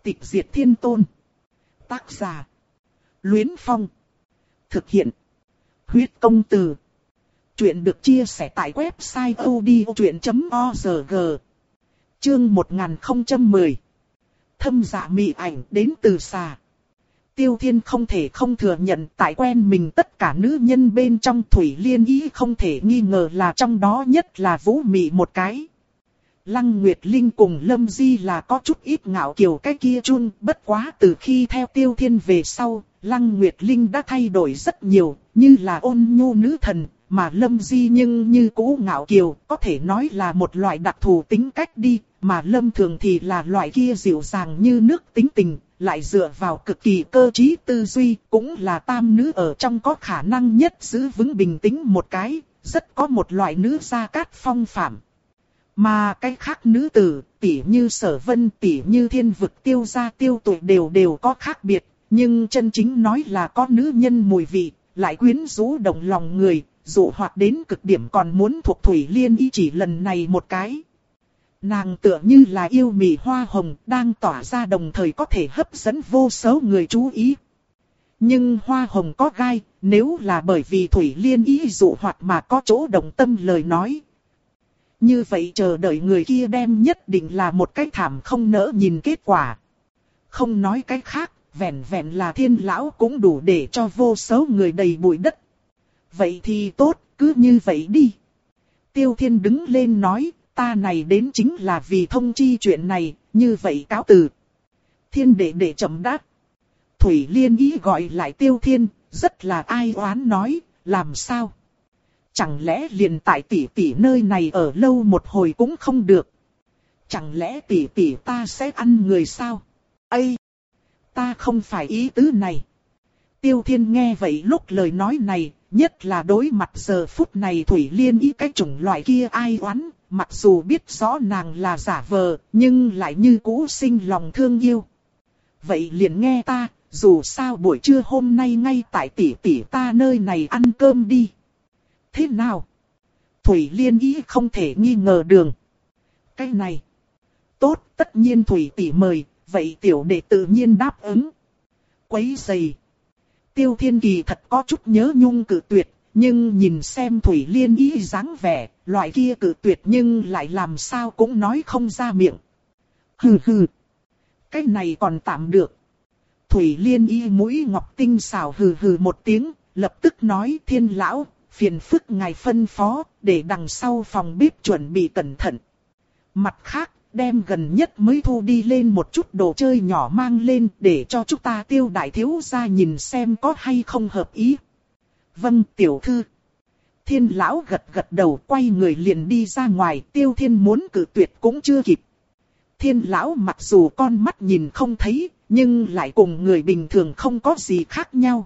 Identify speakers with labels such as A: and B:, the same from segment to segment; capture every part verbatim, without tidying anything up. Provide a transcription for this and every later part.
A: Tịch diệt thiên tôn. Tác giả: Luyến Phong. Thực hiện: Huyết công từ. Chuyện được chia sẻ tại website odchuyện chấm org. Chương một nghìn không trăm mười. Thâm dạ mị ảnh đến từ xa. Tiêu Thiên không thể không thừa nhận tại quen mình tất cả nữ nhân bên trong Thủy Liên Ý không thể nghi ngờ là trong đó nhất là vũ mị một cái. Lăng Nguyệt Linh cùng Lâm Di là có chút ít ngạo kiều cái kia chun, bất quá từ khi theo Tiêu Thiên về sau, Lăng Nguyệt Linh đã thay đổi rất nhiều, như là ôn nhu nữ thần, mà Lâm Di nhưng như cũ ngạo kiều, có thể nói là một loại đặc thù tính cách đi, mà Lâm Thường thì là loại kia dịu dàng như nước tính tình, lại dựa vào cực kỳ cơ trí tư duy, cũng là tam nữ ở trong có khả năng nhất giữ vững bình tĩnh một cái, rất có một loại nữ gia cát phong phạm. Mà cái khác nữ tử, tỉ như Sở Vân, tỉ như Thiên Vực Tiêu gia Tiêu Tụy đều đều có khác biệt, nhưng chân chính nói là có nữ nhân mùi vị, lại quyến rũ động lòng người, dụ hoặc đến cực điểm còn muốn thuộc Thủy Liên Ý chỉ lần này một cái. Nàng tựa như là yêu mị hoa hồng, đang tỏa ra đồng thời có thể hấp dẫn vô số người chú ý. Nhưng hoa hồng có gai, nếu là bởi vì Thủy Liên Ý dụ hoặc mà có chỗ động tâm lời nói. Như vậy chờ đợi người kia đem nhất định là một cái thảm không nỡ nhìn kết quả. Không nói cái khác, vẹn vẹn là Thiên lão cũng đủ để cho vô số người đầy bụi đất. Vậy thì tốt, cứ như vậy đi. Tiêu Thiên đứng lên nói, ta này đến chính là vì thông chi chuyện này, như vậy cáo từ. Thiên đệ đệ chậm đáp. Thủy Liên Ý gọi lại Tiêu Thiên, rất là ai oán nói, làm sao? Chẳng lẽ liền tại tỷ tỷ nơi này ở lâu một hồi cũng không được? Chẳng lẽ tỷ tỷ ta sẽ ăn người sao? Ây! Ta không phải ý tứ này. Tiêu Thiên nghe vậy lúc lời nói này, nhất là đối mặt giờ phút này Thủy Liên Ý cái chủng loại kia ai oán, mặc dù biết rõ nàng là giả vờ, nhưng lại như cũ sinh lòng thương yêu. Vậy liền nghe ta, dù sao buổi trưa hôm nay ngay tại tỷ tỷ ta nơi này ăn cơm đi. Thế nào? Thủy Liên Ý không thể nghi ngờ đường. Cái này. Tốt, tất nhiên Thủy tỷ mời, vậy tiểu đệ tự nhiên đáp ứng. Quấy giày. Tiêu Thiên Kỳ thật có chút nhớ nhung cự tuyệt, nhưng nhìn xem Thủy Liên Ý dáng vẻ, loại kia cự tuyệt nhưng lại làm sao cũng nói không ra miệng. Hừ hừ. Cái này còn tạm được. Thủy Liên Ý mũi ngọc tinh xảo hừ hừ một tiếng, lập tức nói Thiên lão, phiền phức ngài phân phó, để đằng sau phòng bếp chuẩn bị cẩn thận. Mặt khác, đem gần nhất mới thu đi lên một chút đồ chơi nhỏ mang lên để cho chúng ta Tiêu đại thiếu gia nhìn xem có hay không hợp ý. Vâng tiểu thư. Thiên lão gật gật đầu quay người liền đi ra ngoài, Tiêu Thiên muốn cự tuyệt cũng chưa kịp. Thiên lão mặc dù con mắt nhìn không thấy, nhưng lại cùng người bình thường không có gì khác nhau.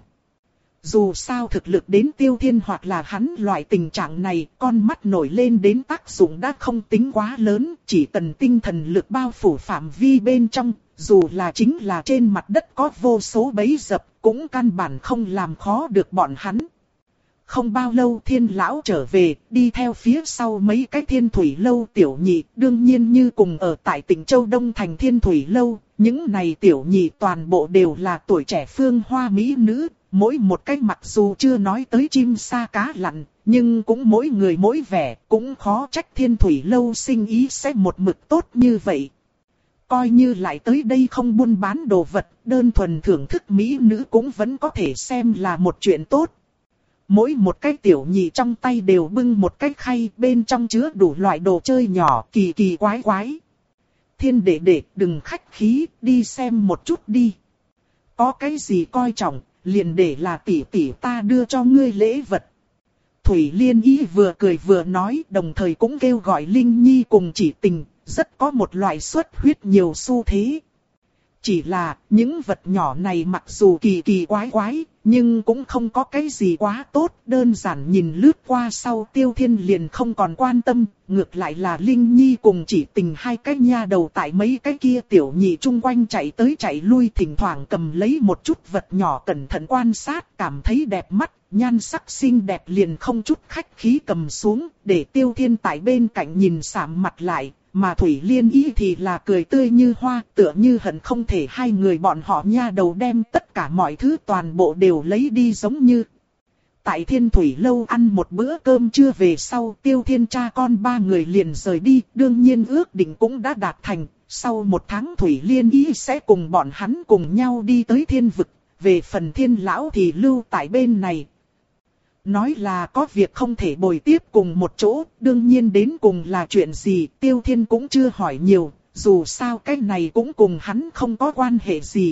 A: Dù sao thực lực đến Tiêu Thiên hoặc là hắn loại tình trạng này, con mắt nổi lên đến tác dụng đã không tính quá lớn, chỉ cần tinh thần lực bao phủ phạm vi bên trong, dù là chính là trên mặt đất có vô số bẫy dập, cũng căn bản không làm khó được bọn hắn. Không bao lâu Thiên lão trở về, đi theo phía sau mấy cái Thiên Thủy lâu tiểu nhị, đương nhiên như cùng ở tại tỉnh Châu Đông thành Thiên Thủy lâu, những này tiểu nhị toàn bộ đều là tuổi trẻ phương hoa mỹ nữ. Mỗi một cái mặc dù chưa nói tới chim sa cá lặn, nhưng cũng mỗi người mỗi vẻ, cũng khó trách Thiên Thủy lâu sinh ý sẽ một mực tốt như vậy. Coi như lại tới đây không buôn bán đồ vật, đơn thuần thưởng thức mỹ nữ cũng vẫn có thể xem là một chuyện tốt. Mỗi một cái tiểu nhị trong tay đều bưng một cái khay, bên trong chứa đủ loại đồ chơi nhỏ kỳ kỳ quái quái. Thiên đệ đệ đừng khách khí, đi xem một chút đi. Có cái gì coi trọng, liền để là tỷ tỷ ta đưa cho ngươi lễ vật. Thủy Liên Ý vừa cười vừa nói, đồng thời cũng kêu gọi Linh Nhi cùng Chỉ Tình, rất có một loại xuất huyết nhiều xu thế. Chỉ là, những vật nhỏ này mặc dù kỳ kỳ quái quái, nhưng cũng không có cái gì quá tốt, đơn giản nhìn lướt qua sau Tiêu Thiên liền không còn quan tâm, ngược lại là Linh Nhi cùng Chỉ Tình hai cái nha đầu tại mấy cái kia tiểu nhị chung quanh chạy tới chạy lui, thỉnh thoảng cầm lấy một chút vật nhỏ cẩn thận quan sát, cảm thấy đẹp mắt, nhan sắc xinh đẹp liền không chút khách khí cầm xuống, để Tiêu Thiên tại bên cạnh nhìn sạm mặt lại, mà Thủy Liên Y thì là cười tươi như hoa, tựa như hận không thể hai người bọn họ nha đầu đem tất cả mọi thứ toàn bộ đều lấy đi giống như. Tại Thiên Thủy Lâu ăn một bữa cơm trưa về sau, Tiêu Thiên cha con ba người liền rời đi, đương nhiên ước định cũng đã đạt thành. Sau một tháng Thủy Liên Y sẽ cùng bọn hắn cùng nhau đi tới thiên vực, về phần Thiên Lão thì lưu tại bên này. Nói là có việc không thể bồi tiếp cùng một chỗ, đương nhiên đến cùng là chuyện gì, Tiêu Thiên cũng chưa hỏi nhiều, dù sao cái này cũng cùng hắn không có quan hệ gì.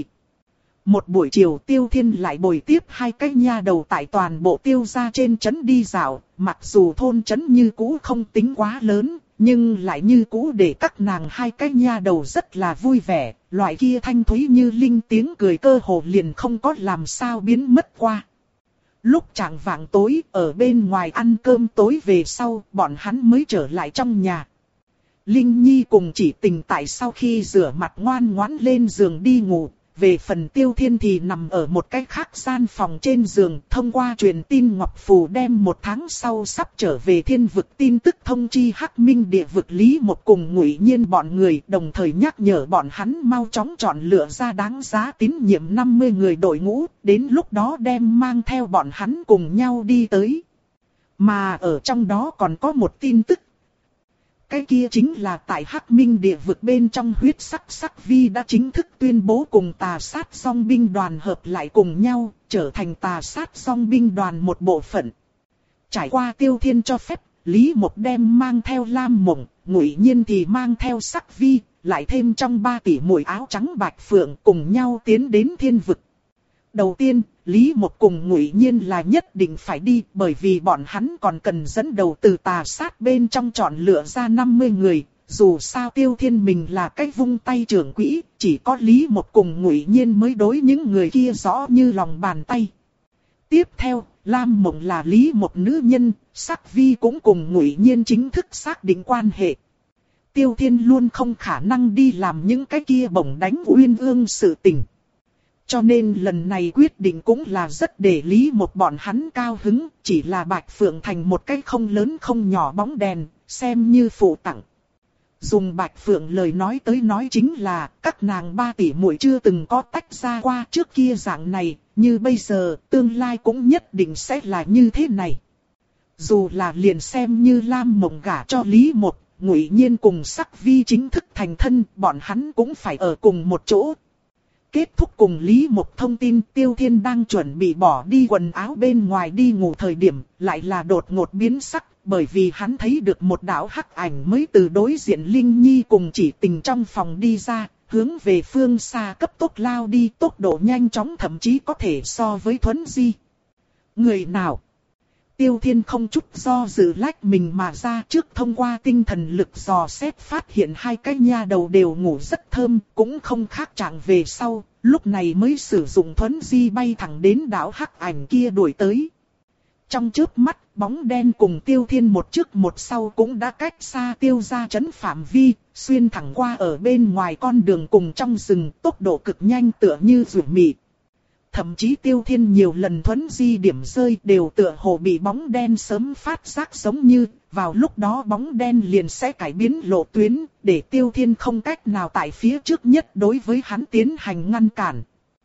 A: Một buổi chiều Tiêu Thiên lại bồi tiếp hai cái nha đầu tại toàn bộ Tiêu gia trên trấn đi dạo, mặc dù thôn trấn như cũ không tính quá lớn, nhưng lại như cũ để các nàng hai cái nha đầu rất là vui vẻ, loại kia thanh thúy như linh tiếng cười cơ hồ liền không có làm sao biến mất qua. Lúc chạng vạng tối ở bên ngoài ăn cơm tối về sau, bọn hắn mới trở lại trong nhà. Linh Nhi cùng Chỉ Tình tại sau khi rửa mặt ngoan ngoãn lên giường đi ngủ. Về phần Tiêu Thiên thì nằm ở một cái khác gian phòng trên giường, thông qua truyền tin Ngọc Phù đem một tháng sau sắp trở về thiên vực tin tức thông chi Hắc Minh địa vực Lý Một cùng Ngụy Nhiên bọn người, đồng thời nhắc nhở bọn hắn mau chóng chọn lựa ra đáng giá tín nhiệm năm mươi người đội ngũ, đến lúc đó đem mang theo bọn hắn cùng nhau đi tới. Mà ở trong đó còn có một tin tức. Cái kia chính là tại Hắc Minh địa vực bên trong huyết sắc sắc vi đã chính thức tuyên bố cùng tà sát song binh đoàn hợp lại cùng nhau, trở thành tà sát song binh đoàn một bộ phận. Trải qua Tiêu Thiên cho phép, Lý Một đem mang theo Lam Mộng, Ngụy Nhiên thì mang theo sắc vi, lại thêm trong ba tỷ muội áo trắng bạch phượng cùng nhau tiến đến thiên vực. Đầu tiên, Lý Một cùng Ngụy Nhiên là nhất định phải đi, bởi vì bọn hắn còn cần dẫn đầu từ tà sát bên trong chọn lựa ra năm mươi người. Dù sao Tiêu Thiên mình là cách vung tay trưởng quỹ, chỉ có Lý Một cùng Ngụy Nhiên mới đối những người kia rõ như lòng bàn tay. Tiếp theo, Lam Mộng là Lý Một nữ nhân, Sắc Vi cũng cùng Ngụy Nhiên chính thức xác định quan hệ. Tiêu Thiên luôn không khả năng đi làm những cái kia bổng đánh uyên ương sự tình. Cho nên lần này quyết định cũng là rất để Lý Một bọn hắn cao hứng, chỉ là Bạch Phượng thành một cái không lớn không nhỏ bóng đèn, xem như phụ tặng. Dùng Bạch Phượng lời nói tới nói chính là, các nàng ba tỷ muội chưa từng có tách ra qua trước kia dạng này, như bây giờ, tương lai cũng nhất định sẽ là như thế này. Dù là liền xem như Lam Mộng gả cho Lý Một, Ngụy Nhiên cùng Sắc Vi chính thức thành thân, bọn hắn cũng phải ở cùng một chỗ. Kết thúc cùng Lý Một thông tin, Tiêu Thiên đang chuẩn bị bỏ đi quần áo bên ngoài đi ngủ thời điểm, lại là đột ngột biến sắc, bởi vì hắn thấy được một đạo hắc ảnh mới từ đối diện Linh Nhi cùng Chỉ Tình trong phòng đi ra, hướng về phương xa cấp tốc lao đi, tốc độ nhanh chóng thậm chí có thể so với Thuấn Di. Người nào? Tiêu Thiên không chút do dự lách mình mà ra, trước thông qua tinh thần lực dò xét phát hiện hai cái nha đầu đều ngủ rất thơm, cũng không khác trạng về sau, lúc này mới sử dụng Thuấn Di bay thẳng đến đảo hắc ảnh kia đuổi tới. Trong chớp mắt, bóng đen cùng Tiêu Thiên một trước một sau cũng đã cách xa Tiêu gia trấn phạm vi, xuyên thẳng qua ở bên ngoài con đường cùng trong rừng, tốc độ cực nhanh tựa như rủi mị. Thậm chí Tiêu Thiên nhiều lần Thuấn Di điểm rơi đều tựa hồ bị bóng đen sớm phát giác giống như, vào lúc đó bóng đen liền sẽ cải biến lộ tuyến, để Tiêu Thiên không cách nào tại phía trước nhất đối với hắn tiến hành ngăn cản.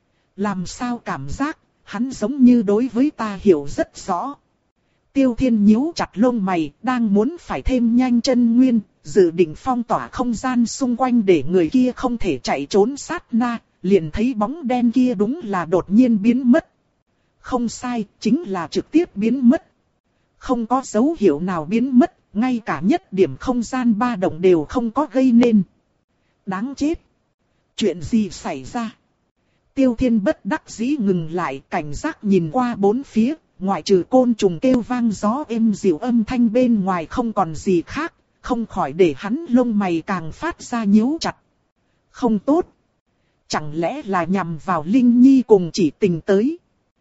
A: Làm sao cảm giác, hắn giống như đối với ta hiểu rất rõ. Tiêu Thiên nhíu chặt lông mày, đang muốn phải thêm nhanh chân nguyên, dự định phong tỏa không gian xung quanh để người kia không thể chạy trốn sát na. Liền thấy bóng đen kia đúng là đột nhiên biến mất. Không sai, chính là trực tiếp biến mất. Không có dấu hiệu nào biến mất, ngay cả nhất điểm không gian ba động đều không có gây nên. Đáng chết. Chuyện gì xảy ra? Tiêu Thiên bất đắc dĩ ngừng lại, cảnh giác nhìn qua bốn phía, ngoại trừ côn trùng kêu vang gió êm dịu âm thanh bên ngoài không còn gì khác, không khỏi để hắn lông mày càng phát ra nhíu chặt. Không tốt. Chẳng lẽ là nhằm vào Linh Nhi cùng Chỉ Tình tới?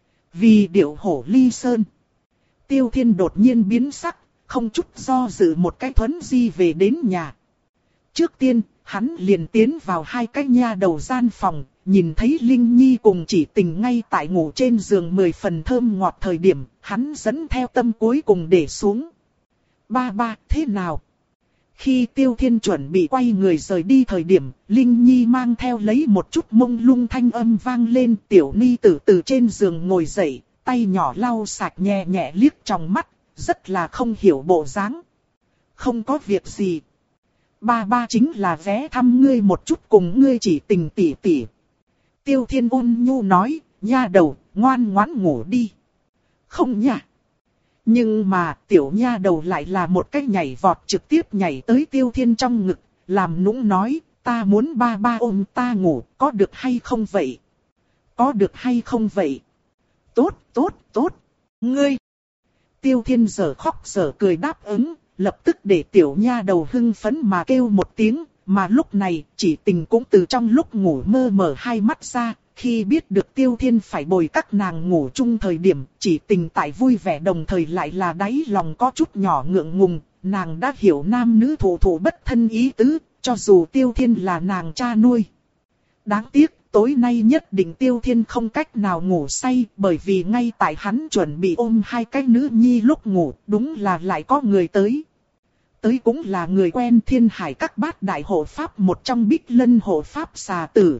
A: Vì điệu hổ ly sơn. Tiêu Thiên đột nhiên biến sắc, không chút do dự một cái Thuấn Di về đến nhà. Trước tiên, hắn liền tiến vào hai cái nha đầu gian phòng, nhìn thấy Linh Nhi cùng Chỉ Tình ngay tại ngủ trên giường mười phần thơm ngọt thời điểm, hắn dẫn theo tâm cuối cùng để xuống. Ba ba, thế nào? Khi Tiêu Thiên chuẩn bị quay người rời đi thời điểm, Linh Nhi mang theo lấy một chút mông lung thanh âm vang lên. Tiểu Ni tử từ trên giường ngồi dậy, tay nhỏ lau sạch nhẹ nhẹ liếc trong mắt, rất là không hiểu bộ dáng. Không có việc gì. Ba ba chính là ghé thăm ngươi một chút cùng ngươi chỉ tình tỉ tỉ. Tiêu Thiên ôn nhu nói, nha đầu, ngoan ngoãn ngủ đi. Không nha. Nhưng mà tiểu nha đầu lại là một cái nhảy vọt trực tiếp nhảy tới Tiêu Thiên trong ngực, làm nũng nói, ta muốn ba ba ôm ta ngủ, có được hay không vậy? Có được hay không vậy? Tốt, tốt, tốt. Ngươi. Tiêu Thiên giờ khóc giờ cười đáp ứng, lập tức để tiểu nha đầu hưng phấn mà kêu một tiếng, mà lúc này chỉ tình cũng từ trong lúc ngủ mơ mở hai mắt ra. Khi biết được Tiêu Thiên phải bồi các nàng ngủ chung thời điểm, chỉ tình tại vui vẻ đồng thời lại là đáy lòng có chút nhỏ ngượng ngùng, nàng đã hiểu nam nữ thủ thủ bất thân ý tứ, cho dù Tiêu Thiên là nàng cha nuôi. Đáng tiếc, tối nay nhất định Tiêu Thiên không cách nào ngủ say, bởi vì ngay tại hắn chuẩn bị ôm hai cái nữ nhi lúc ngủ, đúng là lại có người tới. Tới cũng là người quen Thiên Hải các bát đại hộ pháp một trong Bích Lân hộ pháp Xà Tử.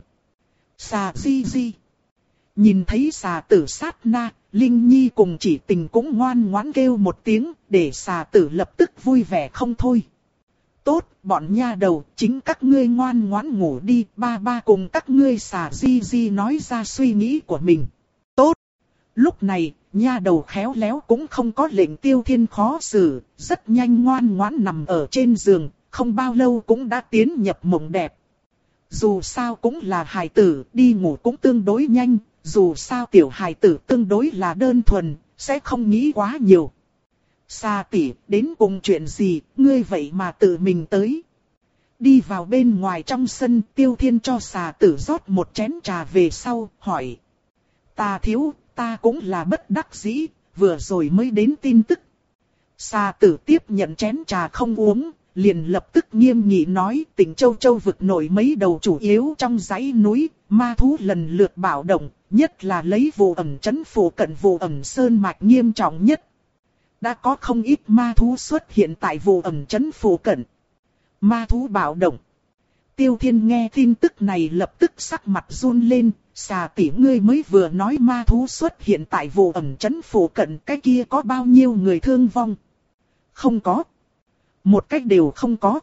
A: Xà Di Di. Nhìn thấy Xà Tử sát na, Linh Nhi cùng chỉ tình cũng ngoan ngoãn kêu một tiếng, để Xà Tử lập tức vui vẻ không thôi. Tốt, bọn nha đầu, chính các ngươi ngoan ngoãn ngủ đi, ba ba cùng các ngươi. Xà Di Di nói ra suy nghĩ của mình. Tốt. Lúc này, nha đầu khéo léo cũng không có lệnh Tiêu Thiên khó xử, rất nhanh ngoan ngoãn nằm ở trên giường, không bao lâu cũng đã tiến nhập mộng đẹp. Dù sao cũng là hài tử, đi ngủ cũng tương đối nhanh, dù sao tiểu hài tử tương đối là đơn thuần, sẽ không nghĩ quá nhiều. Xà tỷ, đến cùng chuyện gì, ngươi vậy mà tự mình tới. Đi vào bên ngoài trong sân, Tiêu Thiên cho Xà Tử rót một chén trà về sau, hỏi. Ta thiếu, ta cũng là bất đắc dĩ, vừa rồi mới đến tin tức. Xà Tử tiếp nhận chén trà không uống, liền lập tức nghiêm nghị nói, Tỉnh Châu Châu vực nổi mấy đầu chủ yếu trong dãy núi, ma thú lần lượt bạo động, nhất là lấy vụ ẩn trấn phủ cận vụ ẩn sơn mạch nghiêm trọng nhất. Đã có không ít ma thú xuất hiện tại vụ ẩn trấn phủ cận. Ma thú bạo động. Tiêu Thiên nghe tin tức này lập tức sắc mặt run lên, Xà tỷ ngươi mới vừa nói ma thú xuất hiện tại vụ ẩn trấn phủ cận, cái kia có bao nhiêu người thương vong? Không có. Một cách đều không có.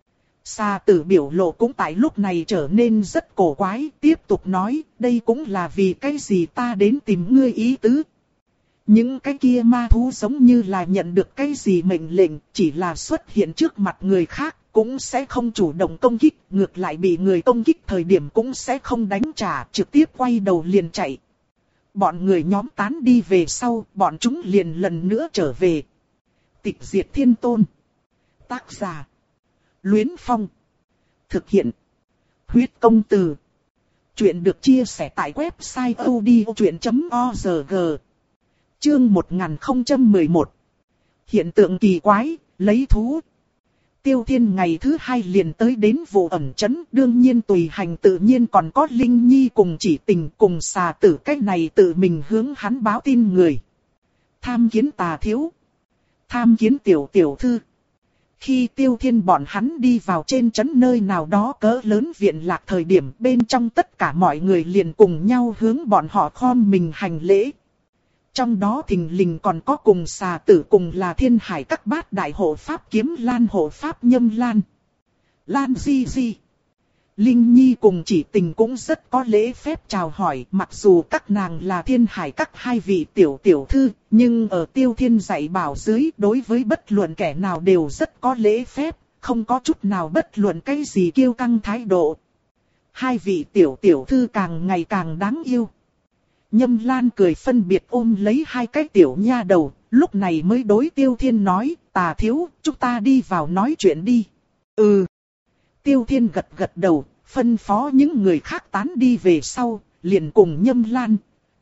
A: Xà Tử biểu lộ cũng tại lúc này trở nên rất cổ quái, tiếp tục nói, đây cũng là vì cái gì ta đến tìm ngươi ý tứ. Những cái kia ma thú giống như là nhận được cái gì mệnh lệnh, chỉ là xuất hiện trước mặt người khác, cũng sẽ không chủ động công kích, ngược lại bị người công kích thời điểm cũng sẽ không đánh trả, trực tiếp quay đầu liền chạy. Bọn người nhóm tán đi về sau, bọn chúng liền lần nữa trở về. Tịch Diệt Thiên Tôn. Tác giả. Luyến Phong. Thực hiện. Huyết Công Từ. Chuyện được chia sẻ tại website odchuyện chấm org. Chương một nghìn không trăm mười một. Hiện tượng kỳ quái, lấy thú. Tiêu Thiên ngày thứ hai liền tới đến vụ ẩn trấn, đương nhiên tùy hành tự nhiên còn có Linh Nhi cùng chỉ tình cùng Xà Tử, cách này tự mình hướng hắn báo tin người. Tham kiến Tà thiếu. Tham kiến tiểu tiểu thư. Khi Tiêu Thiên bọn hắn đi vào trên trấn nơi nào đó cỡ lớn viện lạc thời điểm, bên trong tất cả mọi người liền cùng nhau hướng bọn họ khom mình hành lễ. Trong đó thình lình còn có cùng Xà Tử cùng là Thiên Hải các bát đại hộ pháp Kiếm Lan hộ pháp Nhâm Lan. Lan Di Di. Linh Nhi cùng chỉ tình cũng rất có lễ phép chào hỏi, mặc dù các nàng là Thiên Hải các hai vị tiểu tiểu thư, nhưng ở Tiêu Thiên dạy bảo dưới, đối với bất luận kẻ nào đều rất có lễ phép, không có chút nào bất luận cái gì kiêu căng thái độ. Hai vị tiểu tiểu thư càng ngày càng đáng yêu. Nhâm Lan cười phân biệt ôm lấy hai cái tiểu nha đầu, lúc này mới đối Tiêu Thiên nói, Tà thiếu, chúng ta đi vào nói chuyện đi. Ừ. Tiêu Thiên gật gật đầu, phân phó những người khác tán đi về sau, liền cùng Nhâm Lan.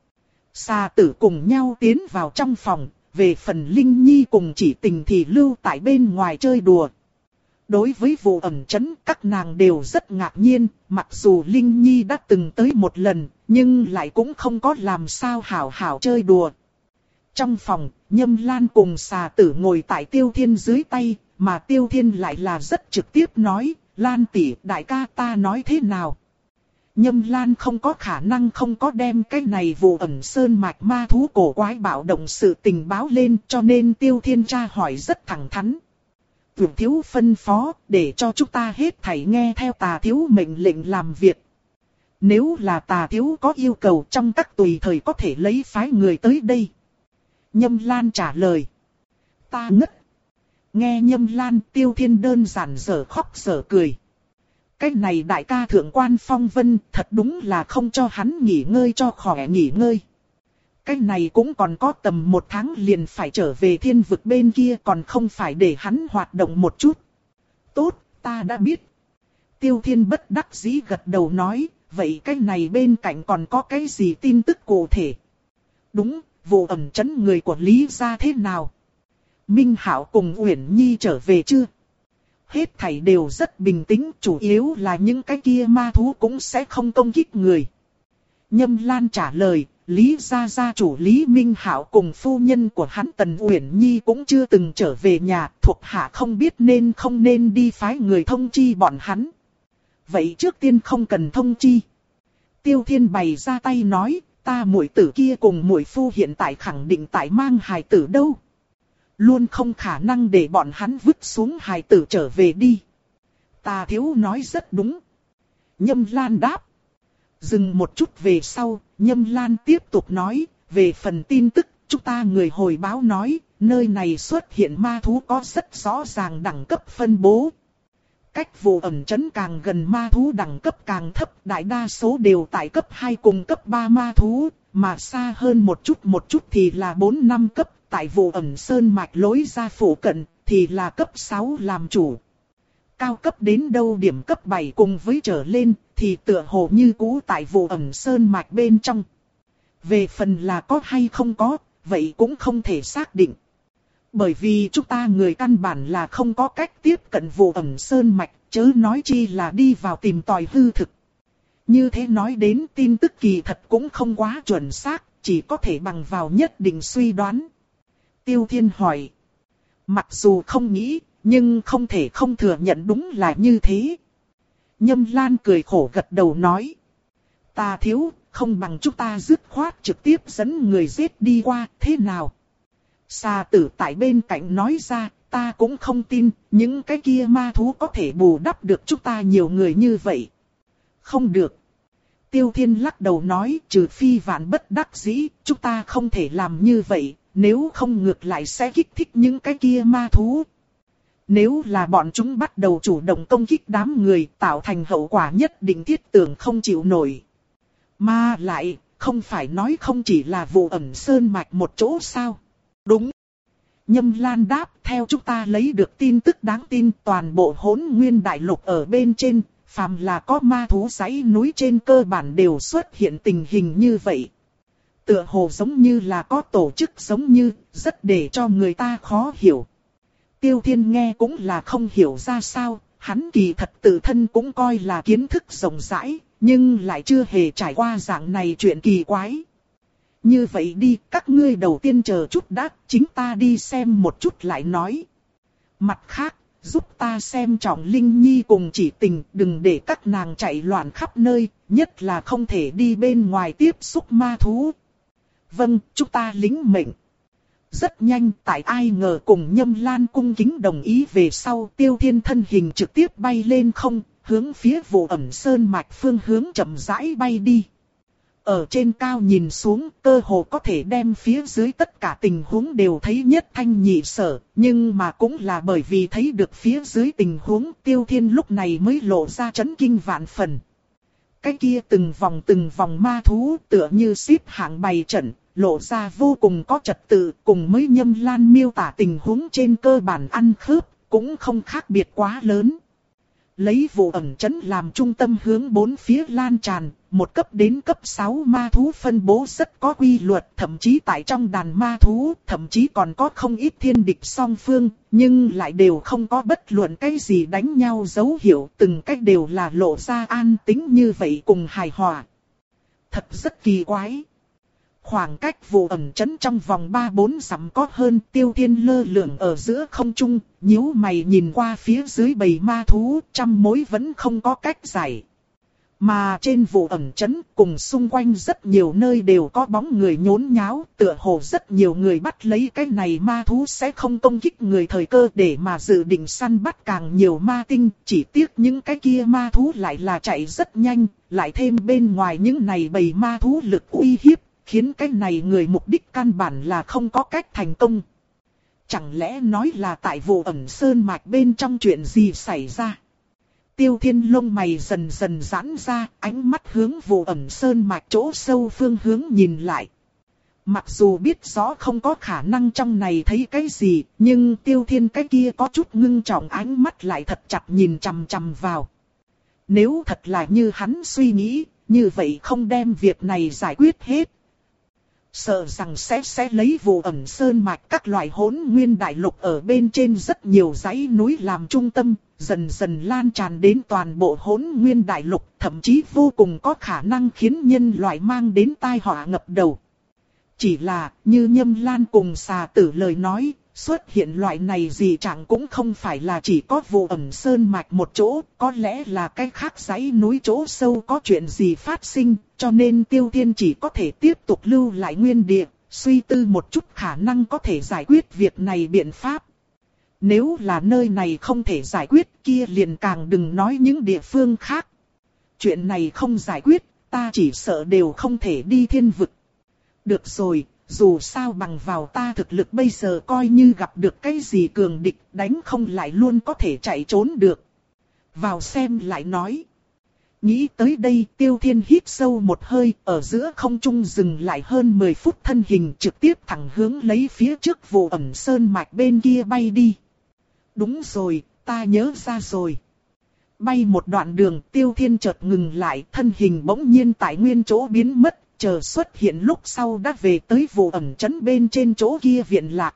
A: Xà Tử cùng nhau tiến vào trong phòng, về phần Linh Nhi cùng chỉ tình thì lưu tại bên ngoài chơi đùa. Đối với vụ ẩn trấn, các nàng đều rất ngạc nhiên, mặc dù Linh Nhi đã từng tới một lần, nhưng lại cũng không có làm sao hảo hảo chơi đùa. Trong phòng, Nhâm Lan cùng Xà Tử ngồi tại Tiêu Thiên dưới tay, mà Tiêu Thiên lại là rất trực tiếp nói, Lan tỷ, đại ca ta nói thế nào? Nhâm Lan không có khả năng không có đem cái này vụ ẩn sơn mạch ma thú cổ quái bạo động sự tình báo lên, cho nên Tiêu Thiên tra hỏi rất thẳng thắn. Vượt thiếu phân phó, để cho chúng ta hết thảy nghe theo Tà thiếu mệnh lệnh làm việc. Nếu là Tà thiếu có yêu cầu trong các tùy thời có thể lấy phái người tới đây. Nhâm Lan trả lời. Ta ngất. Nghe Nhâm Lan, Tiêu Thiên đơn giản dở khóc dở cười. Cái này đại ca thượng quan phong vân thật đúng là không cho hắn nghỉ ngơi cho khỏe nghỉ ngơi. Cái này cũng còn có tầm một tháng liền phải trở về thiên vực bên kia, còn không phải để hắn hoạt động một chút. Tốt, ta đã biết. Tiêu Thiên bất đắc dĩ gật đầu nói, vậy cái này bên cạnh còn có cái gì tin tức cụ thể? Đúng, vụ ẩn trấn người của Lý gia thế nào? Minh Hạo cùng Uyển Nhi trở về chưa? Hết thảy đều rất bình tĩnh, chủ yếu là những cái kia ma thú cũng sẽ không công kích người. Nhâm Lan trả lời, Lý gia gia chủ Lý Minh Hạo cùng phu nhân của hắn Tần Uyển Nhi cũng chưa từng trở về nhà, thuộc hạ không biết nên không nên đi phái người thông chi bọn hắn. Vậy trước tiên không cần thông chi. Tiêu Thiên bày ra tay nói, ta muội tử kia cùng muội phu hiện tại khẳng định tại mang hài tử đâu. Luôn không khả năng để bọn hắn vứt xuống hài tử trở về đi. Tà thiếu nói rất đúng. Nhâm Lan đáp. Dừng một chút về sau, Nhâm Lan tiếp tục nói, về phần tin tức, chúng ta người hồi báo nói, nơi này xuất hiện ma thú có rất rõ ràng đẳng cấp phân bố. Cách vụ ẩn trấn càng gần ma thú đẳng cấp càng thấp, đại đa số đều tại cấp hai cùng cấp ba ma thú, mà xa hơn một chút một chút thì là bốn năm cấp, tại vụ ẩn sơn mạch lối ra phủ cận thì là cấp sáu làm chủ. Cao cấp đến đâu điểm cấp bảy cùng với trở lên thì tựa hồ như cũ tại vụ ẩn sơn mạch bên trong. Về phần là có hay không có, vậy cũng không thể xác định. Bởi vì chúng ta người căn bản là không có cách tiếp cận vụ ẩn sơn mạch, chớ nói chi là đi vào tìm tòi hư thực. Như thế nói đến tin tức kỳ thật cũng không quá chuẩn xác, chỉ có thể bằng vào nhất định suy đoán. Tiêu Thiên hỏi. Mặc dù không nghĩ, nhưng không thể không thừa nhận đúng là như thế. Nhâm Lan cười khổ gật đầu nói. Ta thiếu, không bằng chúng ta dứt khoát trực tiếp dẫn người giết đi qua, thế nào? Xà tử tại bên cạnh nói ra, ta cũng không tin, những cái kia ma thú có thể bù đắp được chúng ta nhiều người như vậy. Không được. Tiêu Thiên lắc đầu nói, trừ phi vạn bất đắc dĩ, chúng ta không thể làm như vậy, nếu không ngược lại sẽ kích thích những cái kia ma thú. Nếu là bọn chúng bắt đầu chủ động công kích đám người, tạo thành hậu quả nhất định thiết tưởng không chịu nổi. Mà lại, không phải nói không chỉ là vụ ẩn sơn mạch một chỗ sao? Đúng. Nhâm Lan đáp, theo chúng ta lấy được tin tức đáng tin, toàn bộ Hỗn Nguyên đại lục ở bên trên, phàm là có ma thú dãy núi trên cơ bản đều xuất hiện tình hình như vậy. Tựa hồ giống như là có tổ chức giống như, rất để cho người ta khó hiểu. Tiêu Thiên nghe cũng là không hiểu ra sao, hắn kỳ thật tự thân cũng coi là kiến thức rộng rãi, nhưng lại chưa hề trải qua dạng này chuyện kỳ quái. Như vậy đi, các ngươi đầu tiên chờ chút đã, chính ta đi xem một chút lại nói. Mặt khác, giúp ta xem Trọng Linh Nhi cùng Chỉ Tình, đừng để các nàng chạy loạn khắp nơi, nhất là không thể đi bên ngoài tiếp xúc ma thú. Vâng, chúng ta lính mệnh. Rất nhanh, tại ai ngờ cùng Nhâm Lan cung kính đồng ý về sau, Tiêu Thiên thân hình trực tiếp bay lên không, hướng phía vụ ẩn sơn mạch phương hướng chậm rãi bay đi. Ở trên cao nhìn xuống, cơ hồ có thể đem phía dưới tất cả tình huống đều thấy nhất thanh nhị sở, nhưng mà cũng là bởi vì thấy được phía dưới tình huống, Tiêu Thiên lúc này mới lộ ra chấn kinh vạn phần. Cái kia từng vòng từng vòng ma thú tựa như xếp hạng bày trận, lộ ra vô cùng có trật tự, cùng mới Nhâm Lan miêu tả tình huống trên cơ bản ăn khớp, cũng không khác biệt quá lớn. Lấy vụ ẩn trấn làm trung tâm hướng bốn phía lan tràn, một cấp đến cấp sáu ma thú phân bố rất có quy luật, thậm chí tại trong đàn ma thú, thậm chí còn có không ít thiên địch song phương, nhưng lại đều không có bất luận cái gì đánh nhau dấu hiệu, từng cách đều là lộ ra an tĩnh như vậy cùng hài hòa. Thật rất kỳ quái. Khoảng cách vụ ẩn trấn trong vòng ba bốn dặm có hơn. Tiêu Thiên lơ lửng ở giữa không trung, nhíu mày nhìn qua phía dưới bầy ma thú, trăm mối vẫn không có cách giải. Mà trên vụ ẩn trấn cùng xung quanh rất nhiều nơi đều có bóng người nhốn nháo, tựa hồ rất nhiều người bắt lấy cái này ma thú sẽ không công kích người thời cơ để mà dự định săn bắt càng nhiều ma tinh, chỉ tiếc những cái kia ma thú lại là chạy rất nhanh, lại thêm bên ngoài những này bầy ma thú lực uy hiếp, khiến cái này người mục đích căn bản là không có cách thành công. Chẳng lẽ nói là tại vụ ẩn sơn mạch bên trong chuyện gì xảy ra? Tiêu Thiên lông mày dần dần giãn ra, ánh mắt hướng vụ ẩn sơn mạch chỗ sâu phương hướng nhìn lại. Mặc dù biết rõ không có khả năng trong này thấy cái gì, nhưng Tiêu Thiên cái kia có chút ngưng trọng, ánh mắt lại thật chặt nhìn chằm chằm vào. Nếu thật là như hắn suy nghĩ, như vậy không đem việc này giải quyết hết, sợ rằng sẽ sẽ lấy vụ ẩn sơn mạch các loại hỗn nguyên đại lục ở bên trên rất nhiều dãy núi làm trung tâm, dần dần lan tràn đến toàn bộ hỗn nguyên đại lục, thậm chí vô cùng có khả năng khiến nhân loại mang đến tai họa ngập đầu. Chỉ là, như Nhâm Lan cùng xà tử lời nói, xuất hiện loại này gì chẳng cũng không phải là chỉ có vụ ẩn sơn mạch một chỗ, có lẽ là cái khác dãy núi chỗ sâu có chuyện gì phát sinh, cho nên Tiêu Thiên chỉ có thể tiếp tục lưu lại nguyên địa, suy tư một chút khả năng có thể giải quyết việc này biện pháp. Nếu là nơi này không thể giải quyết kia liền càng đừng nói những địa phương khác. Chuyện này không giải quyết, ta chỉ sợ đều không thể đi thiên vực. Được rồi, dù sao bằng vào ta thực lực bây giờ coi như gặp được cái gì cường địch đánh không lại luôn có thể chạy trốn được. Vào xem lại nói. Nghĩ tới đây Tiêu Thiên hít sâu một hơi ở giữa không trung dừng lại hơn mười phút thân hình trực tiếp thẳng hướng lấy phía trước vụ ẩn sơn mạch bên kia bay đi. Đúng rồi, ta nhớ ra rồi. Bay một đoạn đường Tiêu Thiên chợt ngừng lại thân hình bỗng nhiên tại nguyên chỗ biến mất. Chờ xuất hiện lúc sau đã về tới vụ ẩn trấn bên trên chỗ kia viện lạc.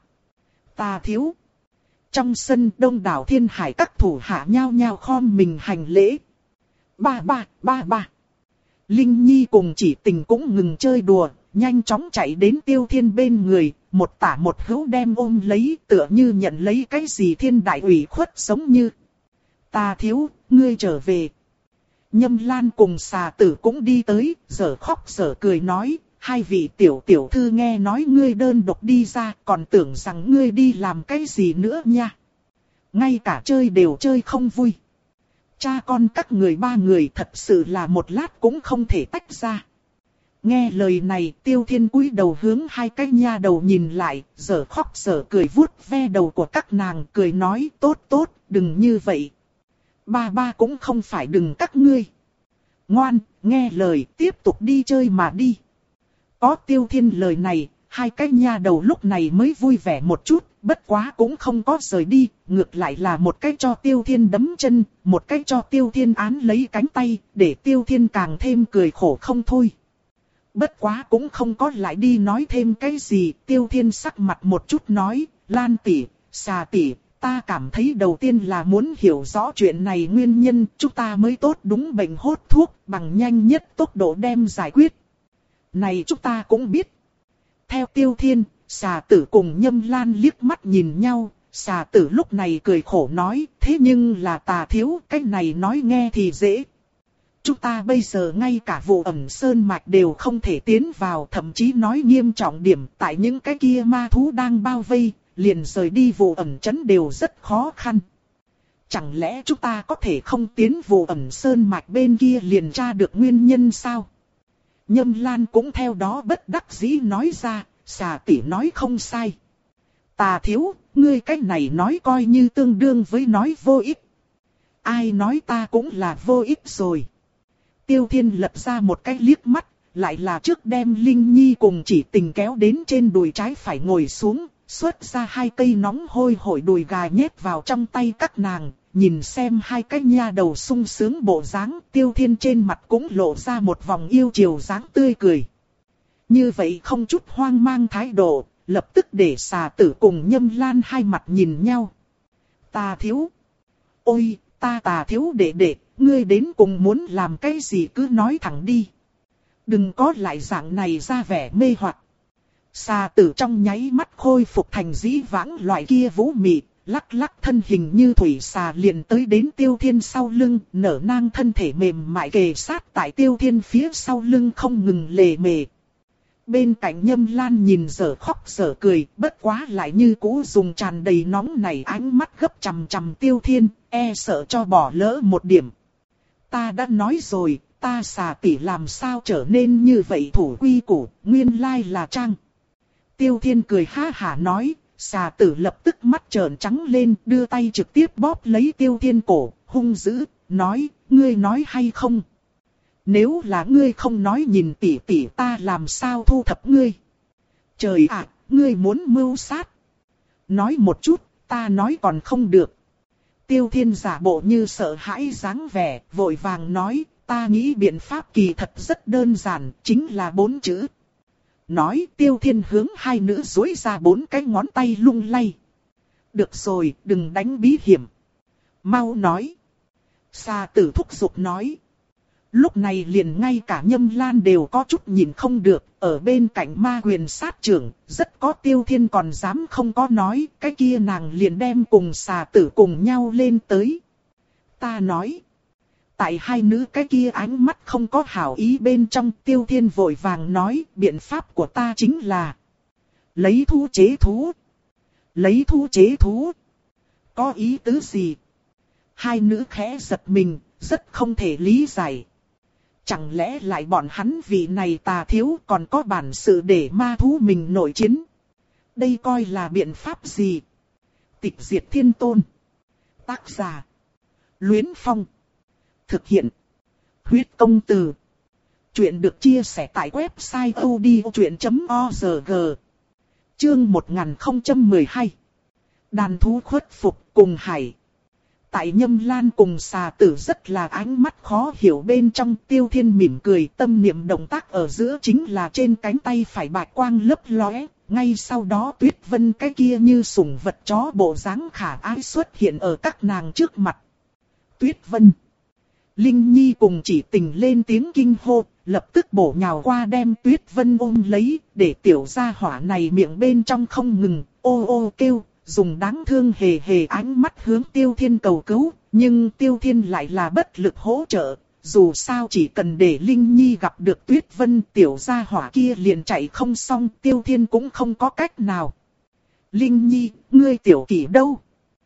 A: Ta thiếu. Trong sân đông đảo thiên hải các thủ hạ nhao nhao khom mình hành lễ. Ba ba, ba ba. Linh Nhi cùng Chỉ Tình cũng ngừng chơi đùa, nhanh chóng chạy đến Tiêu Thiên bên người, một tả một hữu đem ôm lấy tựa như nhận lấy cái gì thiên đại ủy khuất giống như. Ta thiếu, ngươi trở về. Nhâm Lan cùng xà tử cũng đi tới, giờ khóc giờ cười nói, hai vị tiểu tiểu thư nghe nói ngươi đơn độc đi ra, còn tưởng rằng ngươi đi làm cái gì nữa nha. Ngay cả chơi đều chơi không vui. Cha con các người ba người thật sự là một lát cũng không thể tách ra. Nghe lời này Tiêu Thiên cúi đầu hướng hai cái nha đầu nhìn lại, giờ khóc giờ cười vuốt ve đầu của các nàng cười nói tốt tốt, đừng như vậy. Ba ba cũng không phải đừng các ngươi. Ngoan, nghe lời, tiếp tục đi chơi mà đi. Có Tiêu Thiên lời này, hai cái nha đầu lúc này mới vui vẻ một chút, bất quá cũng không có rời đi, ngược lại là một cái cho Tiêu Thiên đấm chân, một cái cho Tiêu Thiên án lấy cánh tay, để Tiêu Thiên càng thêm cười khổ không thôi. Bất quá cũng không có lại đi nói thêm cái gì, Tiêu Thiên sắc mặt một chút nói, Lan tỷ, xà tỷ. Ta cảm thấy đầu tiên là muốn hiểu rõ chuyện này nguyên nhân, chúng ta mới tốt đúng bệnh hốt thuốc, bằng nhanh nhất tốc độ đem giải quyết. Này chúng ta cũng biết. Theo Tiêu Thiên, xà tử cùng Nhâm Lan liếc mắt nhìn nhau, xà tử lúc này cười khổ nói, thế nhưng là tà thiếu, cái này nói nghe thì dễ. Chúng ta bây giờ ngay cả vụ ẩn sơn mạch đều không thể tiến vào, thậm chí nói nghiêm trọng điểm tại những cái kia ma thú đang bao vây. Liền rời đi vụ ẩn trấn đều rất khó khăn. Chẳng lẽ chúng ta có thể không tiến vụ ẩn sơn mạch bên kia liền tra được nguyên nhân sao? Nhâm Lan cũng theo đó bất đắc dĩ nói ra, xà tỷ nói không sai. Tà thiếu, ngươi cách này nói coi như tương đương với nói vô ích. Ai nói ta cũng là vô ích rồi. Tiêu Thiên lật ra một cái liếc mắt, lại là trước đem Linh Nhi cùng Chỉ Tình kéo đến trên đùi trái phải ngồi xuống. Xuất ra hai cây nóng hôi hổi đùi gà nhét vào trong tay các nàng, nhìn xem hai cái nha đầu sung sướng bộ dáng, Tiêu Thiên trên mặt cũng lộ ra một vòng yêu chiều dáng tươi cười. Như vậy không chút hoang mang thái độ, lập tức để xà tử cùng Nhâm Lan hai mặt nhìn nhau. Ta thiếu. Ôi, ta tà thiếu đệ đệ, ngươi đến cùng muốn làm cái gì cứ nói thẳng đi. Đừng có lại dạng này ra vẻ mê hoặc. Xà tử trong nháy mắt khôi phục thành dĩ vãng loại kia vũ mị, lắc lắc thân hình như thủy xà liền tới đến Tiêu Thiên sau lưng, nở nang thân thể mềm mại kề sát tại Tiêu Thiên phía sau lưng không ngừng lề mề. Bên cạnh Nhâm Lan nhìn dở khóc dở cười, bất quá lại như cũ dùng tràn đầy nóng nảy ánh mắt gấp chằm chằm Tiêu Thiên, e sợ cho bỏ lỡ một điểm. Ta đã nói rồi, ta xà tỷ làm sao trở nên như vậy thủ quy củ, nguyên lai là trang. Tiêu Thiên cười ha hả nói, xà tử lập tức mắt trợn trắng lên, đưa tay trực tiếp bóp lấy Tiêu Thiên cổ, hung dữ, nói, ngươi nói hay không? Nếu là ngươi không nói nhìn tỷ tỷ ta làm sao thu thập ngươi? Trời ạ, ngươi muốn mưu sát? Nói một chút, ta nói còn không được. Tiêu Thiên giả bộ như sợ hãi dáng vẻ, vội vàng nói, ta nghĩ biện pháp kỳ thật rất đơn giản, chính là bốn chữ. Nói Tiêu Thiên hướng hai nữ duỗi ra bốn cái ngón tay lung lay. Được rồi, đừng đánh bí hiểm. Mau nói. Xà tử thúc giục nói. Lúc này liền ngay cả Nhâm Lan đều có chút nhìn không được, ở bên cạnh ma quyền sát trưởng, rất có Tiêu Thiên còn dám không có nói, cái kia nàng liền đem cùng xà tử cùng nhau lên tới. Ta nói. Tại hai nữ cái kia ánh mắt không có hảo ý bên trong, Tiêu Thiên vội vàng nói, biện pháp của ta chính là lấy thú chế thú. Lấy thú chế thú. Có ý tứ gì? Hai nữ khẽ giật mình, rất không thể lý giải. Chẳng lẽ lại bọn hắn vì này tà thiếu còn có bản sự để ma thú mình nổi chiến? Đây coi là biện pháp gì? Tịch diệt thiên tôn. Tác giả. Luyến Phong. Thực hiện. Huyết công từ. Chuyện được chia sẻ tại website odchuyện chấm org. Chương một nghìn không trăm mười hai. Đàn thú khuất phục cùng hải. Tại Nhâm Lan cùng xà tử rất là ánh mắt khó hiểu bên trong, Tiêu Thiên mỉm cười, tâm niệm động tác ở giữa chính là trên cánh tay phải bạch quang lấp lóe. Ngay sau đó Tuyết Vân cái kia như sủng vật chó bộ dáng khả ái xuất hiện ở các nàng trước mặt. Tuyết Vân. Linh Nhi cùng Chỉ Tình lên tiếng kinh hô, lập tức bổ nhào qua đem Tuyết Vân ôm lấy, để tiểu gia hỏa này miệng bên trong không ngừng, ô ô kêu, dùng đáng thương hề hề ánh mắt hướng Tiêu Thiên cầu cứu, nhưng Tiêu Thiên lại là bất lực hỗ trợ, dù sao chỉ cần để Linh Nhi gặp được Tuyết Vân tiểu gia hỏa kia liền chạy không xong, Tiêu Thiên cũng không có cách nào. Linh Nhi, ngươi tiểu kỷ đâu?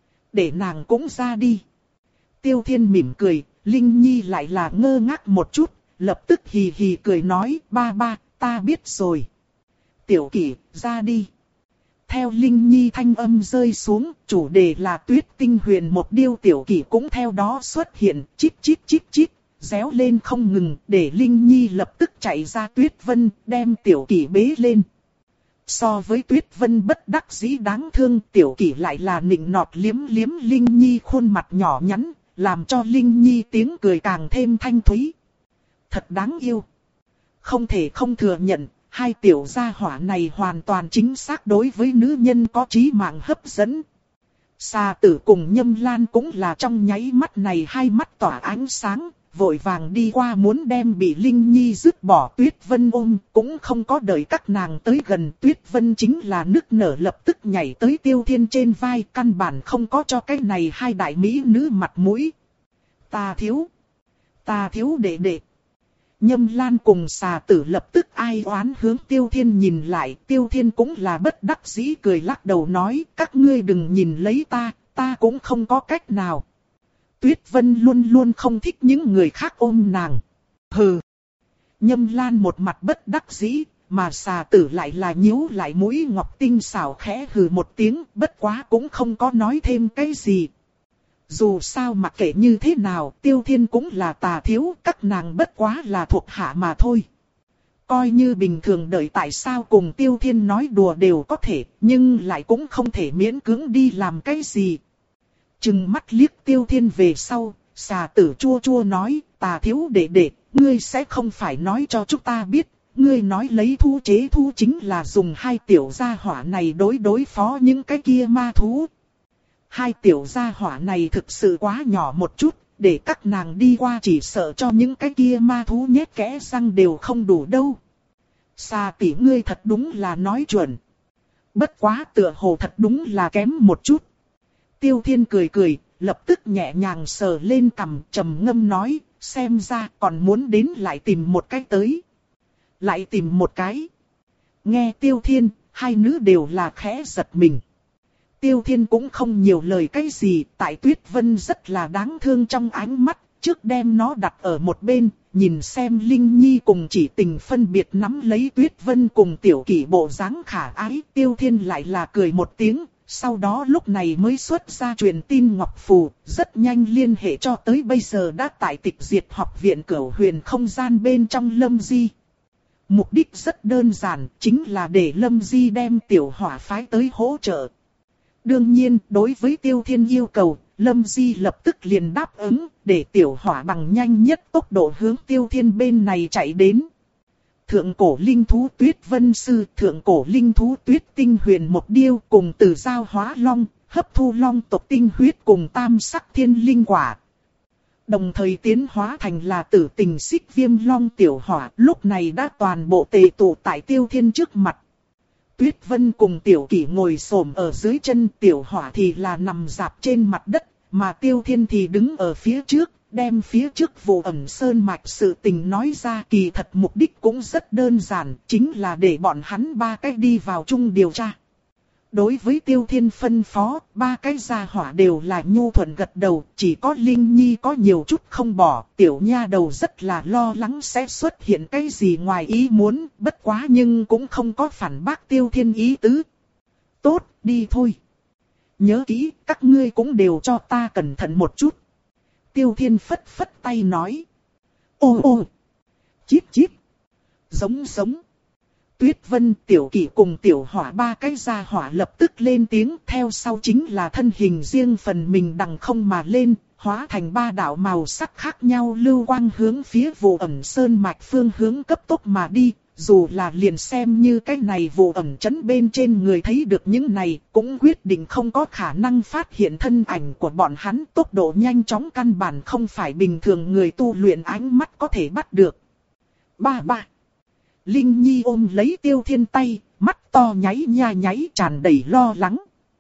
A: Để nàng cũng ra đi. Tiêu Thiên mỉm cười. Linh Nhi lại là ngơ ngác một chút, lập tức hì hì cười nói, ba ba, ta biết rồi. Tiểu Kỷ, ra đi. Theo Linh Nhi thanh âm rơi xuống, chủ đề là Tuyết Tinh Huyền một điêu Tiểu Kỷ cũng theo đó xuất hiện, chít chít chít chít, réo lên không ngừng, để Linh Nhi lập tức chạy ra Tuyết Vân, đem Tiểu Kỷ bế lên. So với Tuyết Vân bất đắc dĩ đáng thương, Tiểu Kỷ lại là nịnh nọt liếm liếm Linh Nhi khuôn mặt nhỏ nhắn, làm cho Linh Nhi tiếng cười càng thêm thanh thúy. Thật đáng yêu. Không thể không thừa nhận, hai tiểu gia hỏa này hoàn toàn chính xác đối với nữ nhân có trí mạng hấp dẫn. Xà tử cùng Nhâm Lan cũng là trong nháy mắt này hai mắt tỏa ánh sáng, vội vàng đi qua muốn đem bị Linh Nhi dứt bỏ Tuyết Vân ôm, cũng không có đợi các nàng tới gần. Tuyết Vân chính là nức nở lập tức nhảy tới Tiêu Thiên trên vai, căn bản không có cho cái này hai đại mỹ nữ mặt mũi. Ta thiếu, ta thiếu đệ đệ. Nhâm Lan cùng xà tử lập tức ai oán hướng Tiêu Thiên nhìn lại, Tiêu Thiên cũng là bất đắc dĩ cười lắc đầu nói, các ngươi đừng nhìn lấy ta, ta cũng không có cách nào. Tuyết Vân luôn luôn không thích những người khác ôm nàng. Hừ. Nhâm Lan một mặt bất đắc dĩ, mà xà tử lại là nhíu lại mũi ngọc tinh xảo khẽ hừ một tiếng, bất quá cũng không có nói thêm cái gì. Dù sao mặc kệ như thế nào, Tiêu Thiên cũng là tà thiếu, các nàng bất quá là thuộc hạ mà thôi. Coi như bình thường đợi tại sao cùng Tiêu Thiên nói đùa đều có thể, nhưng lại cũng không thể miễn cưỡng đi làm cái gì. Chừng mắt liếc Tiêu Thiên về sau, xà tử chua chua nói, tà thiếu đệ đệ, ngươi sẽ không phải nói cho chúng ta biết, ngươi nói lấy thú chế thú chính là dùng hai tiểu gia hỏa này đối đối phó những cái kia ma thú. Hai tiểu gia hỏa này thực sự quá nhỏ một chút, để các nàng đi qua chỉ sợ cho những cái kia ma thú nhét kẽ răng đều không đủ đâu. Xà tỷ ngươi thật đúng là nói chuẩn. Bất quá tựa hồ thật đúng là kém một chút. Tiêu Thiên cười cười, lập tức nhẹ nhàng sờ lên cằm trầm ngâm nói, xem ra còn muốn đến lại tìm một cái tới. Lại tìm một cái. Nghe Tiêu Thiên, hai nữ đều là khẽ giật mình. Tiêu Thiên cũng không nhiều lời cái gì, tại Tuyết Vân rất là đáng thương trong ánh mắt, trước đem nó đặt ở một bên, nhìn xem Linh Nhi cùng Chỉ Tình phân biệt nắm lấy Tuyết Vân cùng Tiểu Kỷ bộ dáng khả ái. Tiêu Thiên lại là cười một tiếng, sau đó lúc này mới xuất ra truyền tin ngọc phù, rất nhanh liên hệ cho tới bây giờ đã tại Tịch Diệt học viện Cửu Huyền không gian bên trong Lâm Di. Mục đích rất đơn giản, chính là để Lâm Di đem Tiểu Hỏa phái tới hỗ trợ. Đương nhiên, đối với Tiêu Thiên yêu cầu, Lâm Di lập tức liền đáp ứng, để Tiểu Hỏa bằng nhanh nhất tốc độ hướng Tiêu Thiên bên này chạy đến. Thượng cổ linh thú Tuyết Vân Sư, thượng cổ linh thú Tuyết Tinh Huyền Một Điêu cùng Tử Giao Hóa Long, hấp thu long tộc tinh huyết cùng tam sắc thiên linh quả. Đồng thời tiến hóa thành là Tử Tình Xích Viêm Long Tiểu Hỏa, lúc này đã toàn bộ tề tụ tại Tiêu Thiên trước mặt. Tuyết Vân cùng Tiểu Kỷ ngồi xổm ở dưới chân, Tiểu Hỏa thì là nằm dạp trên mặt đất, mà Tiêu Thiên thì đứng ở phía trước, đem phía trước vụ ẩn sơn mạch sự tình nói ra. Kỳ thật mục đích cũng rất đơn giản, chính là để bọn hắn ba cái đi vào chung điều tra. Đối với Tiêu Thiên phân phó, ba cái gia hỏa đều là nhu thuận gật đầu, chỉ có Linh Nhi có nhiều chút không bỏ, tiểu nha đầu rất là lo lắng sẽ xuất hiện cái gì ngoài ý muốn, bất quá nhưng cũng không có phản bác Tiêu Thiên ý tứ. Tốt, đi thôi. Nhớ kỹ, các ngươi cũng đều cho ta cẩn thận một chút. Tiêu Thiên phất phất tay nói. Ô ô, chíp chíp, giống giống. Tuyết Vân, Tiểu Kỷ cùng Tiểu Hỏa ba cái gia hỏa lập tức lên tiếng, theo sau chính là thân hình riêng phần mình đằng không mà lên, hóa thành ba đạo màu sắc khác nhau lưu quang hướng phía vụ ẩn sơn mạch phương hướng cấp tốc mà đi. Dù là liền xem như cái này vụ ẩn chấn bên trên người thấy được những này, cũng quyết định không có khả năng phát hiện thân ảnh của bọn hắn. Tốc độ nhanh chóng căn bản không phải bình thường người tu luyện ánh mắt có thể bắt được. Ba ba. Linh Nhi ôm lấy Tiêu Thiên tay, mắt to nháy nha nháy tràn đầy lo lắng.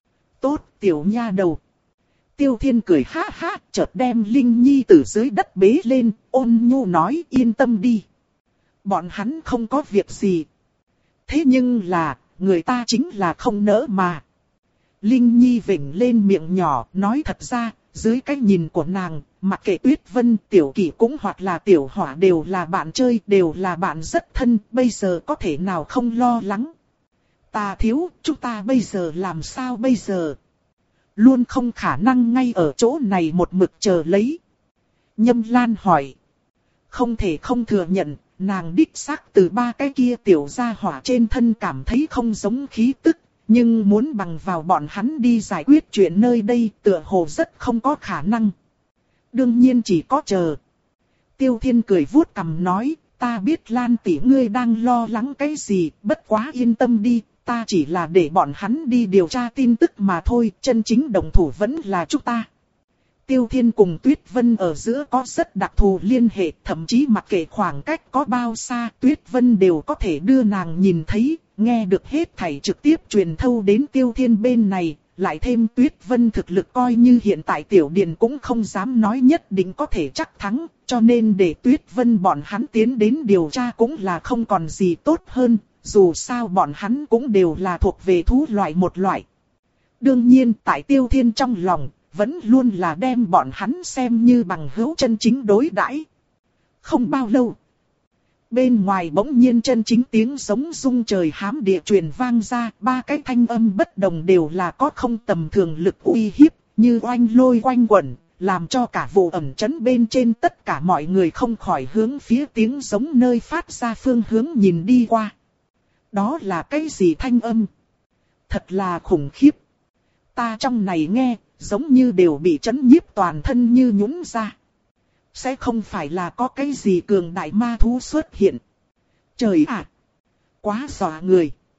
A: Tốt tiểu nha đầu. Tiêu Thiên cười ha ha, chợt đem Linh Nhi từ dưới đất bế lên, ôn nhu nói yên tâm đi. Bọn hắn không có việc gì. Thế nhưng là, người ta chính là không nỡ mà. Linh Nhi vểnh lên miệng nhỏ, nói thật ra, dưới cái nhìn của nàng, mặc kệ Tuyết Vân, Tiểu Kỷ cũng hoặc là Tiểu Hỏa đều là bạn chơi, đều là bạn rất thân, bây giờ có thể nào không lo lắng. Ta thiếu, chúng ta bây giờ làm sao bây giờ? Luôn không khả năng ngay ở chỗ này một mực chờ lấy. Nhâm Lan hỏi. Không thể không thừa nhận, nàng đích xác từ ba cái kia tiểu gia hỏa trên thân cảm thấy không giống khí tức. Nhưng muốn bằng vào bọn hắn đi giải quyết chuyện nơi đây tựa hồ rất không có khả năng. Đương nhiên chỉ có chờ. Tiêu Thiên cười vuốt cằm nói, ta biết Lan tỷ ngươi đang lo lắng cái gì, bất quá yên tâm đi, ta chỉ là để bọn hắn đi điều tra tin tức mà thôi, chân chính đồng thủ vẫn là chúng ta. Tiêu Thiên cùng Tuyết Vân ở giữa có rất đặc thù liên hệ, thậm chí mặc kệ khoảng cách có bao xa, Tuyết Vân đều có thể đưa nàng nhìn thấy, nghe được hết thảy trực tiếp truyền thâu đến Tiêu Thiên bên này, lại thêm Tuyết Vân thực lực coi như hiện tại Tiểu Điền cũng không dám nói nhất định có thể chắc thắng, cho nên để Tuyết Vân bọn hắn tiến đến điều tra cũng là không còn gì tốt hơn, dù sao bọn hắn cũng đều là thuộc về thú loại một loại. Đương nhiên tại Tiêu Thiên trong lòng, vẫn luôn là đem bọn hắn xem như bằng hữu chân chính đối đãi. Không bao lâu, bên ngoài bỗng nhiên chân chính tiếng giống rung trời hám địa truyền vang ra, ba cái thanh âm bất đồng đều là có không tầm thường lực uy hiếp, như oanh lôi quanh quẩn, làm cho cả vụ ẩn chấn bên trên tất cả mọi người không khỏi hướng phía tiếng giống nơi phát ra phương hướng nhìn đi qua. Đó là cái gì thanh âm? Thật là khủng khiếp. Ta trong này nghe, giống như đều bị chấn nhiếp toàn thân như nhũn ra. Sẽ không phải là có cái gì cường đại ma thú xuất hiện. Trời ạ! Quá dọa người!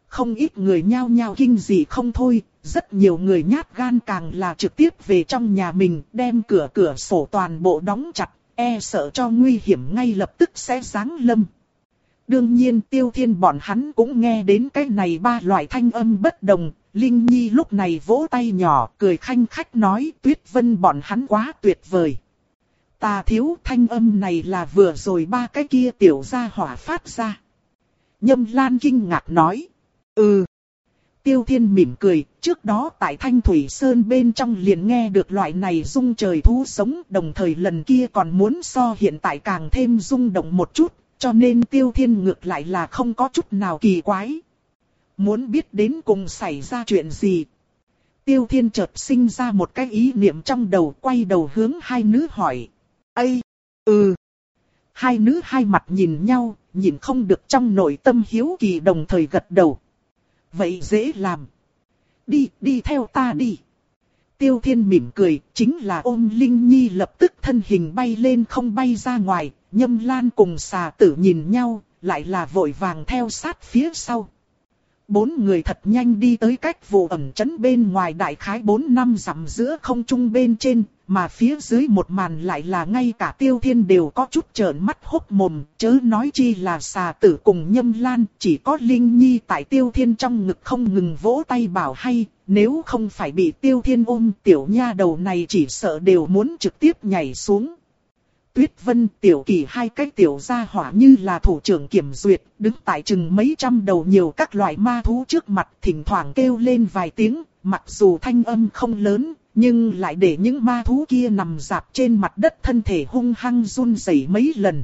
A: không ít người nhao nhao kinh dị không thôi, rất nhiều người nhát gan càng là trực tiếp về trong nhà mình, đem cửa cửa sổ toàn bộ đóng chặt, e sợ cho nguy hiểm ngay lập tức sẽ giáng lâm. Đương nhiên Tiêu Thiên bọn hắn cũng nghe đến cái này ba loại thanh âm bất đồng. Linh Nhi lúc này vỗ tay nhỏ, cười khanh khách nói Tuyết Vân bọn hắn quá tuyệt vời. Ta thiếu thanh âm này là vừa rồi ba cái kia tiểu gia hỏa phát ra. Nhâm Lan kinh ngạc nói. Ừ. Tiêu Thiên mỉm cười, trước đó tại Thanh Thủy Sơn bên trong liền nghe được loại này rung trời thú sống, đồng thời lần kia còn muốn so hiện tại càng thêm rung động một chút, cho nên Tiêu Thiên ngược lại là không có chút nào kỳ quái. Muốn biết đến cùng xảy ra chuyện gì? Tiêu Thiên chợt sinh ra một cái ý niệm trong đầu, quay đầu hướng hai nữ hỏi. Ây! Ừ! Hai nữ hai mặt nhìn nhau, nhìn không được trong nội tâm hiếu kỳ đồng thời gật đầu. Vậy dễ làm. Đi, đi theo ta đi. Tiêu Thiên mỉm cười, chính là ôm Linh Nhi lập tức thân hình bay lên không bay ra ngoài. Nhâm Lan cùng xà tử nhìn nhau, lại là vội vàng theo sát phía sau. Bốn người thật nhanh đi tới cách vụ ẩn trấn bên ngoài đại khái bốn năm dặm giữa không trung bên trên, mà phía dưới một màn lại là ngay cả Tiêu Thiên đều có chút trợn mắt hốc mồm, chớ nói chi là xà tử cùng Nhâm Lan, chỉ có Linh Nhi tại Tiêu Thiên trong ngực không ngừng vỗ tay bảo hay, nếu không phải bị Tiêu Thiên ôm tiểu nha đầu này chỉ sợ đều muốn trực tiếp nhảy xuống. Tuyết Vân, Tiểu Kỳ hai cái tiểu gia hỏa như là thủ trưởng kiểm duyệt, đứng tại chừng mấy trăm đầu nhiều các loại ma thú trước mặt, thỉnh thoảng kêu lên vài tiếng, mặc dù thanh âm không lớn, nhưng lại để những ma thú kia nằm rạp trên mặt đất thân thể hung hăng run rẩy mấy lần.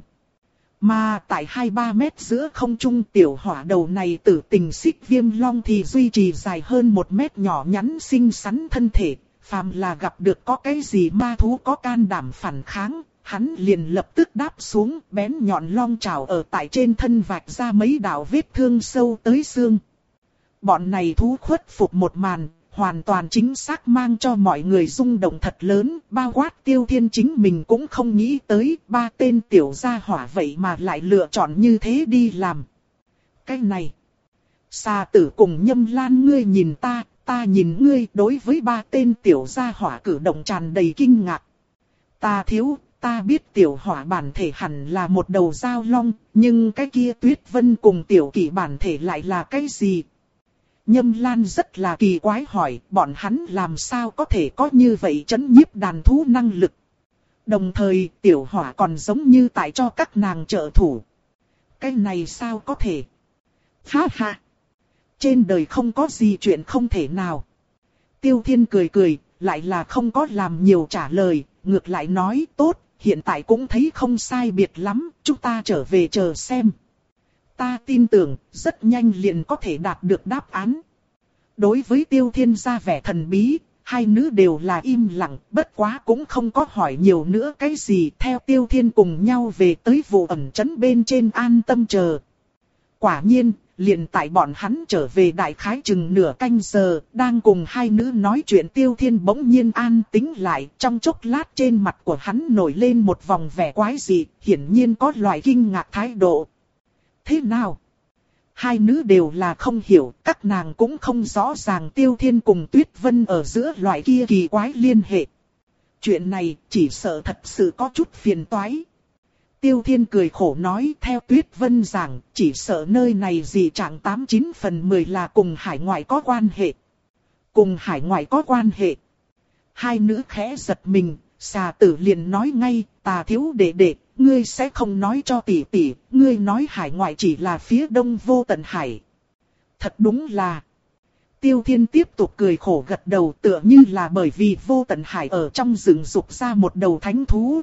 A: Mà tại hai ba mét giữa không trung tiểu hỏa đầu này tử tình xích viêm long thì duy trì dài hơn một mét nhỏ nhắn xinh xắn thân thể, phàm là gặp được có cái gì ma thú có can đảm phản kháng. Hắn liền lập tức đáp xuống, bén nhọn long trảo ở tại trên thân vạch ra mấy đạo vết thương sâu tới xương. Bọn này thú khuất phục một màn, hoàn toàn chính xác mang cho mọi người rung động thật lớn, bao quát Tiêu Thiên chính mình cũng không nghĩ tới, ba tên tiểu gia hỏa vậy mà lại lựa chọn như thế đi làm. Cái này, xà tử cùng Nhâm Lan ngươi nhìn ta, ta nhìn ngươi, đối với ba tên tiểu gia hỏa cử động tràn đầy kinh ngạc. Ta thiếu. Ta biết tiểu hỏa bản thể hẳn là một đầu dao long, nhưng cái kia Tuyết Vân cùng tiểu Kỷ bản thể lại là cái gì? Nhâm Lan rất là kỳ quái hỏi, bọn hắn làm sao có thể có như vậy trấn nhiếp đàn thú năng lực? Đồng thời tiểu hỏa còn giống như tại cho các nàng trợ thủ. Cái này sao có thể? Ha ha! Trên đời không có gì chuyện không thể nào. Tiêu Thiên cười cười, lại là không có làm nhiều trả lời, ngược lại nói tốt. Hiện tại cũng thấy không sai biệt lắm, chúng ta trở về chờ xem. Ta tin tưởng, rất nhanh liền có thể đạt được đáp án. Đối với Tiêu Thiên ra vẻ thần bí, hai nữ đều là im lặng, bất quá cũng không có hỏi nhiều nữa cái gì. Theo Tiêu Thiên cùng nhau về tới vụ ẩn trấn bên trên an tâm chờ. Quả nhiên, liền tại bọn hắn trở về đại khái chừng nửa canh giờ, đang cùng hai nữ nói chuyện Tiêu Thiên bỗng nhiên an tĩnh lại, trong chốc lát trên mặt của hắn nổi lên một vòng vẻ quái dị, hiển nhiên có loại kinh ngạc thái độ. Thế nào? Hai nữ đều là không hiểu, các nàng cũng không rõ ràng Tiêu Thiên cùng Tuyết Vân ở giữa loại kia kỳ quái liên hệ. Chuyện này chỉ sợ thật sự có chút phiền toái. Tiêu Thiên cười khổ nói theo Tuyết Vân rằng chỉ sợ nơi này gì chẳng tám chín phần mười là cùng hải ngoại có quan hệ. Cùng hải ngoại có quan hệ. Hai nữ khẽ giật mình, xà tử liền nói ngay, ta thiếu đệ đệ, ngươi sẽ không nói cho tỷ tỷ, ngươi nói hải ngoại chỉ là phía đông vô tận hải. Thật đúng là. Tiêu Thiên tiếp tục cười khổ gật đầu tựa như là bởi vì vô tận hải ở trong rừng rục ra một đầu thánh thú.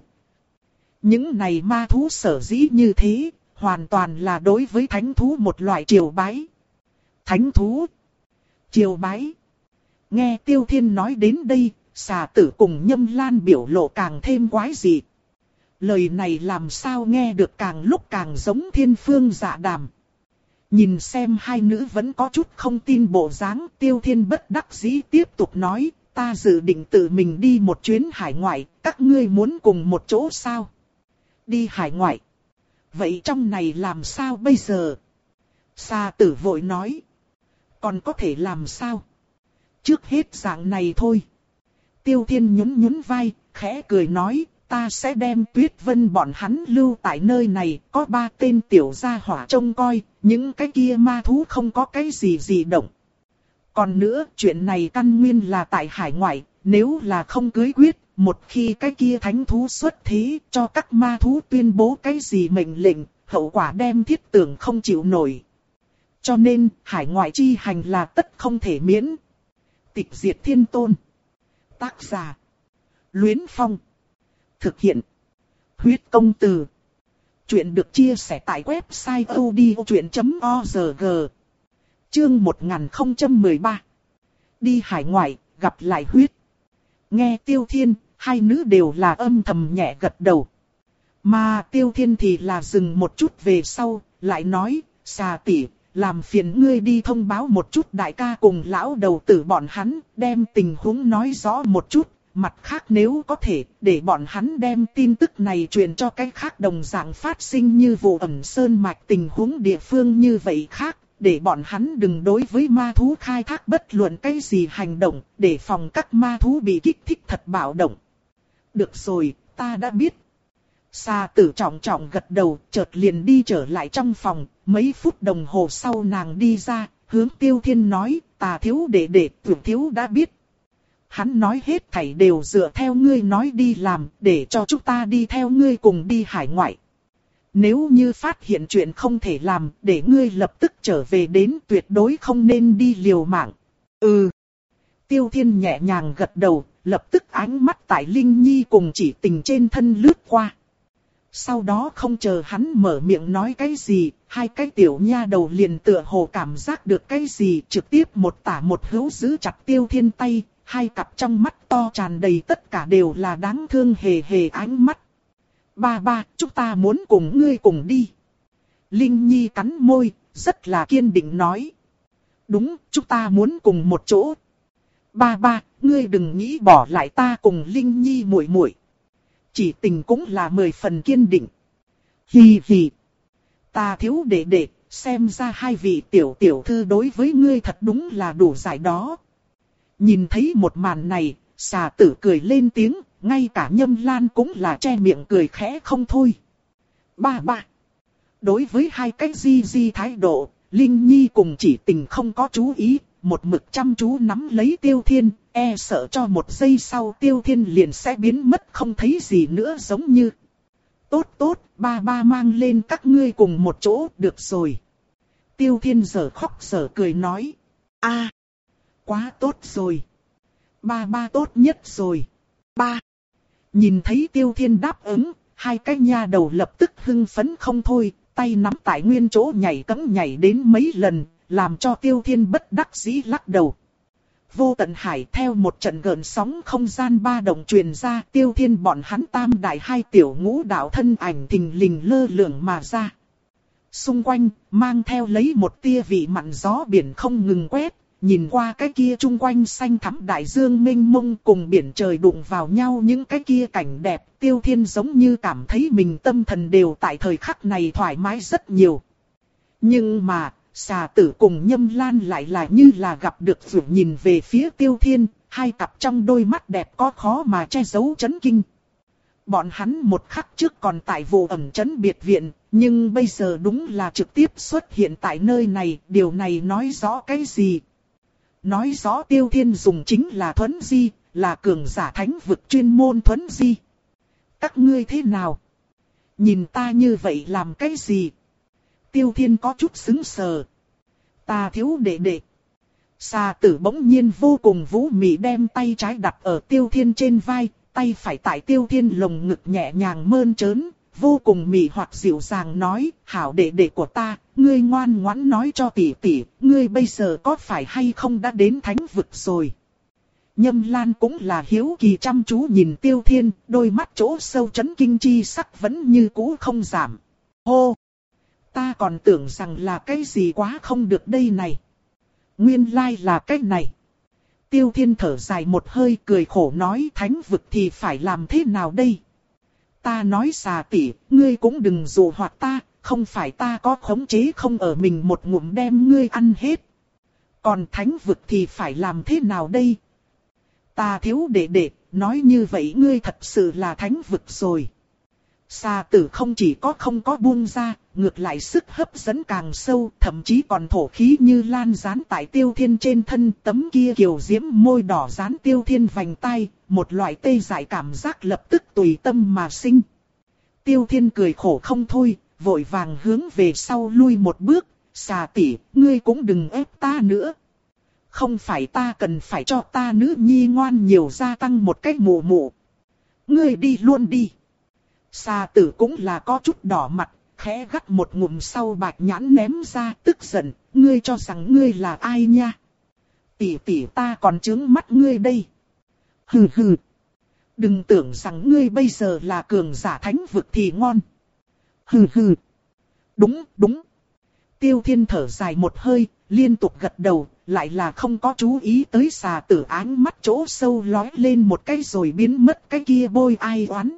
A: Những này ma thú sở dĩ như thế, hoàn toàn là đối với thánh thú một loại triều bái. Thánh thú, triều bái. Nghe Tiêu Thiên nói đến đây, xà tử cùng Nhâm Lan biểu lộ càng thêm quái dị. Lời này làm sao nghe được càng lúc càng giống thiên phương dạ đàm. Nhìn xem hai nữ vẫn có chút không tin bộ dáng, Tiêu Thiên bất đắc dĩ tiếp tục nói, ta dự định tự mình đi một chuyến hải ngoại, các ngươi muốn cùng một chỗ sao? Đi hải ngoại. Vậy trong này làm sao bây giờ? Xà tử vội nói. Còn có thể làm sao? Trước hết dạng này thôi. Tiêu Thiên nhún nhún vai, khẽ cười nói, ta sẽ đem Tuyết Vân bọn hắn lưu tại nơi này, có ba tên tiểu gia hỏa trông coi, những cái kia ma thú không có cái gì gì động. Còn nữa, chuyện này căn nguyên là tại hải ngoại, nếu là không cưới quyết, một khi cái kia thánh thú xuất thế, cho các ma thú tuyên bố cái gì mệnh lệnh, hậu quả đem thiết tưởng không chịu nổi. Cho nên, hải ngoại chi hành là tất không thể miễn. Tịch diệt thiên tôn. Tác giả. Luyến Phong. Thực hiện. Huyết công từ. Chuyện được chia sẻ tại website odchuyện chấm org. Chương một nghìn không trăm mười ba. Đi hải ngoại, gặp lại huyết. Nghe Tiêu Thiên, hai nữ đều là âm thầm nhẹ gật đầu. Mà Tiêu Thiên thì là dừng một chút về sau, lại nói, xà tỷ, làm phiền ngươi đi thông báo một chút đại ca cùng lão đầu tử bọn hắn, đem tình huống nói rõ một chút. Mặt khác nếu có thể, để bọn hắn đem tin tức này truyền cho cái khác đồng dạng phát sinh như vụ ẩn sơn mạch tình huống địa phương như vậy khác, để bọn hắn đừng đối với ma thú khai thác bất luận cái gì hành động, để phòng các ma thú bị kích thích thật bạo động. Được rồi, ta đã biết. Xà tử trọng trọng gật đầu, chợt liền đi trở lại trong phòng, mấy phút đồng hồ sau nàng đi ra, hướng Tiêu Thiên nói, Tà thiếu đệ đệ, Tưởng thiếu đã biết. Hắn nói hết thảy đều dựa theo ngươi nói đi làm, để cho chúng ta đi theo ngươi cùng đi hải ngoại. Nếu như phát hiện chuyện không thể làm, để ngươi lập tức trở về đến, tuyệt đối không nên đi liều mạng. Ừ. Tiêu Thiên nhẹ nhàng gật đầu, lập tức ánh mắt tại Linh Nhi cùng Chỉ Tình trên thân lướt qua. Sau đó không chờ hắn mở miệng nói cái gì, hai cái tiểu nha đầu liền tựa hồ cảm giác được cái gì, trực tiếp một tả một hữu giữ chặt Tiêu Thiên tay, hai cặp trong mắt to tràn đầy tất cả đều là đáng thương hề hề ánh mắt. Ba ba, chúng ta muốn cùng ngươi cùng đi. Linh Nhi cắn môi, rất là kiên định nói. Đúng, chúng ta muốn cùng một chỗ. Ba ba, ngươi đừng nghĩ bỏ lại ta cùng Linh Nhi muội muội. Chỉ Tình cũng là mười phần kiên định. Hì hì. Ta thiếu đệ đệ, xem ra hai vị tiểu tiểu thư đối với ngươi thật đúng là đủ giải đó. Nhìn thấy một màn này, xà tử cười lên tiếng, ngay cả Nhâm Lan cũng là che miệng cười khẽ không thôi. Ba ba. Đối với hai cái di di thái độ, Linh Nhi cùng Chỉ Tình không có chú ý, một mực chăm chú nắm lấy Tiêu Thiên, e sợ cho một giây sau Tiêu Thiên liền sẽ biến mất không thấy gì nữa giống như. Tốt tốt, ba ba mang lên các ngươi cùng một chỗ, được rồi. Tiêu Thiên giờ khóc giờ cười nói. A, quá tốt rồi. Ba ba tốt nhất rồi. Ba. Nhìn thấy Tiêu Thiên đáp ứng, hai cái nha đầu lập tức hưng phấn không thôi, tay nắm tại nguyên chỗ nhảy cẫng nhảy đến mấy lần, làm cho Tiêu Thiên bất đắc dĩ lắc đầu. Vô tận hải theo một trận gợn sóng không gian ba động truyền ra, Tiêu Thiên bọn hắn tam đại hai tiểu ngũ đạo thân ảnh thình lình lơ lửng mà ra. Xung quanh, mang theo lấy một tia vị mặn gió biển không ngừng quét, nhìn qua cái kia chung quanh xanh thẳm đại dương mênh mông cùng biển trời đụng vào nhau những cái kia cảnh đẹp, Tiêu Thiên giống như cảm thấy mình tâm thần đều tại thời khắc này thoải mái rất nhiều. Nhưng mà, xà tử cùng Nhâm Lan lại là như là gặp được vượt nhìn về phía Tiêu Thiên, hai cặp trong đôi mắt đẹp có khó mà che giấu chấn kinh. Bọn hắn một khắc trước còn tại vụ ẩn trấn biệt viện, nhưng bây giờ đúng là trực tiếp xuất hiện tại nơi này, điều này nói rõ cái gì? Nói rõ Tiêu Thiên dùng chính là thuấn di, là cường giả thánh vực chuyên môn thuấn di. Các ngươi thế nào? Nhìn ta như vậy làm cái gì? Tiêu Thiên có chút sững sờ. Ta thiếu đệ đệ. Xà tử bỗng nhiên vô cùng vũ mị đem tay trái đặt ở Tiêu Thiên trên vai, tay phải tại Tiêu Thiên lồng ngực nhẹ nhàng mơn trớn, vô cùng mị hoặc dịu dàng nói, hảo đệ đệ của ta, ngươi ngoan ngoãn nói cho tỷ tỷ, ngươi bây giờ có phải hay không đã đến thánh vực rồi. Nhâm Lan cũng là hiếu kỳ chăm chú nhìn Tiêu Thiên, đôi mắt chỗ sâu chấn kinh chi sắc vẫn như cũ không giảm. Hô! Ta còn tưởng rằng là cái gì quá không được đây này. Nguyên lai là cái này. Tiêu Thiên thở dài một hơi cười khổ nói thánh vực thì phải làm thế nào đây? Ta nói xà tỷ, ngươi cũng đừng dụ hoặc ta, không phải ta có khống chế không ở mình một ngụm đem ngươi ăn hết. Còn thánh vực thì phải làm thế nào đây? Tà thiếu đệ đệ, nói như vậy ngươi thật sự là thánh vực rồi. Xà tử không chỉ có không có buông ra, ngược lại sức hấp dẫn càng sâu, thậm chí còn thổ khí như lan dán tại Tiêu Thiên trên thân, tấm kia kiều diễm môi đỏ dán Tiêu Thiên vành tai, một loại tê dại cảm giác lập tức tùy tâm mà sinh. Tiêu Thiên cười khổ không thôi, vội vàng hướng về sau lui một bước, xà tỷ, ngươi cũng đừng ép ta nữa. Không phải ta cần phải cho ta nữ nhi ngoan nhiều gia tăng một cách mụ mụ. Ngươi đi luôn đi. Xà tử cũng là có chút đỏ mặt, khẽ gắt một ngụm sau bạch nhãn ném ra tức giận, ngươi cho rằng ngươi là ai nha? Tỷ tỷ ta còn trướng mắt ngươi đây. Hừ hừ. Đừng tưởng rằng ngươi bây giờ là cường giả thánh vực thì ngon. Hừ hừ. Đúng, đúng. Tiêu Thiên thở dài một hơi, liên tục gật đầu, lại là không có chú ý tới xà tử áng mắt chỗ sâu lói lên một cái rồi biến mất cái kia bôi ai oán.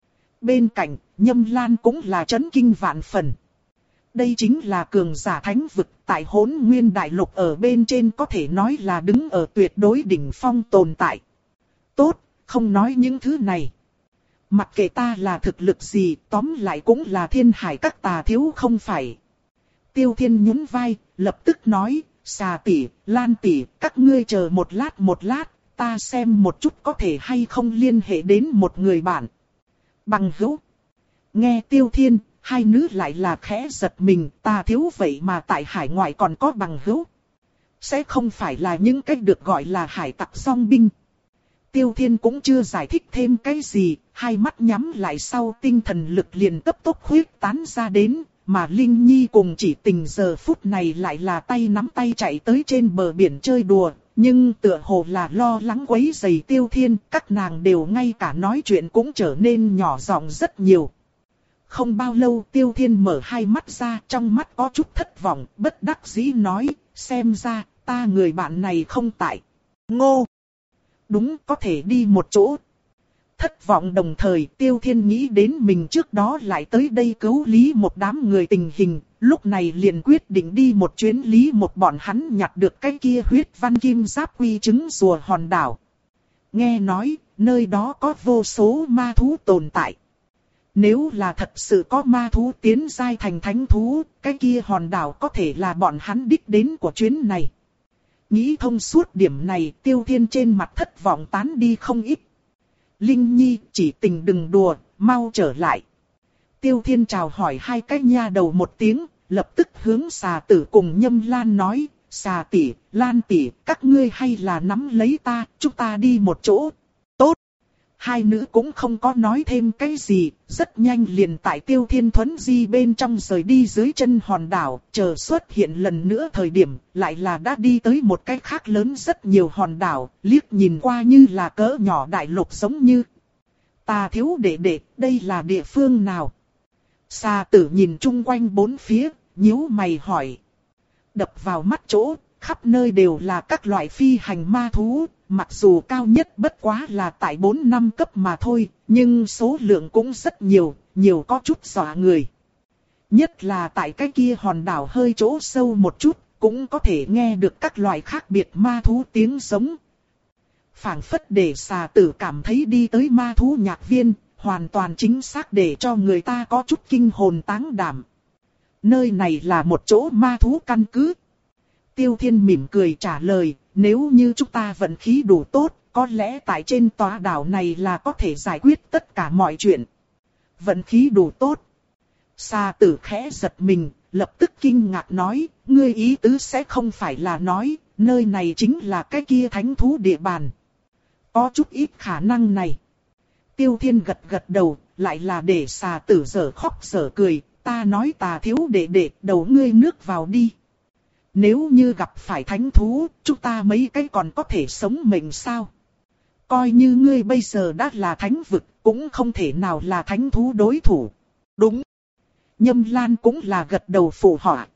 A: Bên cạnh, Nhâm Lan cũng là chấn kinh vạn phần. Đây chính là cường giả thánh vực, tại Hỗn Nguyên Đại Lục ở bên trên có thể nói là đứng ở tuyệt đối đỉnh phong tồn tại. Tốt, không nói những thứ này. Mặc kệ ta là thực lực gì, tóm lại cũng là thiên hải các tà thiếu không phải. Tiêu Thiên nhún vai, lập tức nói, xà tỷ, Lan tỷ, các ngươi chờ một lát một lát, ta xem một chút có thể hay không liên hệ đến một người bạn. Bằng hữu. Nghe Tiêu Thiên, hai nữ lại là khẽ giật mình, ta thiếu vậy mà tại hải ngoại còn có bằng hữu. Sẽ không phải là những cách được gọi là hải tặc song binh. Tiêu Thiên cũng chưa giải thích thêm cái gì, hai mắt nhắm lại sau tinh thần lực liền cấp tốc khuyết tán ra đến, mà Linh Nhi cùng Chỉ Tình giờ phút này lại là tay nắm tay chạy tới trên bờ biển chơi đùa. Nhưng tựa hồ là lo lắng quấy rầy Tiêu Thiên, các nàng đều ngay cả nói chuyện cũng trở nên nhỏ giọng rất nhiều. Không bao lâu Tiêu Thiên mở hai mắt ra, trong mắt có chút thất vọng, bất đắc dĩ nói, xem ra, ta người bạn này không tại. Ngô! Đúng, có thể đi một chỗ. Thất vọng đồng thời Tiêu Thiên nghĩ đến mình trước đó lại tới đây cứu lý một đám người tình hình, lúc này liền quyết định đi một chuyến lý một bọn hắn nhặt được cái kia huyết văn kim giáp quy chứng rùa hòn đảo. Nghe nói, nơi đó có vô số ma thú tồn tại. Nếu là thật sự có ma thú tiến giai thành thánh thú, cái kia hòn đảo có thể là bọn hắn đích đến của chuyến này. Nghĩ thông suốt điểm này, Tiêu Thiên trên mặt thất vọng tán đi không ít. Linh Nhi, Chỉ Tình đừng đùa, mau trở lại. Tiêu Thiên chào hỏi hai cái nha đầu một tiếng, lập tức hướng xà tử cùng Nhâm Lan nói, xà tỷ, Lan tỷ, các ngươi hay là nắm lấy ta, chúng ta đi một chỗ. Tốt. Hai nữ cũng không có nói thêm cái gì, rất nhanh liền tại Tiêu Thiên thuấn di bên trong rời đi dưới chân hòn đảo, chờ xuất hiện lần nữa thời điểm, lại là đã đi tới một cái khác lớn rất nhiều hòn đảo, liếc nhìn qua như là cỡ nhỏ đại lục giống như. Ta thiếu đệ đệ, đây là địa phương nào? Xà tử nhìn chung quanh bốn phía, nhíu mày hỏi. Đập vào mắt chỗ, khắp nơi đều là các loại phi hành ma thú, mặc dù cao nhất bất quá là tại bốn năm cấp mà thôi, nhưng số lượng cũng rất nhiều, nhiều có chút dọa người. Nhất là tại cái kia hòn đảo hơi chỗ sâu một chút, cũng có thể nghe được các loại khác biệt ma thú tiếng giống. Phảng phất để xà tử cảm thấy đi tới ma thú nhạc viên, hoàn toàn chính xác để cho người ta có chút kinh hồn táng đảm. Nơi này là một chỗ ma thú căn cứ. Tiêu Thiên mỉm cười trả lời, nếu như chúng ta vận khí đủ tốt, có lẽ tại trên tòa đảo này là có thể giải quyết tất cả mọi chuyện. Vận khí đủ tốt. Xà tử khẽ giật mình, lập tức kinh ngạc nói, ngươi ý tứ sẽ không phải là nói, nơi này chính là cái kia thánh thú địa bàn. Có chút ít khả năng này. Tiêu Thiên gật gật đầu, lại là để xà tử dở khóc dở cười, ta nói tà thiếu đệ đệ, đầu ngươi nước vào đi. Nếu như gặp phải thánh thú, chúng ta mấy cái còn có thể sống mệnh sao? Coi như ngươi bây giờ đã là thánh vực, cũng không thể nào là thánh thú đối thủ. Đúng. Nhâm Lan cũng là gật đầu phụ họa.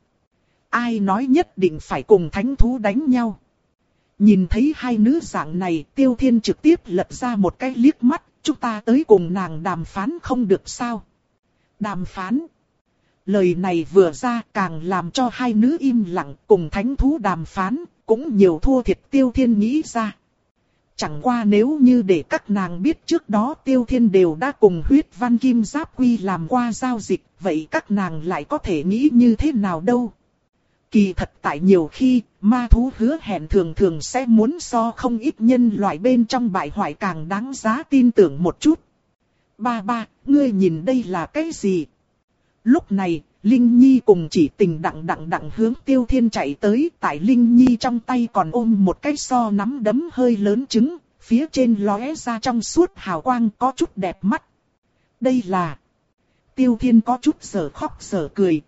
A: Ai nói nhất định phải cùng thánh thú đánh nhau? Nhìn thấy hai nữ dạng này, Tiêu Thiên trực tiếp lật ra một cái liếc mắt, chúng ta tới cùng nàng đàm phán không được sao? Đàm phán? Lời này vừa ra càng làm cho hai nữ im lặng, cùng thánh thú đàm phán, cũng nhiều thua thiệt Tiêu Thiên nghĩ ra. Chẳng qua nếu như để các nàng biết trước đó Tiêu Thiên đều đã cùng huyết văn kim giáp quy làm qua giao dịch, vậy các nàng lại có thể nghĩ như thế nào đâu. Kỳ thật tại nhiều khi, ma thú hứa hẹn thường thường sẽ muốn so không ít nhân loại bên trong bại hoại càng đáng giá tin tưởng một chút. Ba ba, ngươi nhìn đây là cái gì? Lúc này, Linh Nhi cùng Chỉ Tình đặng đặng đặng hướng Tiêu Thiên chạy tới, tại Linh Nhi trong tay còn ôm một cái so nắm đấm hơi lớn trứng, phía trên lóe ra trong suốt hào quang có chút đẹp mắt. Đây là... Tiêu Thiên có chút sở khóc sở cười.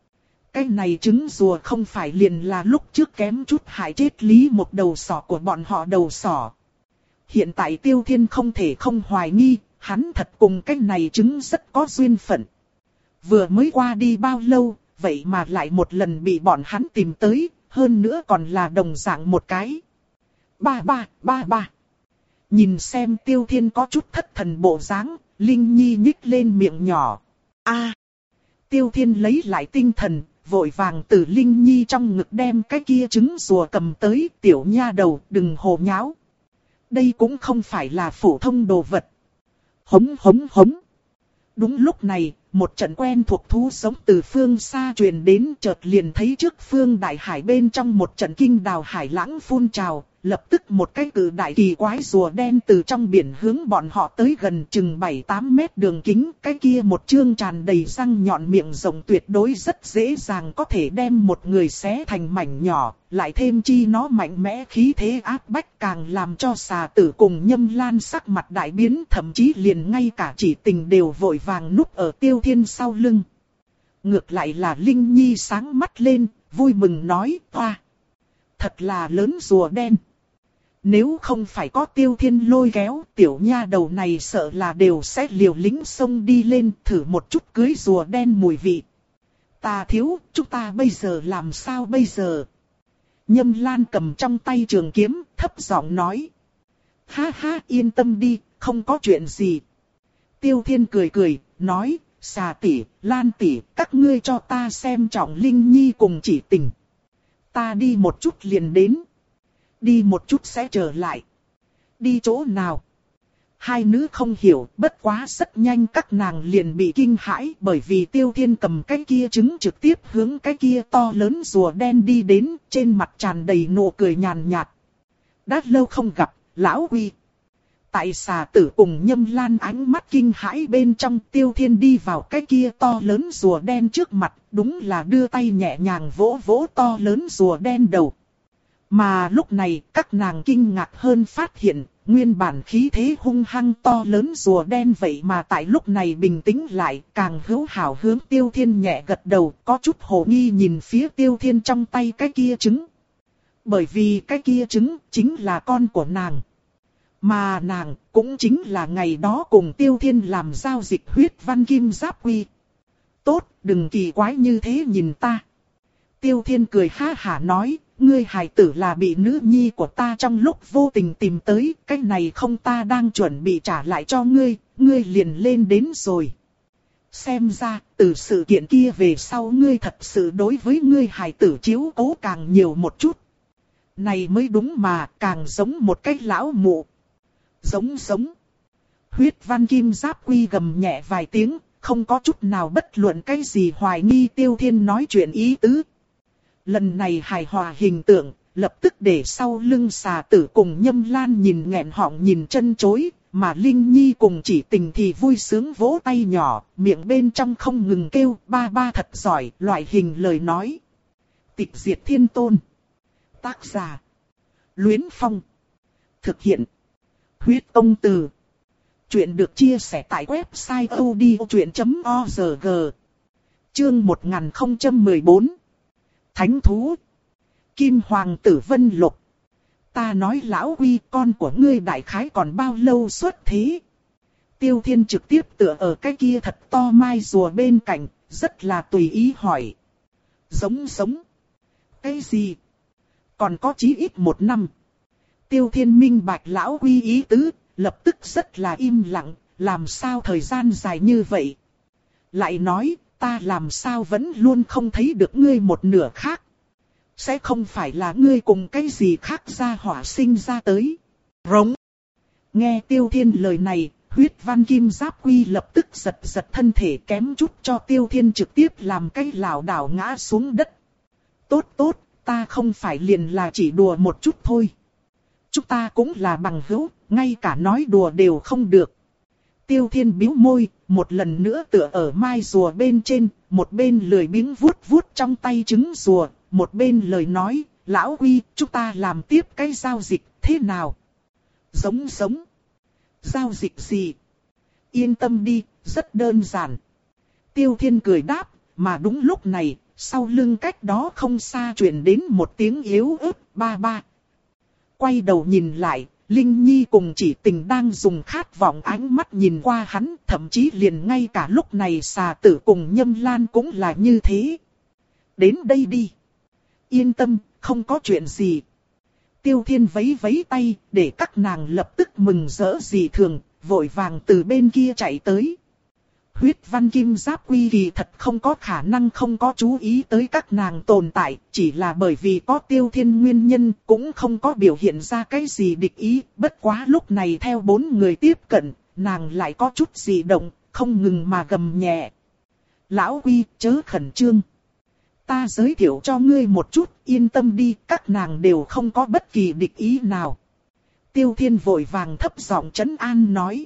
A: Cái này trứng rùa không phải liền là lúc trước kém chút hại chết Lý một đầu sỏ của bọn họ đầu sỏ. Hiện tại Tiêu Thiên không thể không hoài nghi, hắn thật cùng cái này trứng rất có duyên phận. Vừa mới qua đi bao lâu, vậy mà lại một lần bị bọn hắn tìm tới, hơn nữa còn là đồng dạng một cái. Ba ba, ba ba. Nhìn xem Tiêu Thiên có chút thất thần bộ dáng, Linh Nhi nhích lên miệng nhỏ. A. Tiêu Thiên lấy lại tinh thần, vội vàng từ Linh Nhi trong ngực đem cái kia trứng rùa cầm tới, tiểu nha đầu, đừng hồ nháo. Đây cũng không phải là phổ thông đồ vật. Hống hống hống. Đúng lúc này, một trận quen thuộc thú sống từ phương xa truyền đến, chợt liền thấy trước phương đại hải bên trong một trận kinh đào hải lãng phun trào, lập tức một cái cự đại kỳ quái rùa đen từ trong biển hướng bọn họ tới gần chừng bảy tám mét đường kính, cái kia một chương tràn đầy răng nhọn miệng rộng tuyệt đối rất dễ dàng có thể đem một người xé thành mảnh nhỏ, lại thêm chi nó mạnh mẽ khí thế áp bách càng làm cho xà tử cùng Nhâm Lan sắc mặt đại biến, thậm chí liền ngay cả Chỉ Tình đều vội vàng núp ở Tiêu Thiên sau lưng. Ngược lại là Linh Nhi sáng mắt lên, vui mừng nói, oa, thật là lớn rùa đen. Nếu không phải có Tiêu Thiên lôi kéo, tiểu nha đầu này sợ là đều sẽ liều lĩnh xông đi lên thử một chút cưới rùa đen mùi vị. Ta thiếu, chúng ta bây giờ làm sao bây giờ? Nhâm Lan cầm trong tay trường kiếm, thấp giọng nói. Ha ha, yên tâm đi, không có chuyện gì. Tiêu Thiên cười cười, nói, Xà tỷ, Lan tỷ, các ngươi cho ta xem trọng Linh Nhi cùng Chỉ Tình. Ta đi một chút liền đến. Đi một chút sẽ trở lại. Đi chỗ nào? Hai nữ không hiểu, bất quá rất nhanh các nàng liền bị kinh hãi bởi vì Tiêu Thiên cầm cái kia trứng trực tiếp hướng cái kia to lớn rùa đen đi đến, trên mặt tràn đầy nụ cười nhàn nhạt. Đã lâu không gặp, lão Huy. Tại xà tử cùng Nhâm Lan ánh mắt kinh hãi bên trong, Tiêu Thiên đi vào cái kia to lớn rùa đen trước mặt, đúng là đưa tay nhẹ nhàng vỗ vỗ to lớn rùa đen đầu. Mà lúc này các nàng kinh ngạc hơn phát hiện, nguyên bản khí thế hung hăng to lớn rùa đen vậy mà tại lúc này bình tĩnh lại, càng hữu hảo hướng Tiêu Thiên nhẹ gật đầu, có chút hồ nghi nhìn phía Tiêu Thiên trong tay cái kia trứng. Bởi vì cái kia trứng chính là con của nàng. Mà nàng cũng chính là ngày đó cùng Tiêu Thiên làm giao dịch huyết văn kim giáp quy. Tốt, đừng kỳ quái như thế nhìn ta. Tiêu Thiên cười ha hả nói, ngươi hài tử là bị nữ nhi của ta trong lúc vô tình tìm tới, cái này không ta đang chuẩn bị trả lại cho ngươi, ngươi liền lên đến rồi. Xem ra, từ sự kiện kia về sau ngươi thật sự đối với ngươi hài tử chiếu cố càng nhiều một chút. Này mới đúng mà, càng giống một cái lão mụ. Giống giống. Huyết văn kim giáp quy gầm nhẹ vài tiếng, không có chút nào bất luận cái gì hoài nghi Tiêu Thiên nói chuyện ý tứ. Lần này hài hòa hình tượng, lập tức để sau lưng xà tử cùng Nhâm Lan nhìn nghẹn họng nhìn chân chối, mà Linh Nhi cùng Chỉ Tình thì vui sướng vỗ tay nhỏ, miệng bên trong không ngừng kêu, ba ba thật giỏi, loại hình lời nói. Tịch diệt thiên tôn. Tác giả. Luyến Phong. Thực hiện. Huyết Công Từ. Chuyện được chia sẻ tại website odchuyện chấm org. Chương một nghìn không trăm mười bốn. Thánh thú. Kim Hoàng tử Vân Lục. Ta nói lão Huy, con của ngươi đại khái còn bao lâu xuất thế? Tiêu Thiên trực tiếp tựa ở cái kia thật to mai rùa bên cạnh, rất là tùy ý hỏi. Giống giống. Cái gì? Còn có chí ít một năm. Tiêu Thiên minh bạch lão Huy ý tứ, lập tức rất là im lặng, làm sao thời gian dài như vậy? Lại nói, ta làm sao vẫn luôn không thấy được ngươi một nửa khác. sẽ không phải là ngươi cùng cái gì khác ra hỏa sinh ra tới. Rống. Nghe Tiêu Thiên lời này, huyết văn kim giáp quy lập tức giật giật thân thể kém chút cho Tiêu Thiên trực tiếp làm cái lảo đảo ngã xuống đất. Tốt tốt, ta không phải liền là chỉ đùa một chút thôi. Chúng ta cũng là bằng hữu, ngay cả nói đùa đều không được. Tiêu Thiên bĩu môi, một lần nữa tựa ở mai rùa bên trên, một bên lười biếng vuốt vuốt trong tay trứng rùa, một bên lời nói, lão Quy, chúng ta làm tiếp cái giao dịch, thế nào? Giống giống. Giao dịch gì? Yên tâm đi, rất đơn giản. Tiêu Thiên cười đáp, mà đúng lúc này, sau lưng cách đó không xa truyền đến một tiếng yếu ớt, ba ba. Quay đầu nhìn lại, Linh Nhi cùng Chỉ Tình đang dùng khát vọng ánh mắt nhìn qua hắn, thậm chí liền ngay cả lúc này xà tử cùng Nhâm Lan cũng là như thế. Đến đây đi. Yên tâm, không có chuyện gì. Tiêu Thiên vẫy vẫy tay, để các nàng lập tức mừng rỡ dị thường, vội vàng từ bên kia chạy tới. Huyết văn kim giáp quy kỳ thật không có khả năng không có chú ý tới các nàng tồn tại, chỉ là bởi vì có Tiêu Thiên nguyên nhân, cũng không có biểu hiện ra cái gì địch ý. Bất quá lúc này theo bốn người tiếp cận, nàng lại có chút dị động, không ngừng mà gầm nhẹ. Lão Quy, chớ khẩn trương. Ta giới thiệu cho ngươi một chút, yên tâm đi, các nàng đều không có bất kỳ địch ý nào. Tiêu Thiên vội vàng thấp giọng trấn an nói.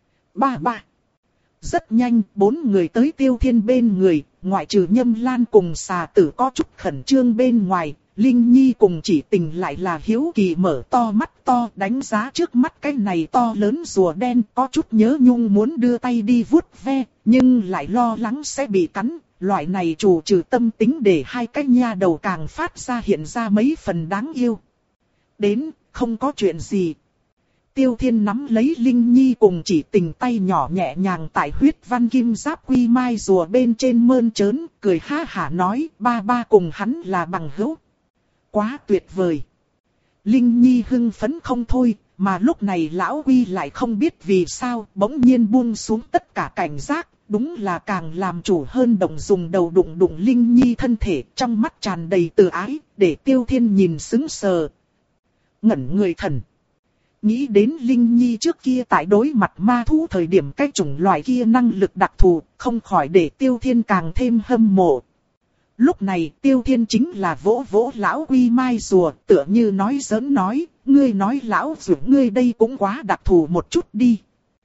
A: Ba ba. Rất nhanh, bốn người tới Tiêu Thiên bên người, ngoại trừ Nhâm Lan cùng xà tử có chút khẩn trương bên ngoài, Linh Nhi cùng Chỉ Tình lại là hiếu kỳ mở to mắt to đánh giá trước mắt cái này to lớn rùa đen, có chút nhớ nhung muốn đưa tay đi vuốt ve, nhưng lại lo lắng sẽ bị cắn. Loại này chủ trừ tâm tính để hai cái nha đầu càng phát ra hiện ra mấy phần đáng yêu. Đến, không có chuyện gì. Tiêu Thiên nắm lấy Linh Nhi cùng Chỉ Tình tay nhỏ nhẹ nhàng tại huyết văn kim giáp quy mai rùa bên trên mơn trớn, cười ha hả nói ba ba cùng hắn là bằng hữu. Quá tuyệt vời. Linh Nhi hưng phấn không thôi, mà lúc này lão quy lại không biết vì sao bỗng nhiên buông xuống tất cả cảnh giác. Đúng là càng làm chủ hơn động dùng đầu đụng đụng Linh Nhi thân thể trong mắt tràn đầy từ ái, để Tiêu Thiên nhìn sững sờ. Ngẩn người thần. Nghĩ đến Linh Nhi trước kia tại đối mặt ma thú thời điểm cái chủng loại kia năng lực đặc thù, không khỏi để Tiêu Thiên càng thêm hâm mộ. Lúc này Tiêu Thiên chính là vỗ vỗ lão quy mai rùa, tựa như nói giỡn nói, ngươi nói lão rùa ngươi đây cũng quá đặc thù một chút đi.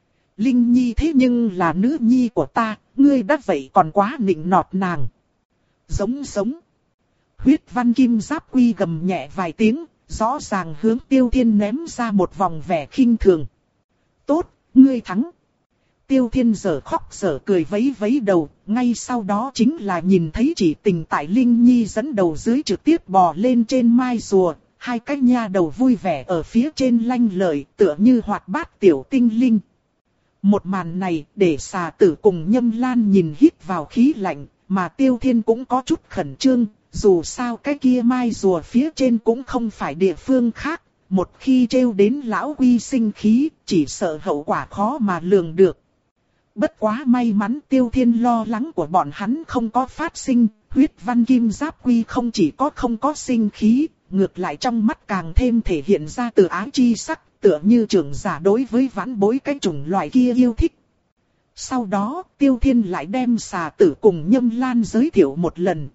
A: Linh Nhi thế nhưng là nữ nhi của ta, ngươi đã vậy còn quá nịnh nọt nàng. Giống giống. Huyết văn kim giáp quy gầm nhẹ vài tiếng, rõ ràng hướng Tiêu Thiên ném ra một vòng vẻ khinh thường. Tốt, ngươi thắng. Tiêu Thiên giở khóc giở cười vẫy vẫy đầu, ngay sau đó chính là nhìn thấy Chỉ Tình tại Linh Nhi dẫn đầu dưới trực tiếp bò lên trên mai rùa. Hai cái nha đầu vui vẻ ở phía trên lanh lợi, tựa như hoạt bát tiểu tinh linh. Một màn này để xà tử cùng Nhâm Lan nhìn hít vào khí lạnh, mà Tiêu Thiên cũng có chút khẩn trương, dù sao cái kia mai rùa phía trên cũng không phải địa phương khác, một khi trêu đến lão quy sinh khí, chỉ sợ hậu quả khó mà lường được. Bất quá may mắn Tiêu Thiên lo lắng của bọn hắn không có phát sinh, huyết văn kim giáp quy không chỉ có không có sinh khí, ngược lại trong mắt càng thêm thể hiện ra từ ái chi sắc. Tựa như trưởng giả đối với vãn bối cái chủng loại kia yêu thích. Sau đó, Tiêu Thiên lại đem xà tử cùng Nhâm Lan giới thiệu một lần.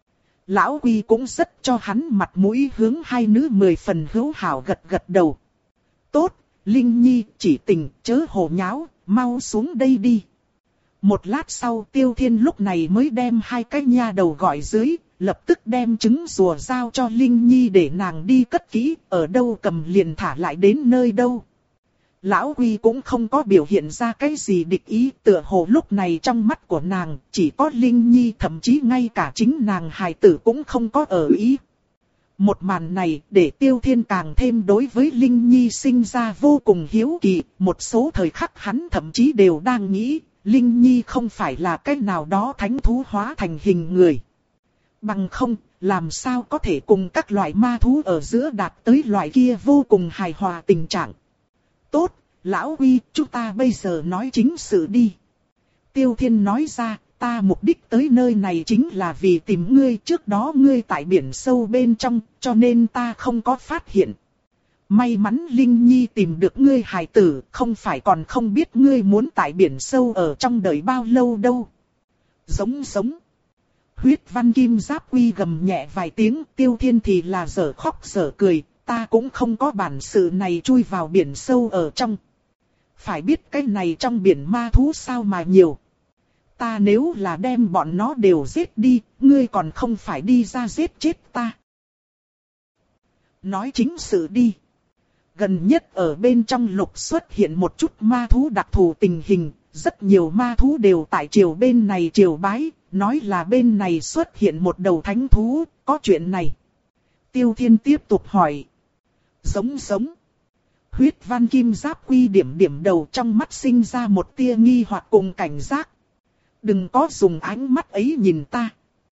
A: Lão Quy cũng rất cho hắn mặt mũi hướng hai nữ mười phần hữu hảo gật gật đầu. Tốt, Linh Nhi, Chỉ Tình, chớ hồ nháo, mau xuống đây đi. Một lát sau Tiêu Thiên lúc này mới đem hai cái nha đầu gọi dưới. Lập tức đem trứng rùa giao cho Linh Nhi để nàng đi cất kỹ, ở đâu cầm liền thả lại đến nơi đâu. Lão Quy cũng không có biểu hiện ra cái gì địch ý, tựa hồ lúc này trong mắt của nàng chỉ có Linh Nhi, thậm chí ngay cả chính nàng hài tử cũng không có ở ý. Một màn này để Tiêu Thiên càng thêm đối với Linh Nhi sinh ra vô cùng hiếu kỳ, một số thời khắc hắn thậm chí đều đang nghĩ, Linh Nhi không phải là cái nào đó thánh thú hóa thành hình người. Bằng không, làm sao có thể cùng các loại ma thú ở giữa đạt tới loại kia vô cùng hài hòa tình trạng. Tốt, Lão Quy, chúng ta bây giờ nói chính sự đi. Tiêu Thiên nói ra, ta mục đích tới nơi này chính là vì tìm ngươi, trước đó ngươi tại biển sâu bên trong, cho nên ta không có phát hiện. May mắn Linh Nhi tìm được ngươi hài tử, không phải còn không biết ngươi muốn tại biển sâu ở trong đời bao lâu đâu. Giống giống. Huyết văn kim giáp quy gầm nhẹ vài tiếng, Tiêu Thiên thì là dở khóc dở cười, ta cũng không có bản sự này chui vào biển sâu ở trong. Phải biết cái này trong biển ma thú sao mà nhiều. Ta nếu là đem bọn nó đều giết đi, ngươi còn không phải đi ra giết chết ta. Nói chính sự đi. Gần nhất ở bên trong lục xuất hiện một chút ma thú đặc thù tình hình, rất nhiều ma thú đều tại triều bên này triều bái, nói là bên này xuất hiện một đầu thánh thú, có chuyện này. Tiêu Thiên tiếp tục hỏi. Giống giống. Huyết văn kim giáp quy điểm điểm đầu, trong mắt sinh ra một tia nghi hoặc cùng cảnh giác. Đừng có dùng ánh mắt ấy nhìn ta.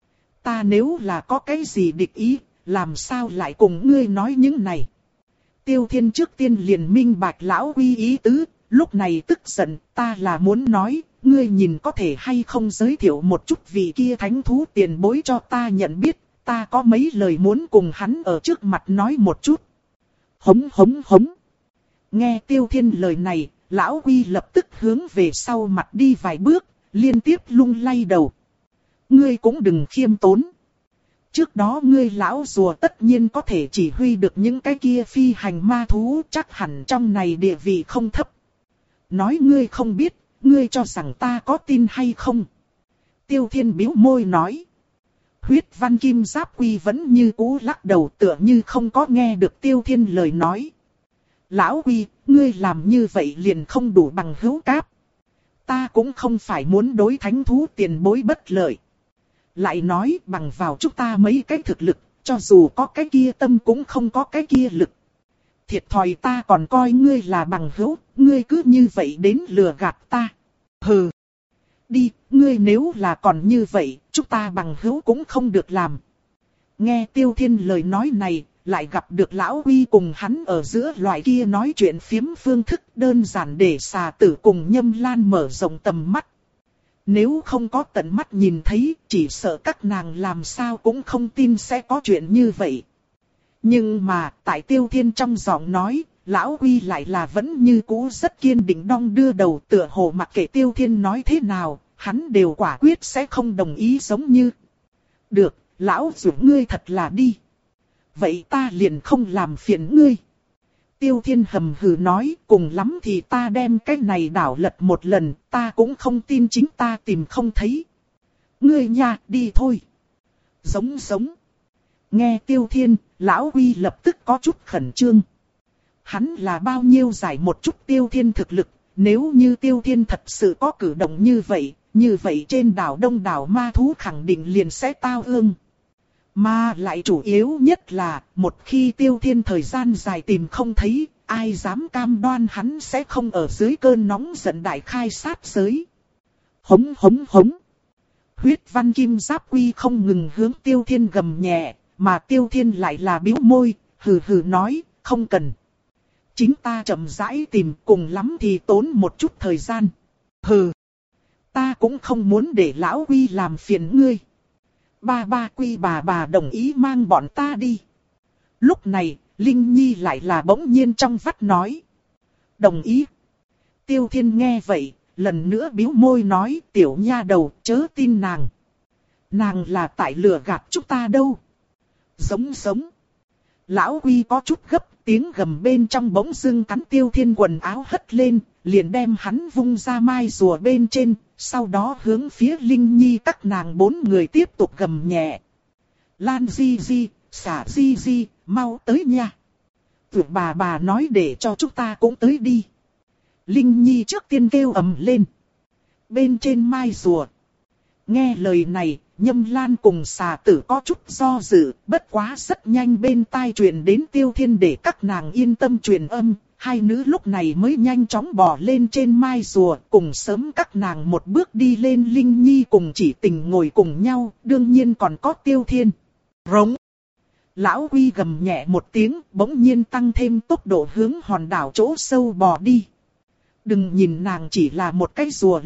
A: Ta nếu là có cái gì địch ý, làm sao lại cùng ngươi nói những này. Tiêu Thiên trước tiên liền minh bạch lão quy ý tứ, lúc này tức giận, ta là muốn nói, ngươi nhìn có thể hay không giới thiệu một chút vị kia thánh thú tiền bối cho ta nhận biết, ta có mấy lời muốn cùng hắn ở trước mặt nói một chút. Hống hống hống. Nghe Tiêu Thiên lời này, lão quy lập tức hướng về sau mặt đi vài bước, liên tiếp lung lay đầu. Ngươi cũng đừng khiêm tốn. Trước đó ngươi lão rùa tất nhiên có thể chỉ huy được những cái kia phi hành ma thú, chắc hẳn trong này địa vị không thấp. Nói ngươi không biết, ngươi cho rằng ta có tin hay không? Tiêu Thiên bĩu môi nói. Huyết văn kim giáp quy vẫn như cũ lắc đầu, tựa như không có nghe được Tiêu Thiên lời nói. Lão quy, ngươi làm như vậy liền không đủ bằng hữu cáp. Ta cũng không phải muốn đối thánh thú tiền bối bất lợi. Lại nói bằng vào chúng ta mấy cái thực lực, cho dù có cái kia tâm cũng không có cái kia lực. Thiệt thòi ta còn coi ngươi là bằng hữu, ngươi cứ như vậy đến lừa gạt ta. Hừ. Đi, ngươi nếu là còn như vậy, chúng ta bằng hữu cũng không được làm. Nghe Tiêu Thiên lời nói này, lại gặp được lão quy cùng hắn ở giữa loại kia nói chuyện phiếm phương thức, đơn giản để xà tử cùng Nhâm Lan mở rộng tầm mắt. Nếu không có tận mắt nhìn thấy, chỉ sợ các nàng làm sao cũng không tin sẽ có chuyện như vậy. Nhưng mà, tại Tiêu Thiên trong giọng nói, lão quy lại là vẫn như cũ rất kiên định đong đưa đầu, tựa hồ mặc kệ Tiêu Thiên nói thế nào, hắn đều quả quyết sẽ không đồng ý giống như. Được, lão dù ngươi thật là đi. Vậy ta liền không làm phiền ngươi. Tiêu Thiên hầm hừ nói, cùng lắm thì ta đem cái này đảo lật một lần, ta cũng không tin chính ta tìm không thấy. Ngươi nha, đi thôi. Giống giống. Nghe Tiêu Thiên, lão quy lập tức có chút khẩn trương. Hắn là bao nhiêu giải một chút Tiêu Thiên thực lực, nếu như Tiêu Thiên thật sự có cử động như vậy, như vậy trên đảo Đông đảo ma thú khẳng định liền sẽ tao ương. Mà lại chủ yếu nhất là, một khi Tiêu Thiên thời gian dài tìm không thấy, ai dám cam đoan hắn sẽ không ở dưới cơn nóng giận đại khai sát giới. Hống hống hống. Huyết văn kim giáp quy không ngừng hướng Tiêu Thiên gầm nhẹ, mà Tiêu Thiên lại là bĩu môi, hừ hừ nói, không cần. Chính ta chậm rãi tìm, cùng lắm thì tốn một chút thời gian. Hừ. Ta cũng không muốn để lão quy làm phiền ngươi. Ba ba quy bà bà đồng ý mang bọn ta đi. Lúc này, Linh Nhi lại là bỗng nhiên trong vắt nói. Đồng ý. Tiêu Thiên nghe vậy, lần nữa bĩu môi nói, tiểu nha đầu, chớ tin nàng. Nàng là tại lừa gạt chúng ta đâu. Giống giống. Lão quy có chút gấp, tiếng gầm bên trong bỗng dưng cắn Tiêu Thiên quần áo hất lên, liền đem hắn vung ra mai rùa bên trên, sau đó hướng phía Linh Nhi các nàng bốn người tiếp tục gầm nhẹ. Lan di di, xả di di, mau tới nha. Tuyệt bà bà nói để cho chúng ta cũng tới đi. Linh Nhi trước tiên kêu ầm lên. Bên trên mai rùa. Nghe lời này, Nhâm Lan cùng xà tử có chút do dự, bất quá rất nhanh bên tai truyền đến Tiêu Thiên để các nàng yên tâm truyền âm. Hai nữ lúc này mới nhanh chóng bò lên trên mai rùa, cùng sớm các nàng một bước đi lên. Linh Nhi cùng Chỉ Tình ngồi cùng nhau, đương nhiên còn có Tiêu Thiên. Rống. Lão quy gầm nhẹ một tiếng, bỗng nhiên tăng thêm tốc độ hướng hòn đảo chỗ sâu bò đi. Đừng nhìn nàng chỉ là một cái rùa loại,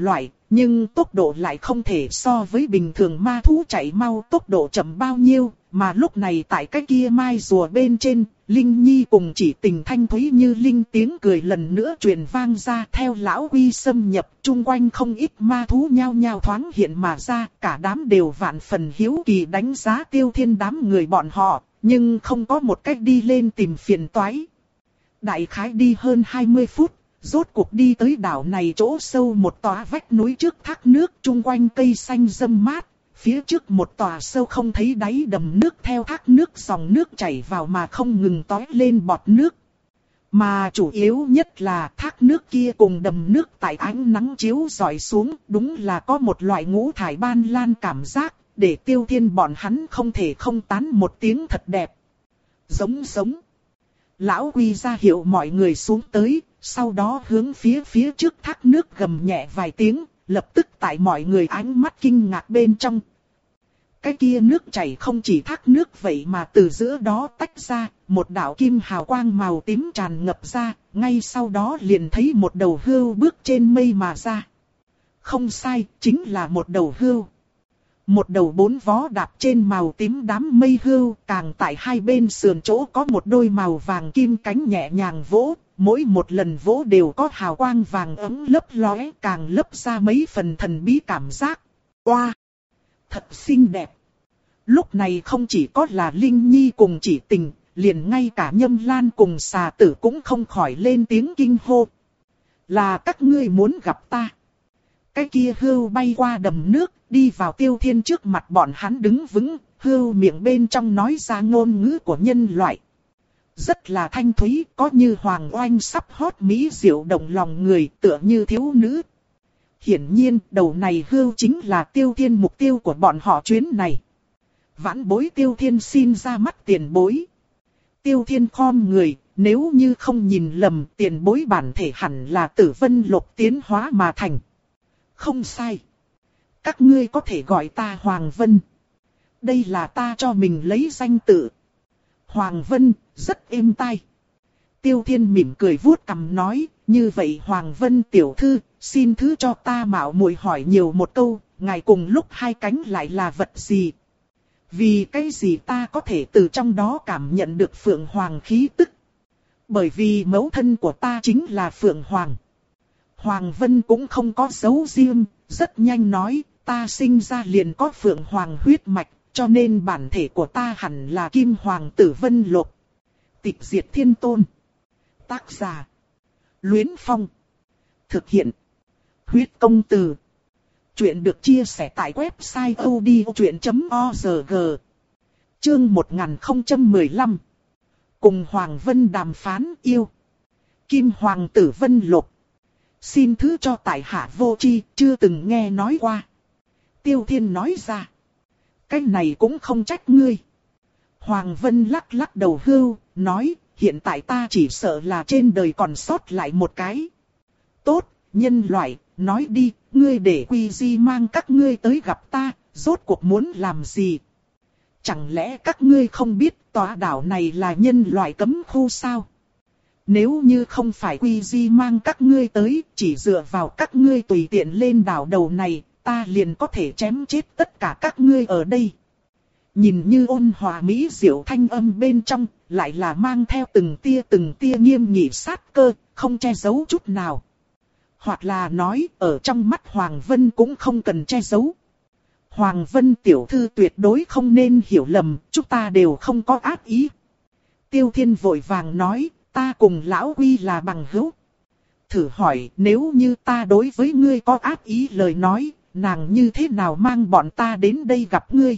A: Nhưng tốc độ lại không thể so với bình thường ma thú chạy mau tốc độ chậm bao nhiêu, mà lúc này tại cái kia mai rùa bên trên, Linh Nhi cùng Chỉ Tình thanh thúy như linh tiếng cười lần nữa truyền vang ra theo lão quy xâm nhập, chung quanh không ít ma thú nhao nhao thoáng hiện mà ra, cả đám đều vạn phần hiếu kỳ đánh giá Tiêu Thiên đám người bọn họ, nhưng không có một cách đi lên tìm phiền toái. Đại khái đi hơn hai mươi phút. Rốt cuộc đi tới đảo này chỗ sâu một tòa vách núi trước thác nước, chung quanh cây xanh râm mát, phía trước một tòa sâu không thấy đáy đầm nước theo thác nước dòng nước chảy vào mà không ngừng tói lên bọt nước. Mà chủ yếu nhất là thác nước kia cùng đầm nước tại ánh nắng chiếu rọi xuống, đúng là có một loại ngũ thải ban lan cảm giác, để Tiêu Thiên bọn hắn không thể không tán một tiếng thật đẹp. Giống giống. Lão Quy ra hiệu mọi người xuống tới. Sau đó hướng phía phía trước thác nước gầm nhẹ vài tiếng, lập tức tại mọi người ánh mắt kinh ngạc bên trong. Cái kia nước chảy không chỉ thác nước vậy mà từ giữa đó tách ra, một đạo kim hào quang màu tím tràn ngập ra, ngay sau đó liền thấy một đầu hươu bước trên mây mà ra. Không sai, chính là một đầu hươu. Một đầu bốn vó đạp trên màu tím đám mây hươu, càng tại hai bên sườn chỗ có một đôi màu vàng kim cánh nhẹ nhàng vỗ. Mỗi một lần vỗ đều có hào quang vàng ấm lấp lóe, càng lấp ra mấy phần thần bí cảm giác. Oa! Wow, thật xinh đẹp! Lúc này không chỉ có là Linh Nhi cùng Chỉ Tình, liền ngay cả Nhâm Lan cùng Xà Tử cũng không khỏi lên tiếng kinh hô. Là các ngươi muốn gặp ta. Cái kia hươu bay qua đầm nước, đi vào Tiêu Thiên trước mặt bọn hắn đứng vững, hươu miệng bên trong nói ra ngôn ngữ của nhân loại. Rất là thanh thúy, có như hoàng oanh sắp hót mỹ diệu động lòng người, tựa như thiếu nữ. Hiển nhiên, đầu này hươu chính là Tiêu Thiên mục tiêu của bọn họ chuyến này. Vãn bối Tiêu Thiên xin ra mắt tiền bối. Tiêu Thiên khom người, nếu như không nhìn lầm, tiền bối bản thể hẳn là Tử Vân Lục tiến hóa mà thành. Không sai. Các ngươi có thể gọi ta Hoàng Vân. Đây là ta cho mình lấy danh tự. Hoàng Vân, rất êm tai. Tiêu Thiên mỉm cười vuốt cằm nói, như vậy Hoàng Vân tiểu thư, xin thứ cho ta mạo muội hỏi nhiều một câu, ngài cùng lúc hai cánh lại là vật gì? Vì cái gì ta có thể từ trong đó cảm nhận được Phượng Hoàng khí tức? Bởi vì mẫu thân của ta chính là Phượng Hoàng. Hoàng Vân cũng không có dấu riêng, rất nhanh nói, ta sinh ra liền có Phượng Hoàng huyết mạch. Cho nên bản thể của ta hẳn là Kim Hoàng Tử Vân Lục. Tịch diệt thiên tôn. Tác giả. Luyến Phong. Thực hiện. Huyết công từ. Chuyện được chia sẻ tại website odchuyện chấm org. Chương một nghìn không trăm mười lăm. Cùng Hoàng Vân đàm phán yêu. Kim Hoàng Tử Vân Lục. Xin thứ cho tại hạ vô tri, chưa từng nghe nói qua. Tiêu Thiên nói ra. Cái này cũng không trách ngươi. Hoàng Vân lắc lắc đầu hưu, nói, hiện tại ta chỉ sợ là trên đời còn sót lại một cái. Tốt, nhân loại, nói đi, ngươi để Quy Di mang các ngươi tới gặp ta, rốt cuộc muốn làm gì? Chẳng lẽ các ngươi không biết tòa đảo này là nhân loại cấm khu sao? Nếu như không phải Quy Di mang các ngươi tới, chỉ dựa vào các ngươi tùy tiện lên đảo đầu này, ta liền có thể chém chết tất cả các ngươi ở đây. Nhìn như ôn hòa mỹ diệu thanh âm bên trong, lại là mang theo từng tia từng tia nghiêm nghị sát cơ, không che giấu chút nào. Hoặc là nói, ở trong mắt Hoàng Vân cũng không cần che giấu. Hoàng Vân tiểu thư tuyệt đối không nên hiểu lầm, chúng ta đều không có ác ý. Tiêu Thiên vội vàng nói, ta cùng lão Quy là bằng hữu. Thử hỏi, nếu như ta đối với ngươi có ác ý lời nói, nàng như thế nào mang bọn ta đến đây gặp ngươi?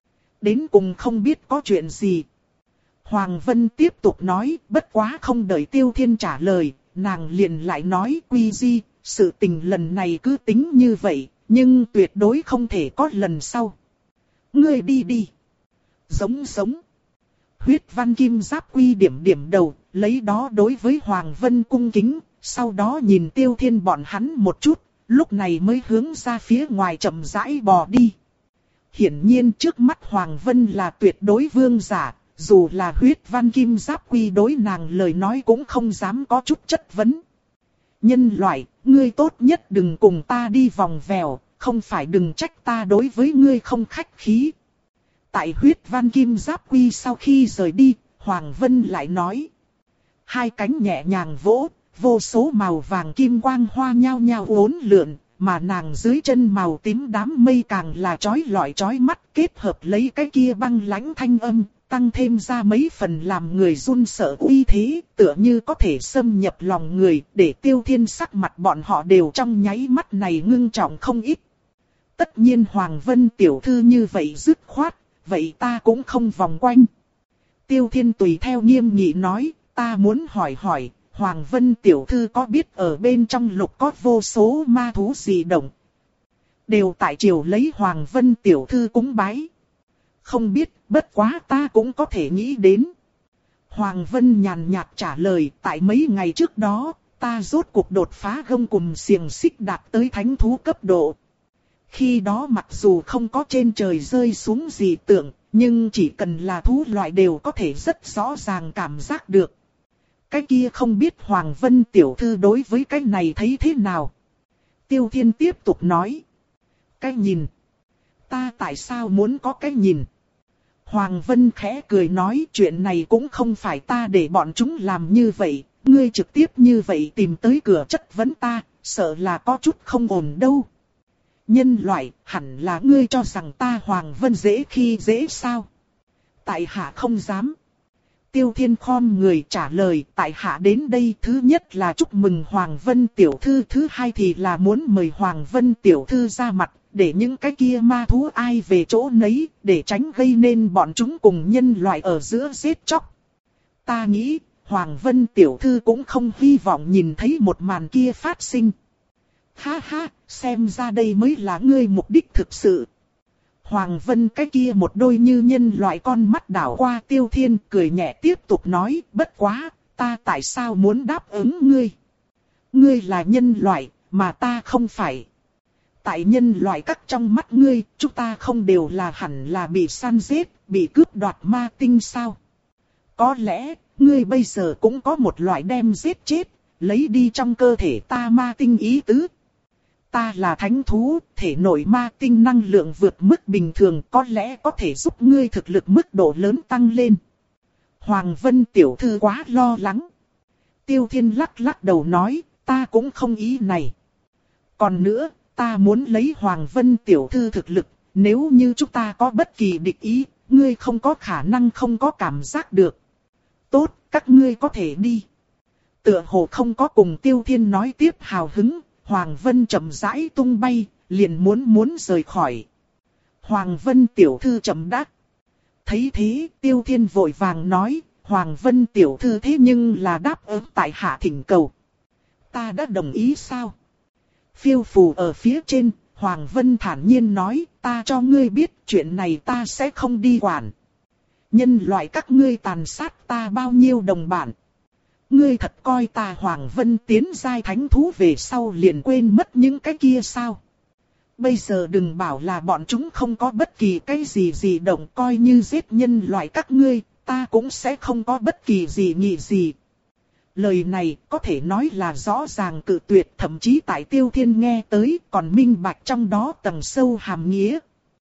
A: Đến cùng không biết có chuyện gì. Hoàng Vân tiếp tục nói, bất quá không đợi Tiêu Thiên trả lời, nàng liền lại nói, Quy Di, sự tình lần này cứ tính như vậy, nhưng tuyệt đối không thể có lần sau. Ngươi đi đi. Giống giống. Huyết văn kim giáp Quy điểm điểm đầu, lấy đó đối với Hoàng Vân cung kính, sau đó nhìn Tiêu Thiên bọn hắn một chút, lúc này mới hướng ra phía ngoài chậm rãi bò đi. Hiển nhiên trước mắt Hoàng Vân là tuyệt đối vương giả, dù là huyết văn kim giáp Quy đối nàng lời nói cũng không dám có chút chất vấn. Nhân loại, ngươi tốt nhất đừng cùng ta đi vòng vèo, không phải đừng trách ta đối với ngươi không khách khí. Tại huyết văn kim giáp quy sau khi rời đi, Hoàng Vân lại nói. Hai cánh nhẹ nhàng vỗ, vô số màu vàng kim quang hoa nhao nhao uốn lượn, mà nàng dưới chân màu tím đám mây càng là chói lọi chói mắt, kết hợp lấy cái kia băng lãnh thanh âm, tăng thêm ra mấy phần làm người run sợ uy thế, tựa như có thể xâm nhập lòng người, để Tiêu Thiên sắc mặt bọn họ đều trong nháy mắt này ngưng trọng không ít. Tất nhiên Hoàng Vân tiểu thư như vậy dứt khoát, vậy ta cũng không vòng quanh. Tiêu Thiên tùy theo nghiêm nghị nói, ta muốn hỏi hỏi, Hoàng Vân tiểu thư có biết ở bên trong lục có vô số ma thú gì động? Đều tại triều lấy Hoàng Vân tiểu thư cúng bái. Không biết, bất quá ta cũng có thể nghĩ đến. Hoàng Vân nhàn nhạt trả lời, tại mấy ngày trước đó, ta rốt cuộc đột phá gông cùm xiềng xích đạt tới thánh thú cấp độ. Khi đó mặc dù không có trên trời rơi xuống gì tượng, nhưng chỉ cần là thú loại đều có thể rất rõ ràng cảm giác được. Cái kia không biết Hoàng Vân tiểu thư đối với cái này thấy thế nào? Tiêu Thiên tiếp tục nói. Cái nhìn. Ta tại sao muốn có cái nhìn? Hoàng Vân khẽ cười nói chuyện này cũng không phải ta để bọn chúng làm như vậy. Ngươi trực tiếp như vậy tìm tới cửa chất vấn ta, sợ là có chút không ổn đâu. Nhân loại, hẳn là ngươi cho rằng ta Hoàng Vân dễ khi dễ sao? Tại hạ không dám. Tiêu Thiên khom người trả lời, tại hạ đến đây thứ nhất là chúc mừng Hoàng Vân tiểu thư, thứ hai thì là muốn mời Hoàng Vân tiểu thư ra mặt, để những cái kia ma thú ai về chỗ nấy, để tránh gây nên bọn chúng cùng nhân loại ở giữa giết chóc. Ta nghĩ, Hoàng Vân tiểu thư cũng không hy vọng nhìn thấy một màn kia phát sinh. Ha ha, xem ra đây mới là ngươi mục đích thực sự. Hoàng Vân cái kia một đôi như nhân loại con mắt đảo qua Tiêu Thiên, cười nhẹ tiếp tục nói, bất quá, ta tại sao muốn đáp ứng ngươi? Ngươi là nhân loại, mà ta không phải. Tại nhân loại các trong mắt ngươi, chúng ta không đều là hẳn là bị săn giết, bị cướp đoạt ma tinh sao? Có lẽ, ngươi bây giờ cũng có một loại đem giết chết, lấy đi trong cơ thể ta ma tinh ý tứ. Ta là thánh thú, thể nội ma tinh năng lượng vượt mức bình thường, có lẽ có thể giúp ngươi thực lực mức độ lớn tăng lên. Hoàng Vân tiểu thư quá lo lắng. Tiêu Thiên lắc lắc đầu nói, ta cũng không ý này. Còn nữa, ta muốn lấy Hoàng Vân tiểu thư thực lực, nếu như chúng ta có bất kỳ địch ý, ngươi không có khả năng không có cảm giác được. Tốt, các ngươi có thể đi. Tựa hồ không có cùng Tiêu Thiên nói tiếp hào hứng. Hoàng Vân chậm rãi tung bay, liền muốn muốn rời khỏi. Hoàng Vân tiểu thư chậm đáp. Thấy thế, Tiêu Thiên vội vàng nói, Hoàng Vân tiểu thư thế nhưng là đáp ứng tại hạ thỉnh cầu. Ta đã đồng ý sao? Phiêu phù ở phía trên, Hoàng Vân thản nhiên nói, ta cho ngươi biết chuyện này ta sẽ không đi quản. Nhân loại các ngươi tàn sát ta bao nhiêu đồng bản. Ngươi thật coi ta Hoàng Vân tiến giai thánh thú về sau liền quên mất những cái kia sao? Bây giờ đừng bảo là bọn chúng không có bất kỳ cái gì gì động, coi như giết nhân loại các ngươi, ta cũng sẽ không có bất kỳ gì nghĩ gì. Lời này có thể nói là rõ ràng cự tuyệt, thậm chí tại Tiêu Thiên nghe tới còn minh bạch trong đó tầng sâu hàm nghĩa.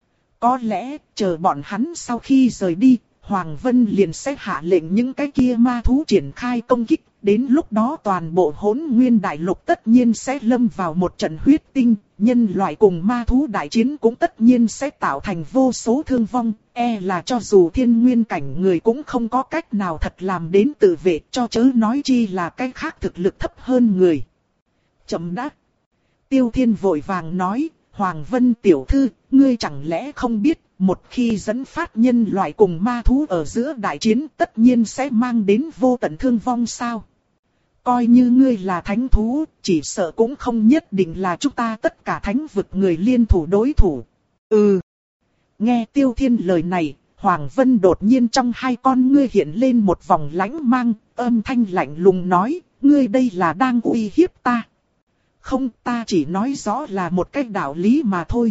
A: Có lẽ chờ bọn hắn sau khi rời đi, Hoàng Vân liền sẽ hạ lệnh những cái kia ma thú triển khai công kích, đến lúc đó toàn bộ Hỗn Nguyên Đại Lục tất nhiên sẽ lâm vào một trận huyết tinh, nhân loại cùng ma thú đại chiến cũng tất nhiên sẽ tạo thành vô số thương vong, e là cho dù thiên nguyên cảnh người cũng không có cách nào thật làm đến tự vệ, cho chớ nói chi là cái khác thực lực thấp hơn người. Chậm đã. Tiêu Thiên vội vàng nói, Hoàng Vân tiểu thư, ngươi chẳng lẽ không biết, một khi dẫn phát nhân loại cùng ma thú ở giữa đại chiến tất nhiên sẽ mang đến vô tận thương vong sao? Coi như ngươi là thánh thú, chỉ sợ cũng không nhất định là chúng ta tất cả thánh vực người liên thủ đối thủ. Ừ. Nghe Tiêu Thiên lời này, Hoàng Vân đột nhiên trong hai con ngươi hiện lên một vòng lãnh mang, âm thanh lạnh lùng nói, ngươi đây là đang uy hiếp ta. Không, ta chỉ nói rõ là một cách đạo lý mà thôi.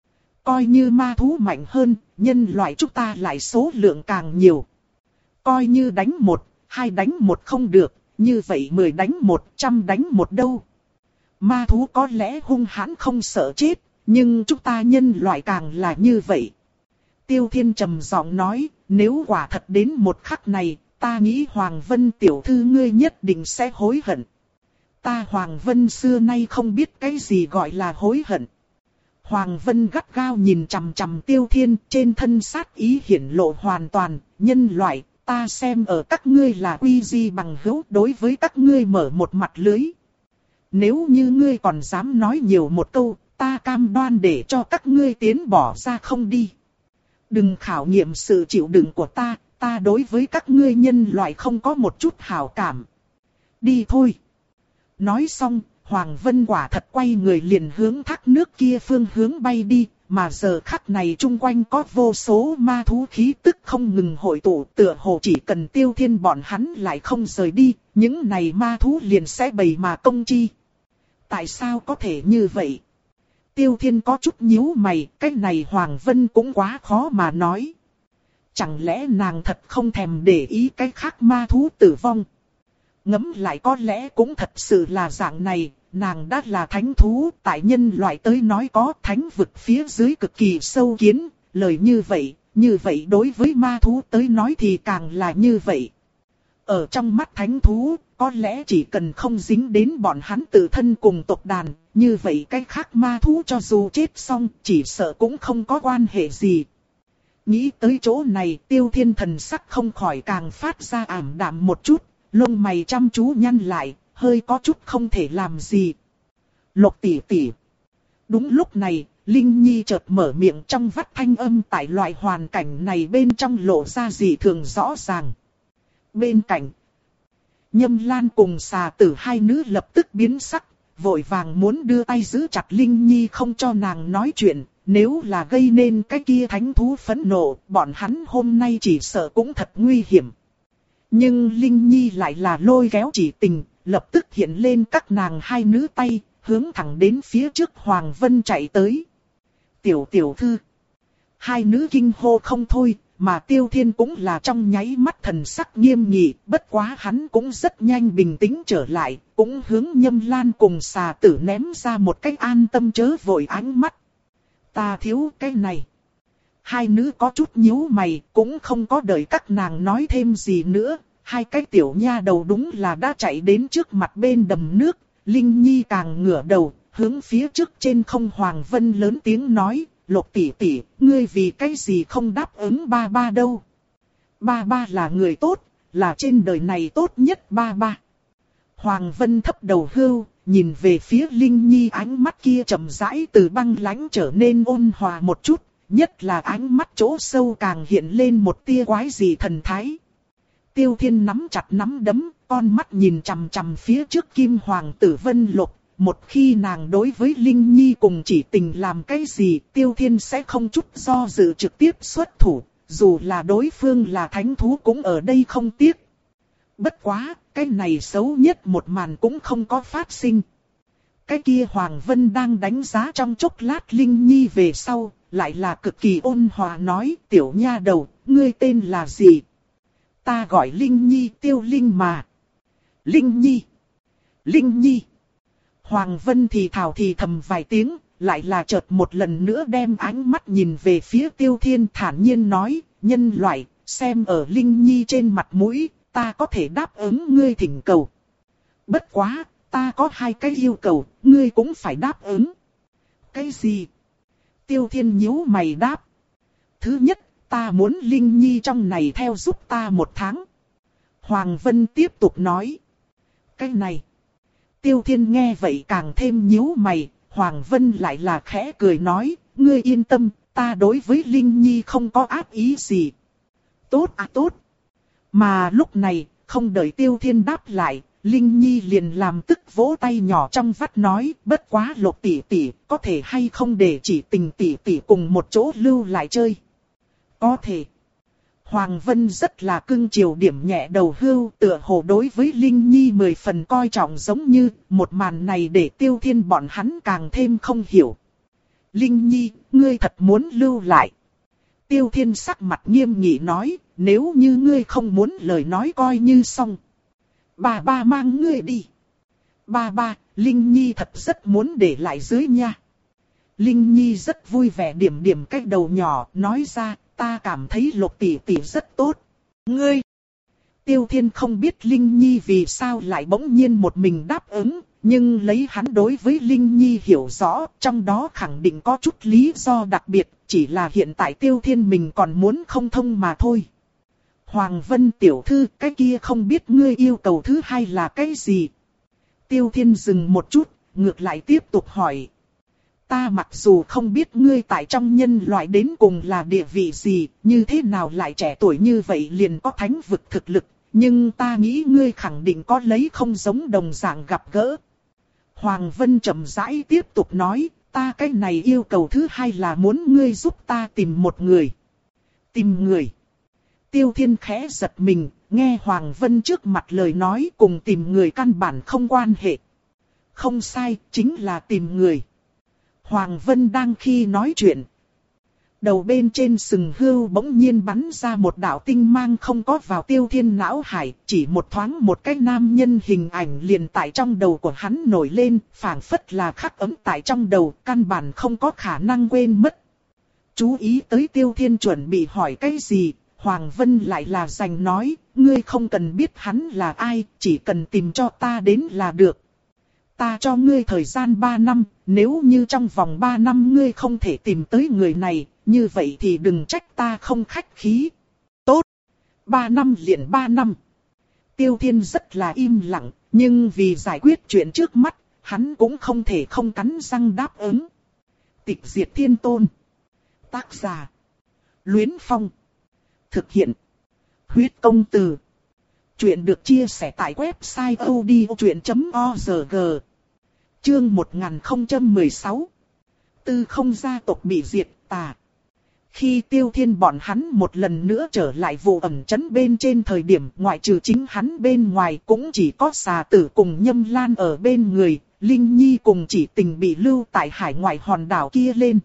A: Coi như ma thú mạnh hơn, nhân loại chúng ta lại số lượng càng nhiều. Coi như đánh một, hai đánh một không được, như vậy mười đánh một, trăm đánh một đâu. ma thú có lẽ hung hãn không sợ chết, nhưng chúng ta nhân loại càng là như vậy. Tiêu Thiên trầm giọng nói, nếu quả thật đến một khắc này, ta nghĩ Hoàng Vân tiểu thư ngươi nhất định sẽ hối hận. Ta Hoàng Vân xưa nay không biết cái gì gọi là hối hận. Hoàng Vân gắt gao nhìn chằm chằm Tiêu Thiên, trên thân sát ý hiển lộ hoàn toàn, nhân loại, ta xem ở các ngươi là quy di bằng hữu, đối với các ngươi mở một mặt lưới. Nếu như ngươi còn dám nói nhiều một câu, ta cam đoan để cho các ngươi tiến bỏ ra không đi. Đừng khảo nghiệm sự chịu đựng của ta, ta đối với các ngươi nhân loại không có một chút hảo cảm. Đi thôi. Nói xong, Hoàng Vân quả thật quay người liền hướng thác nước kia phương hướng bay đi, mà giờ khắc này chung quanh có vô số ma thú khí tức không ngừng hội tụ, tựa hồ chỉ cần Tiêu Thiên bọn hắn lại không rời đi, những này ma thú liền sẽ bày mà công chi. Tại sao có thể như vậy? Tiêu Thiên có chút nhíu mày, cái này Hoàng Vân cũng quá khó mà nói. Chẳng lẽ nàng thật không thèm để ý cái khác ma thú tử vong? Ngẫm lại có lẽ cũng thật sự là dạng này, nàng đã là thánh thú, tại nhân loại tới nói có thánh vực phía dưới cực kỳ sâu kiến, lời như vậy, như vậy đối với ma thú tới nói thì càng là như vậy. Ở trong mắt thánh thú, có lẽ chỉ cần không dính đến bọn hắn tự thân cùng tộc đàn, như vậy cái khác ma thú cho dù chết xong, chỉ sợ cũng không có quan hệ gì. Nghĩ tới chỗ này, Tiêu Thiên thần sắc không khỏi càng phát ra ảm đạm một chút, lông mày chăm chú nhăn lại, hơi có chút không thể làm gì. Lục tỷ tỷ. Đúng lúc này, Linh Nhi chợt mở miệng, trong vắt thanh âm tại loại hoàn cảnh này bên trong lộ ra dị thường rõ ràng. Bên cạnh, Nhâm Lan cùng xà tử hai nữ lập tức biến sắc, vội vàng muốn đưa tay giữ chặt Linh Nhi không cho nàng nói chuyện. Nếu là gây nên cái kia thánh thú phẫn nộ, bọn hắn hôm nay chỉ sợ cũng thật nguy hiểm. Nhưng Linh Nhi lại là lôi kéo Chỉ Tình, lập tức hiện lên các nàng hai nữ tay, hướng thẳng đến phía trước Hoàng Vân chạy tới. Tiểu tiểu thư. Hai nữ kinh hô không thôi, mà Tiêu Thiên cũng là trong nháy mắt thần sắc nghiêm nghị, bất quá hắn cũng rất nhanh bình tĩnh trở lại, cũng hướng Nhâm Lan cùng xà tử ném ra một cái an tâm chớ vội ánh mắt. Ta thiếu cái này. Hai nữ có chút nhíu mày, cũng không có đợi các nàng nói thêm gì nữa. Hai cái tiểu nha đầu đúng là đã chạy đến trước mặt bên đầm nước. Linh Nhi càng ngửa đầu, hướng phía trước trên không Hoàng Vân lớn tiếng nói, Lục tỷ tỷ, ngươi vì cái gì không đáp ứng ba ba đâu. Ba ba là người tốt, là trên đời này tốt nhất ba ba. Hoàng Vân thấp đầu hưu, nhìn về phía Linh Nhi, ánh mắt kia chậm rãi từ băng lãnh trở nên ôn hòa một chút, nhất là ánh mắt chỗ sâu càng hiện lên một tia quái dị thần thái. Tiêu Thiên nắm chặt nắm đấm, con mắt nhìn chằm chằm phía trước Kim Hoàng tử Vân Lục, một khi nàng đối với Linh Nhi cùng Chỉ Tình làm cái gì, Tiêu Thiên sẽ không chút do dự trực tiếp xuất thủ, dù là đối phương là thánh thú cũng ở đây không tiếc. Bất quá, cái này xấu nhất một màn cũng không có phát sinh. Cái kia Hoàng Vân đang đánh giá trong chốc lát Linh Nhi về sau, lại là cực kỳ ôn hòa nói, tiểu nha đầu, ngươi tên là gì? Ta gọi Linh Nhi, Tiêu Linh mà. Linh Nhi. Linh Nhi. Hoàng Vân thì thào thì thầm vài tiếng, lại là chợt một lần nữa đem ánh mắt nhìn về phía Tiêu Thiên, thản nhiên nói, nhân loại, xem ở Linh Nhi trên mặt mũi, ta có thể đáp ứng ngươi thỉnh cầu. Bất quá, ta có hai cái yêu cầu, ngươi cũng phải đáp ứng. Cái gì? Tiêu Thiên nhíu mày đáp. Thứ nhất, ta muốn Linh Nhi trong này theo giúp ta một tháng. Hoàng Vân tiếp tục nói. Cái này. Tiêu Thiên nghe vậy càng thêm nhíu mày, Hoàng Vân lại là khẽ cười nói, ngươi yên tâm, ta đối với Linh Nhi không có ác ý gì. Tốt à tốt. Mà lúc này, không đợi Tiêu Thiên đáp lại, Linh Nhi liền làm tức vỗ tay nhỏ trong vắt nói, bất quá Lục tỷ tỷ, có thể hay không để Chỉ Tình tỷ tỷ cùng một chỗ lưu lại chơi. Có thể. Hoàng Vân rất là cưng chiều điểm nhẹ đầu hưu, tựa hồ đối với Linh Nhi mười phần coi trọng, giống như một màn này để Tiêu Thiên bọn hắn càng thêm không hiểu. Linh Nhi, ngươi thật muốn lưu lại. Tiêu Thiên sắc mặt nghiêm nghị nói, nếu như ngươi không muốn lời nói coi như xong. Bà ba mang ngươi đi. Ba ba, Linh Nhi thật rất muốn để lại dưới nha. Linh Nhi rất vui vẻ điểm điểm cái đầu nhỏ, nói ra, ta cảm thấy Lục tỷ tỷ rất tốt. Ngươi! Tiêu Thiên không biết Linh Nhi vì sao lại bỗng nhiên một mình đáp ứng, nhưng lấy hắn đối với Linh Nhi hiểu rõ, trong đó khẳng định có chút lý do đặc biệt, chỉ là hiện tại Tiêu Thiên mình còn muốn không thông mà thôi. Hoàng Vân tiểu thư, cái kia không biết ngươi yêu cầu thứ hai là cái gì? Tiêu Thiên dừng một chút, ngược lại tiếp tục hỏi. Ta mặc dù không biết ngươi tại trong nhân loại đến cùng là địa vị gì, như thế nào lại trẻ tuổi như vậy liền có thánh vực thực lực, nhưng ta nghĩ ngươi khẳng định có lấy không giống đồng dạng gặp gỡ. Hoàng Vân chậm rãi tiếp tục nói, ta cái này yêu cầu thứ hai là muốn ngươi giúp ta tìm một người. Tìm người. Tiêu Thiên khẽ giật mình, nghe Hoàng Vân trước mặt lời nói cùng tìm người căn bản không quan hệ. Không sai, chính là tìm người. Hoàng Vân đang khi nói chuyện. Đầu bên trên sừng hươu bỗng nhiên bắn ra một đạo tinh mang không có vào Tiêu Thiên não hải, chỉ một thoáng một cái nam nhân hình ảnh liền tại trong đầu của hắn nổi lên, phảng phất là khắc ấm tại trong đầu, căn bản không có khả năng quên mất. Chú ý tới Tiêu Thiên chuẩn bị hỏi cái gì, Hoàng Vân lại là dành nói, ngươi không cần biết hắn là ai, chỉ cần tìm cho ta đến là được. Ta cho ngươi thời gian ba năm, nếu như trong vòng ba năm ngươi không thể tìm tới người này, như vậy thì đừng trách ta không khách khí. Tốt. ba năm liền ba năm. Tiêu Thiên rất là im lặng, nhưng vì giải quyết chuyện trước mắt, hắn cũng không thể không cắn răng đáp ứng. Tịch Diệt Thiên Tôn. Tác giả. Luyến Phong. Thực hiện. Huyết Công Từ. Chuyện được chia sẻ tại website odchuyện chấm org. Chương một nghìn không trăm mười sáu. Tư Không gia tộc bị diệt tà. Khi Tiêu Thiên bọn hắn một lần nữa trở lại vụ ẩn trấn bên trên thời điểm, ngoại trừ chính hắn bên ngoài cũng chỉ có Xà Tử cùng Nhâm Lan ở bên người, Linh Nhi cùng Chỉ Tình bị lưu tại hải ngoại hòn đảo kia lên.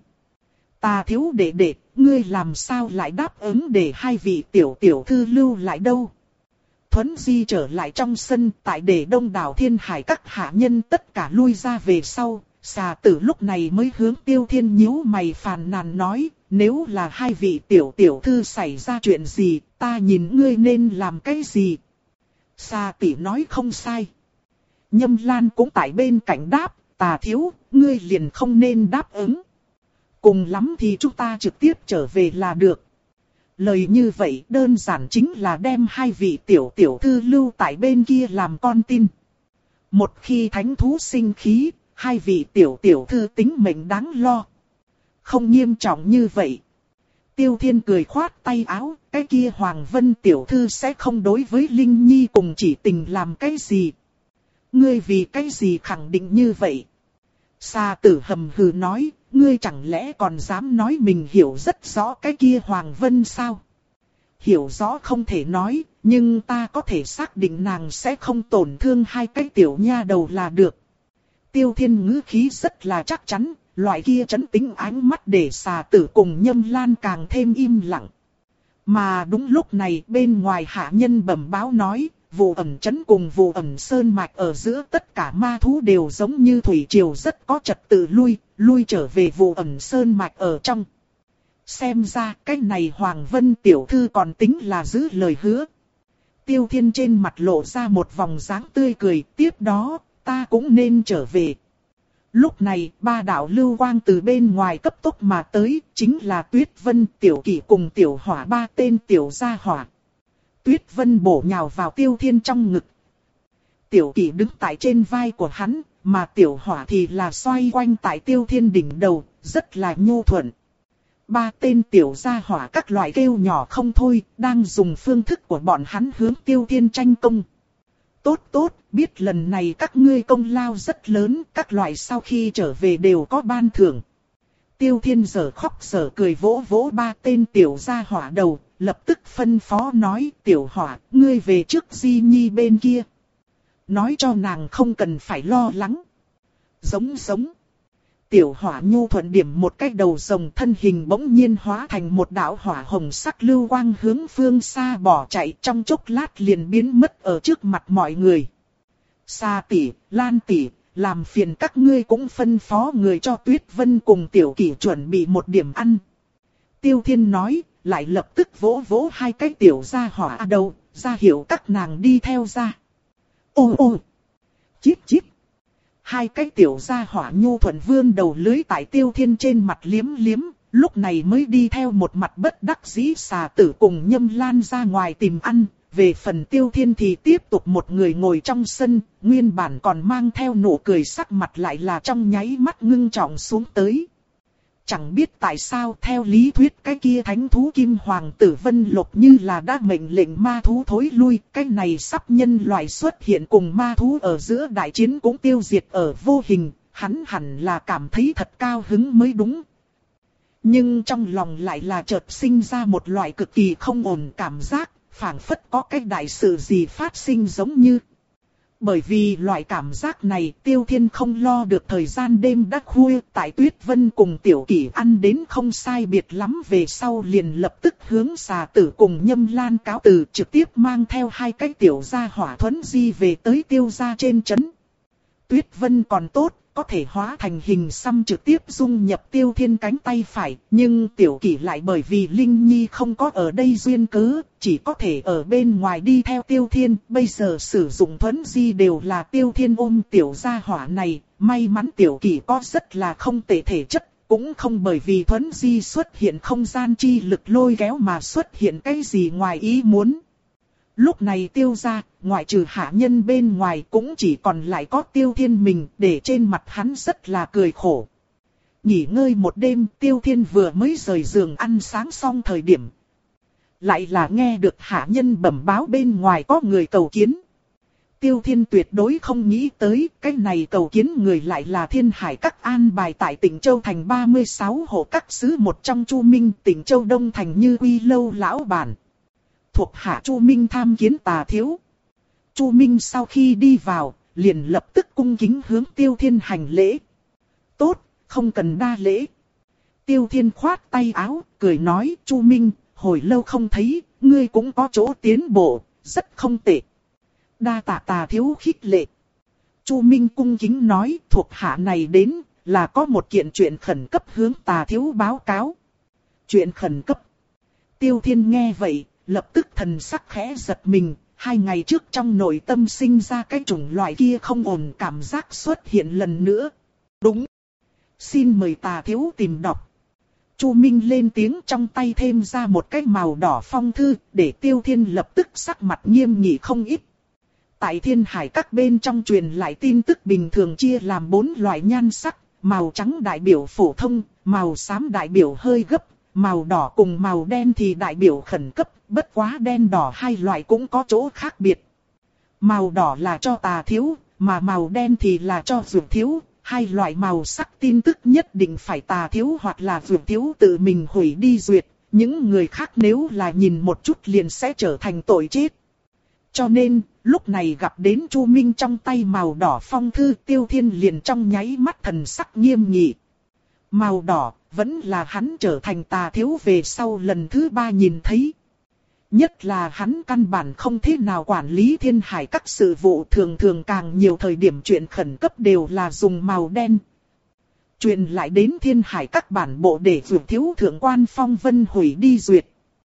A: Ta thiếu đệ đệ, ngươi làm sao lại đáp ứng để hai vị tiểu tiểu thư lưu lại đâu? Thuấn Di trở lại trong sân, tại để đông đảo thiên hải các hạ nhân tất cả lui ra về sau, Xà Tử lúc này mới hướng Tiêu Thiên nhíu mày phàn nàn nói, nếu là hai vị tiểu tiểu thư xảy ra chuyện gì, ta nhìn ngươi nên làm cái gì? Xà Tỷ nói không sai. Nhâm Lan cũng tại bên cạnh đáp, Tà thiếu, ngươi liền không nên đáp ứng. Cùng lắm thì chúng ta trực tiếp trở về là được. Lời như vậy đơn giản chính là đem hai vị tiểu tiểu thư lưu tại bên kia làm con tin. Một khi thánh thú sinh khí, hai vị tiểu tiểu thư tính mệnh đáng lo. Không nghiêm trọng như vậy. Tiêu Thiên cười khoát tay áo, cái kia Hoàng Vân tiểu thư sẽ không đối với Linh Nhi cùng Chỉ Tình làm cái gì. Ngươi vì cái gì khẳng định như vậy? Xà Tử hầm hừ nói, ngươi chẳng lẽ còn dám nói mình hiểu rất rõ cái kia Hoàng Vân sao? Hiểu rõ không thể nói, nhưng ta có thể xác định nàng sẽ không tổn thương hai cái tiểu nha đầu là được. Tiêu Thiên ngữ khí rất là chắc chắn, loại kia trấn tĩnh ánh mắt để Xà Tử cùng Nhâm Lan càng thêm im lặng. Mà đúng lúc này bên ngoài hạ nhân bẩm báo nói, vụ ẩn trấn cùng vụ ẩn sơn mạch ở giữa tất cả ma thú đều giống như thủy triều rất có trật tự lui, lui trở về vụ ẩn sơn mạch ở trong. Xem ra cái này Hoàng Vân tiểu thư còn tính là giữ lời hứa. Tiêu Thiên trên mặt lộ ra một vòng dáng tươi cười, tiếp đó, ta cũng nên trở về. Lúc này, ba đạo lưu quang từ bên ngoài cấp tốc mà tới, chính là Tuyết Vân, Tiểu Kỷ cùng Tiểu Hỏa ba tên tiểu gia hỏa. Tuyết Vân bổ nhào vào Tiêu Thiên trong ngực. Tiểu Kỷ đứng tại trên vai của hắn, mà Tiểu Hỏa thì là xoay quanh tại Tiêu Thiên đỉnh đầu, rất là nhu thuận. Ba tên tiểu gia hỏa các loại kêu nhỏ không thôi, đang dùng phương thức của bọn hắn hướng Tiêu Thiên tranh công. Tốt tốt, biết lần này các ngươi công lao rất lớn, các loại sau khi trở về đều có ban thưởng. Tiêu Thiên giờ khóc giờ cười vỗ vỗ ba tên tiểu gia hỏa đầu, lập tức phân phó nói, Tiểu Hỏa, ngươi về trước Di Nhi bên kia. Nói cho nàng không cần phải lo lắng. Giống giống. Tiểu Hỏa nhu thuận điểm một cái đầu rồng, thân hình bỗng nhiên hóa thành một đạo hỏa hồng sắc lưu quang hướng phương xa bỏ chạy, trong chốc lát liền biến mất ở trước mặt mọi người. Sa tỷ, Lan tỷ, làm phiền các ngươi cũng phân phó người cho Tuyết Vân cùng Tiểu Kỷ chuẩn bị một điểm ăn. Tiêu Thiên nói, lại lập tức vỗ vỗ hai cái tiểu gia hỏa đầu, ra hiệu các nàng đi theo ra. Ô ô, chít chít. Hai cái tiểu gia hỏa nhu thuận vươn đầu lưới tại Tiêu Thiên trên mặt liếm liếm, lúc này mới đi theo một mặt bất đắc dĩ xà tử cùng Nhâm Lan ra ngoài tìm ăn. Về phần Tiêu Thiên thì tiếp tục một người ngồi trong sân, nguyên bản còn mang theo nụ cười sắc mặt lại là trong nháy mắt ngưng trọng xuống tới. Chẳng biết tại sao theo lý thuyết cái kia thánh thú kim hoàng tử Vân Lục như là đã mệnh lệnh ma thú thối lui, cái này sắp nhân loại xuất hiện cùng ma thú ở giữa đại chiến cũng tiêu diệt ở vô hình, hắn hẳn là cảm thấy thật cao hứng mới đúng. Nhưng trong lòng lại là chợt sinh ra một loại cực kỳ không ổn cảm giác, phảng phất có cái đại sự gì phát sinh giống như. Bởi vì loại cảm giác này Tiêu Thiên không lo được thời gian đêm đã khuya, tại Tuyết Vân cùng Tiểu Kỷ ăn đến không sai biệt lắm về sau liền lập tức hướng xà tử cùng Nhâm Lan cáo từ, trực tiếp mang theo hai cái tiểu gia hỏa thuấn di về tới Tiêu gia trên trấn. Tuyết Vân còn tốt, có thể hóa thành hình xăm trực tiếp dung nhập Tiêu Thiên cánh tay phải, nhưng Tiểu Kỷ lại bởi vì Linh Nhi không có ở đây duyên cớ, chỉ có thể ở bên ngoài đi theo Tiêu Thiên. Bây giờ sử dụng thuấn di đều là Tiêu Thiên ôm tiểu gia hỏa này, may mắn Tiểu Kỷ có rất là không tệ thể chất, cũng không bởi vì thuấn di xuất hiện không gian chi lực lôi kéo mà xuất hiện cái gì ngoài ý muốn. Lúc này Tiêu gia, ngoại trừ hạ nhân bên ngoài cũng chỉ còn lại có Tiêu Thiên mình, để trên mặt hắn rất là cười khổ. Nghỉ ngơi một đêm, Tiêu Thiên vừa mới rời giường ăn sáng xong thời điểm. Lại là nghe được hạ nhân bẩm báo bên ngoài có người cầu kiến. Tiêu Thiên tuyệt đối không nghĩ tới, cái này cầu kiến người lại là Thiên Hải Các an bài tại tỉnh Châu Thành ba mươi sáu hộ các sứ một trong Chu Minh, tỉnh Châu Đông Thành Như Quy Lâu lão bản. Thuộc hạ Chu Minh tham kiến Tà thiếu. Chu Minh sau khi đi vào, liền lập tức cung kính hướng Tiêu Thiên hành lễ. Tốt, không cần đa lễ. Tiêu Thiên khoát tay áo, cười nói, Chu Minh, hồi lâu không thấy, ngươi cũng có chỗ tiến bộ, rất không tệ. Đa tạ Tà thiếu khích lệ. Chu Minh cung kính nói, thuộc hạ này đến, là có một kiện chuyện khẩn cấp hướng Tà thiếu báo cáo. Chuyện khẩn cấp. Tiêu Thiên nghe vậy, lập tức thần sắc khẽ giật mình, hai ngày trước trong nội tâm sinh ra cái chủng loại kia không ổn cảm giác xuất hiện lần nữa. Đúng. Xin mời Tà thiếu tìm đọc. Chu Minh lên tiếng, trong tay thêm ra một cái màu đỏ phong thư, để Tiêu Thiên lập tức sắc mặt nghiêm nghị không ít. Tại Thiên Hải Các bên trong truyền lại tin tức bình thường chia làm bốn loại nhan sắc, màu trắng đại biểu phổ thông, màu xám đại biểu hơi gấp, màu đỏ cùng màu đen thì đại biểu khẩn cấp, bất quá đen đỏ hai loại cũng có chỗ khác biệt. Màu đỏ là cho Tà thiếu, mà màu đen thì là cho Dược thiếu, hai loại màu sắc tin tức nhất định phải Tà thiếu hoặc là Dược thiếu tự mình hủy đi duyệt, những người khác nếu là nhìn một chút liền sẽ trở thành tội chết. Cho nên, lúc này gặp đến Chu Minh trong tay màu đỏ phong thư, Tiêu Thiên liền trong nháy mắt thần sắc nghiêm nghị. Màu đỏ vẫn là hắn trở thành Tà thiếu về sau lần thứ ba nhìn thấy. Nhất là hắn căn bản không thế nào quản lý Thiên Hải Các sự vụ, thường thường càng nhiều thời điểm chuyện khẩn cấp đều là dùng màu đen. Truyền lại đến Thiên Hải Các bản bộ để Dược thiếu thượng quan phong vân hủy đi duyệt.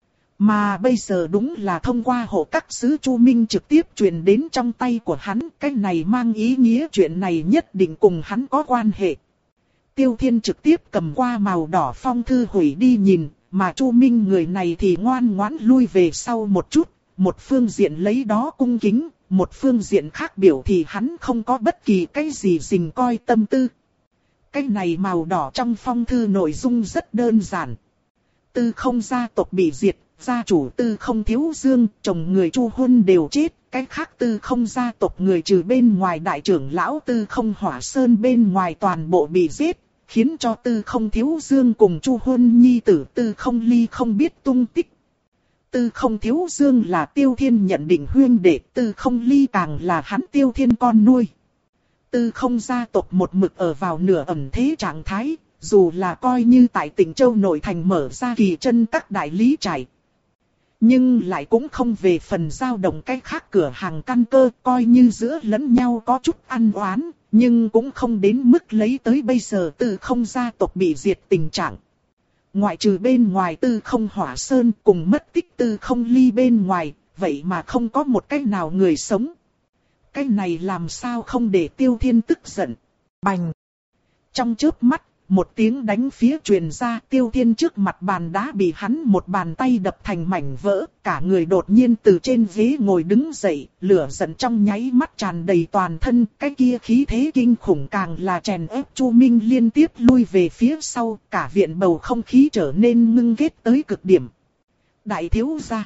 A: Mà bây giờ đúng là thông qua hộ các sứ Chu Minh trực tiếp truyền đến trong tay của hắn, cái này mang ý nghĩa chuyện này nhất định cùng hắn có quan hệ. Tiêu Thiên trực tiếp cầm qua màu đỏ phong thư hủy đi nhìn, mà Chu Minh người này thì ngoan ngoãn lui về sau một chút, một phương diện lấy đó cung kính, một phương diện khác biểu thì hắn không có bất kỳ cái gì dình coi tâm tư. Cái này màu đỏ trong phong thư nội dung rất đơn giản. Tư Không gia tộc bị diệt, gia chủ Tư Không Thiếu Dương, chồng người Chu Huân đều chết, cái khác Tư Không gia tộc người trừ bên ngoài đại trưởng lão Tư Không Hỏa Sơn bên ngoài toàn bộ bị giết, khiến cho Tư Không Thiếu Dương cùng Chu Huân nhi tử Tư Không Ly không biết tung tích. Tư Không Thiếu Dương là Tiêu Thiên nhận định huynh đệ, Tư Không Ly càng là hắn Tiêu Thiên con nuôi. Tư Không gia tộc một mực ở vào nửa ẩn thế trạng thái, dù là coi như tại tỉnh Châu nội thành mở ra kỳ chân các đại lý trại. Nhưng lại cũng không về phần dao động cái khác cửa hàng căn cơ, coi như giữa lẫn nhau có chút ăn oán, nhưng cũng không đến mức lấy tới bây giờ Tư Không gia tộc bị diệt tình trạng. Ngoại trừ bên ngoài Tư Không Hỏa Sơn cùng mất tích Tư Không Ly bên ngoài, vậy mà không có một cái nào người sống. Cái này làm sao không để Tiêu Thiên tức giận. Bành! Trong chớp mắt, một tiếng đánh phía truyền ra, Tiêu Thiên trước mặt bàn đá bị hắn một bàn tay đập thành mảnh vỡ, cả người đột nhiên từ trên ghế ngồi đứng dậy, lửa giận trong nháy mắt tràn đầy toàn thân, cái kia khí thế kinh khủng càng là chèn ép Chu Minh liên tiếp lui về phía sau, cả viện bầu không khí trở nên ngưng ghét tới cực điểm. Đại thiếu gia.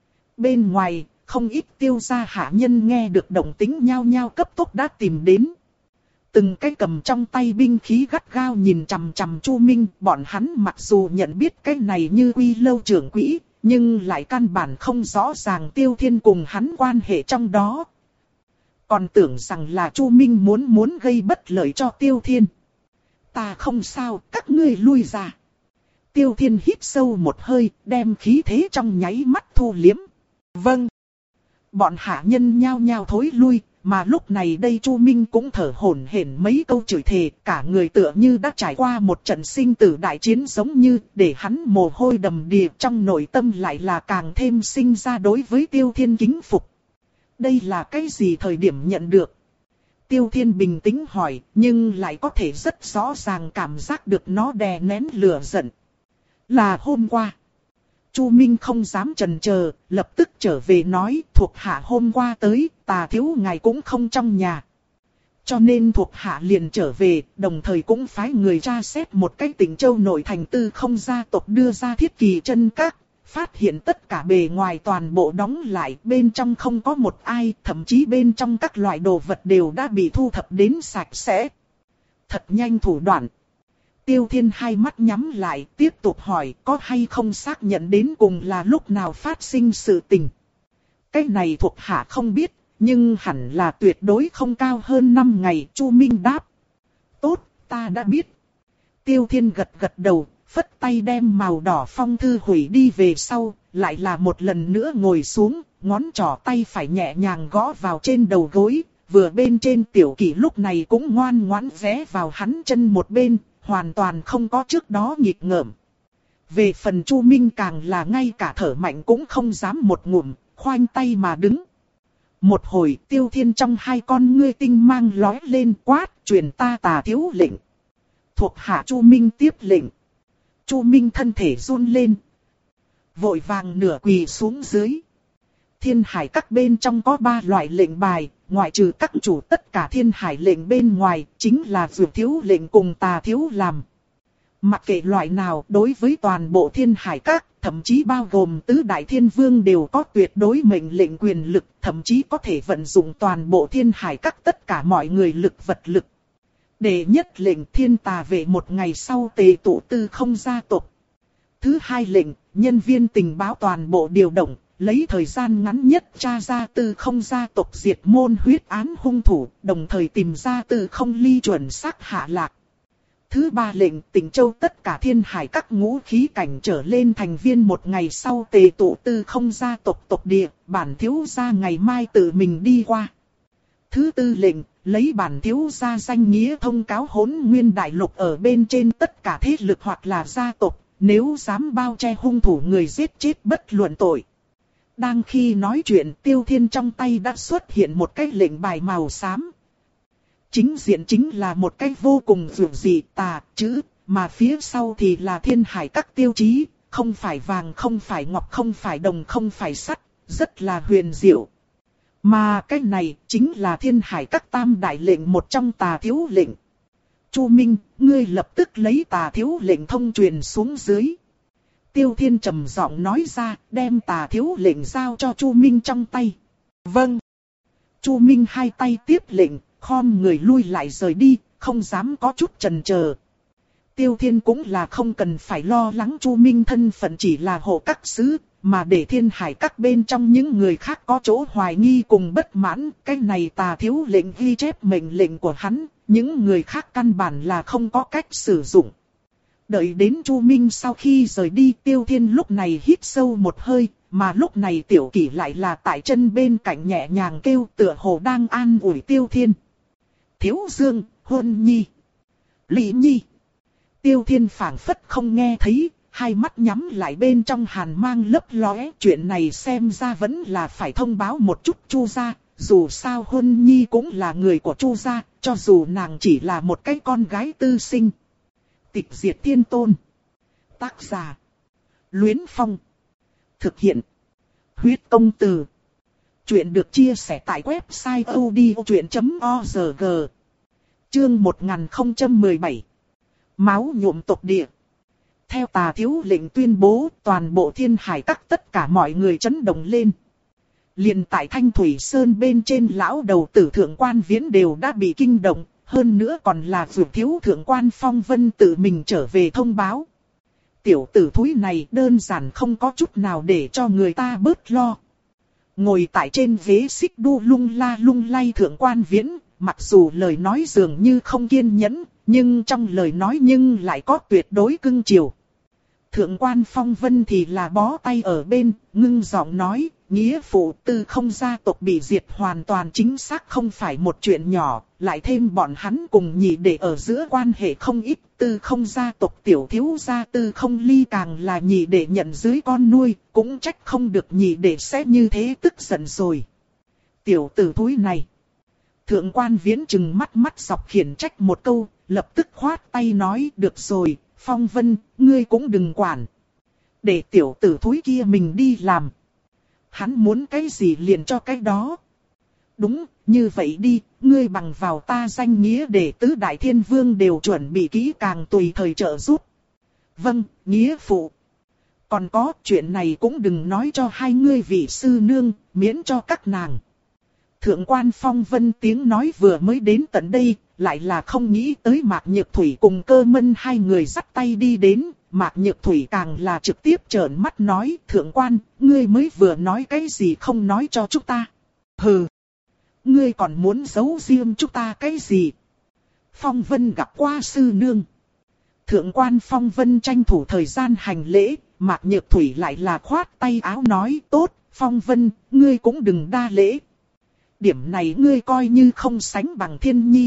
A: Bên ngoài, không ít Tiêu gia hạ nhân nghe được động tĩnh nhao nhao cấp tốc đã tìm đến. Từng cái cầm trong tay binh khí gắt gao nhìn chằm chằm Chu Minh, bọn hắn mặc dù nhận biết cái này như Quy Lâu trưởng quỹ, nhưng lại căn bản không rõ ràng Tiêu Thiên cùng hắn quan hệ trong đó. Còn tưởng rằng là Chu Minh muốn muốn gây bất lợi cho Tiêu Thiên. Ta không sao, các ngươi lui ra. Tiêu Thiên hít sâu một hơi, đem khí thế trong nháy mắt thu liếm. Vâng. Bọn hạ nhân nhao nhao thối lui. Mà lúc này đây Chu Minh cũng thở hổn hển mấy câu chửi thề, cả người tựa như đã trải qua một trận sinh tử đại chiến giống như, để hắn mồ hôi đầm đìa, trong nội tâm lại là càng thêm sinh ra đối với Tiêu Thiên kính phục. Đây là cái gì thời điểm nhận được? Tiêu Thiên bình tĩnh hỏi, nhưng lại có thể rất rõ ràng cảm giác được nó đè nén lửa giận. Là hôm qua. Chu Minh không dám chần chờ, lập tức trở về nói thuộc hạ hôm qua tới, Tà thiếu ngài cũng không trong nhà. Cho nên thuộc hạ liền trở về, đồng thời cũng phái người tra xét một cái Tịnh Châu nội thành Tư Không gia tộc đưa ra Thiết Kỳ chân các, phát hiện tất cả bề ngoài toàn bộ đóng lại, bên trong không có một ai, thậm chí bên trong các loại đồ vật đều đã bị thu thập đến sạch sẽ. Thật nhanh thủ đoạn. Tiêu Thiên hai mắt nhắm lại, tiếp tục hỏi có hay không xác nhận đến cùng là lúc nào phát sinh sự tình. Cái này thuộc hạ không biết, nhưng hẳn là tuyệt đối không cao hơn năm ngày, Chu Minh đáp. Tốt, ta đã biết. Tiêu Thiên gật gật đầu, phất tay đem màu đỏ phong thư hủy đi về sau, lại là một lần nữa ngồi xuống, ngón trỏ tay phải nhẹ nhàng gõ vào trên đầu gối, vừa bên trên Tiểu Kỷ lúc này cũng ngoan ngoãn ghé vào hắn chân một bên. Hoàn toàn không có trước đó nghịch ngợm. Về phần Chu Minh càng là ngay cả thở mạnh cũng không dám một ngụm, khoanh tay mà đứng. Một hồi Tiêu Thiên trong hai con ngươi tinh mang lóe lên quát, truyền ta Tà thiếu lệnh. Thuộc hạ Chu Minh tiếp lệnh. Chu Minh thân thể run lên. Vội vàng nửa quỳ xuống dưới. Thiên hải các bên trong có ba loại lệnh bài, ngoại trừ các chủ tất cả thiên hải lệnh bên ngoài, chính là Dược thiếu lệnh cùng Tà thiếu làm. Mặc kệ loại nào, đối với toàn bộ thiên hải các, thậm chí bao gồm tứ đại thiên vương đều có tuyệt đối mệnh lệnh quyền lực, thậm chí có thể vận dụng toàn bộ thiên hải các tất cả mọi người lực vật lực. Đệ nhất lệnh thiên tà vệ một ngày sau tề tụ Tư Không gia tộc. Thứ hai lệnh, nhân viên tình báo toàn bộ điều động. Lấy thời gian ngắn nhất tra ra Tư Không gia tộc diệt môn huyết án hung thủ, đồng thời tìm ra Tư Không Ly chuẩn xác hạ lạc. Thứ ba lệnh Tịnh Châu tất cả thiên hải các ngũ khí cảnh trở lên thành viên một ngày sau tề tụ Tư Không gia tộc tộc địa, bản thiếu gia ngày mai tự mình đi qua. Thứ tư lệnh, lấy bản thiếu gia danh nghĩa thông cáo Hỗn Nguyên đại lục ở bên trên tất cả thế lực hoặc là gia tộc, nếu dám bao che hung thủ người giết chết bất luận tội. Đang khi nói chuyện Tiêu Thiên trong tay đã xuất hiện một cái lệnh bài màu xám. Chính diện chính là một cái vô cùng dữ dị tà chữ, mà phía sau thì là thiên hải các tiêu chí, không phải vàng, không phải ngọc, không phải đồng, không phải sắt, rất là huyền diệu. Mà cái này chính là thiên hải các tam đại lệnh một trong Tà thiếu lệnh. Chu Minh, ngươi lập tức lấy Tà thiếu lệnh thông truyền xuống dưới. Tiêu Thiên trầm giọng nói ra, đem Tà thiếu lệnh giao cho Chu Minh trong tay. Vâng. Chu Minh hai tay tiếp lệnh, khom người lui lại rời đi, không dám có chút chần chờ. Tiêu Thiên cũng là không cần phải lo lắng Chu Minh thân phận chỉ là hộ các sứ, mà để thiên hải các bên trong những người khác có chỗ hoài nghi cùng bất mãn. Cái này Tà thiếu lệnh ghi chép mệnh lệnh của hắn, những người khác căn bản là không có cách sử dụng. Đợi đến Chu Minh sau khi rời đi, Tiêu Thiên lúc này hít sâu một hơi, mà lúc này Tiểu Kỷ lại là tại chân bên cạnh nhẹ nhàng kêu tựa hồ đang an ủi Tiêu Thiên. Thiếu Dương, Huân Nhi, Lý Nhi. Tiêu Thiên phảng phất không nghe thấy, hai mắt nhắm lại bên trong hàn mang lấp lóe. Chuyện này xem ra vẫn là phải thông báo một chút Chu gia, dù sao Huân Nhi cũng là người của Chu gia, cho dù nàng chỉ là một cái con gái tư sinh. Tịch diệt thiên tôn. Tác giả: Luyến Phong. Thực hiện: Huyết Công Từ. Chuyện được chia sẻ tại website odchuyện chấm org. Chương một nghìn không trăm mười bảy. Máu nhuộm tộc địa. Theo Tà Thiếu lệnh tuyên bố, toàn bộ Thiên Hải các tất cả mọi người chấn động lên. Liền tại Thanh Thủy Sơn bên trên lão đầu tử Thượng Quan Viễn đều đã bị kinh động, hơn nữa còn là Dược Thiếu Thượng Quan Phong Vân tự mình trở về thông báo. Tiểu tử thúi này đơn giản không có chút nào để cho người ta bớt lo. Ngồi tại trên ghế xích đu lung la lung lay Thượng Quan Viễn, mặc dù lời nói dường như không kiên nhẫn, nhưng trong lời nói nhưng lại có tuyệt đối cưng chiều. Thượng Quan Phong Vân thì là bó tay ở bên, ngưng giọng nói, nghĩa phụ Tư Không gia tộc bị diệt hoàn toàn chính xác không phải một chuyện nhỏ, lại thêm bọn hắn cùng nhị đệ ở giữa quan hệ không ít, Tư Không gia tộc tiểu thiếu gia Tư Không Ly càng là nhị đệ nhận dưới con nuôi, cũng trách không được nhị đệ sẽ như thế tức giận rồi. Tiểu tử thúi này. Thượng Quan Viễn trừng mắt mắt dọc khiển trách một câu, lập tức khoát tay nói, được rồi, Phong Vân, ngươi cũng đừng quản. Để tiểu tử thúi kia mình đi làm. Hắn muốn cái gì liền cho cái đó. Đúng, như vậy đi, ngươi bằng vào ta danh nghĩa để tứ đại thiên vương đều chuẩn bị kỹ càng tùy thời trợ giúp. Vâng, nghĩa phụ. Còn có chuyện này cũng đừng nói cho hai ngươi vị sư nương, miễn cho các nàng. Thượng Quan Phong Vân tiếng nói vừa mới đến tận đây, lại là không nghĩ tới Mạc Nhược Thủy cùng Cơ Mân hai người dắt tay đi đến. Mạc Nhược Thủy càng là trực tiếp trợn mắt nói, Thượng Quan, ngươi mới vừa nói cái gì không nói cho chúng ta. Hừ, ngươi còn muốn giấu riêng chúng ta cái gì? Phong Vân gặp qua sư nương. Thượng Quan Phong Vân tranh thủ thời gian hành lễ, Mạc Nhược Thủy lại là khoát tay áo nói, tốt, Phong Vân, ngươi cũng đừng đa lễ. Điểm này ngươi coi như không sánh bằng Thiên Nhi.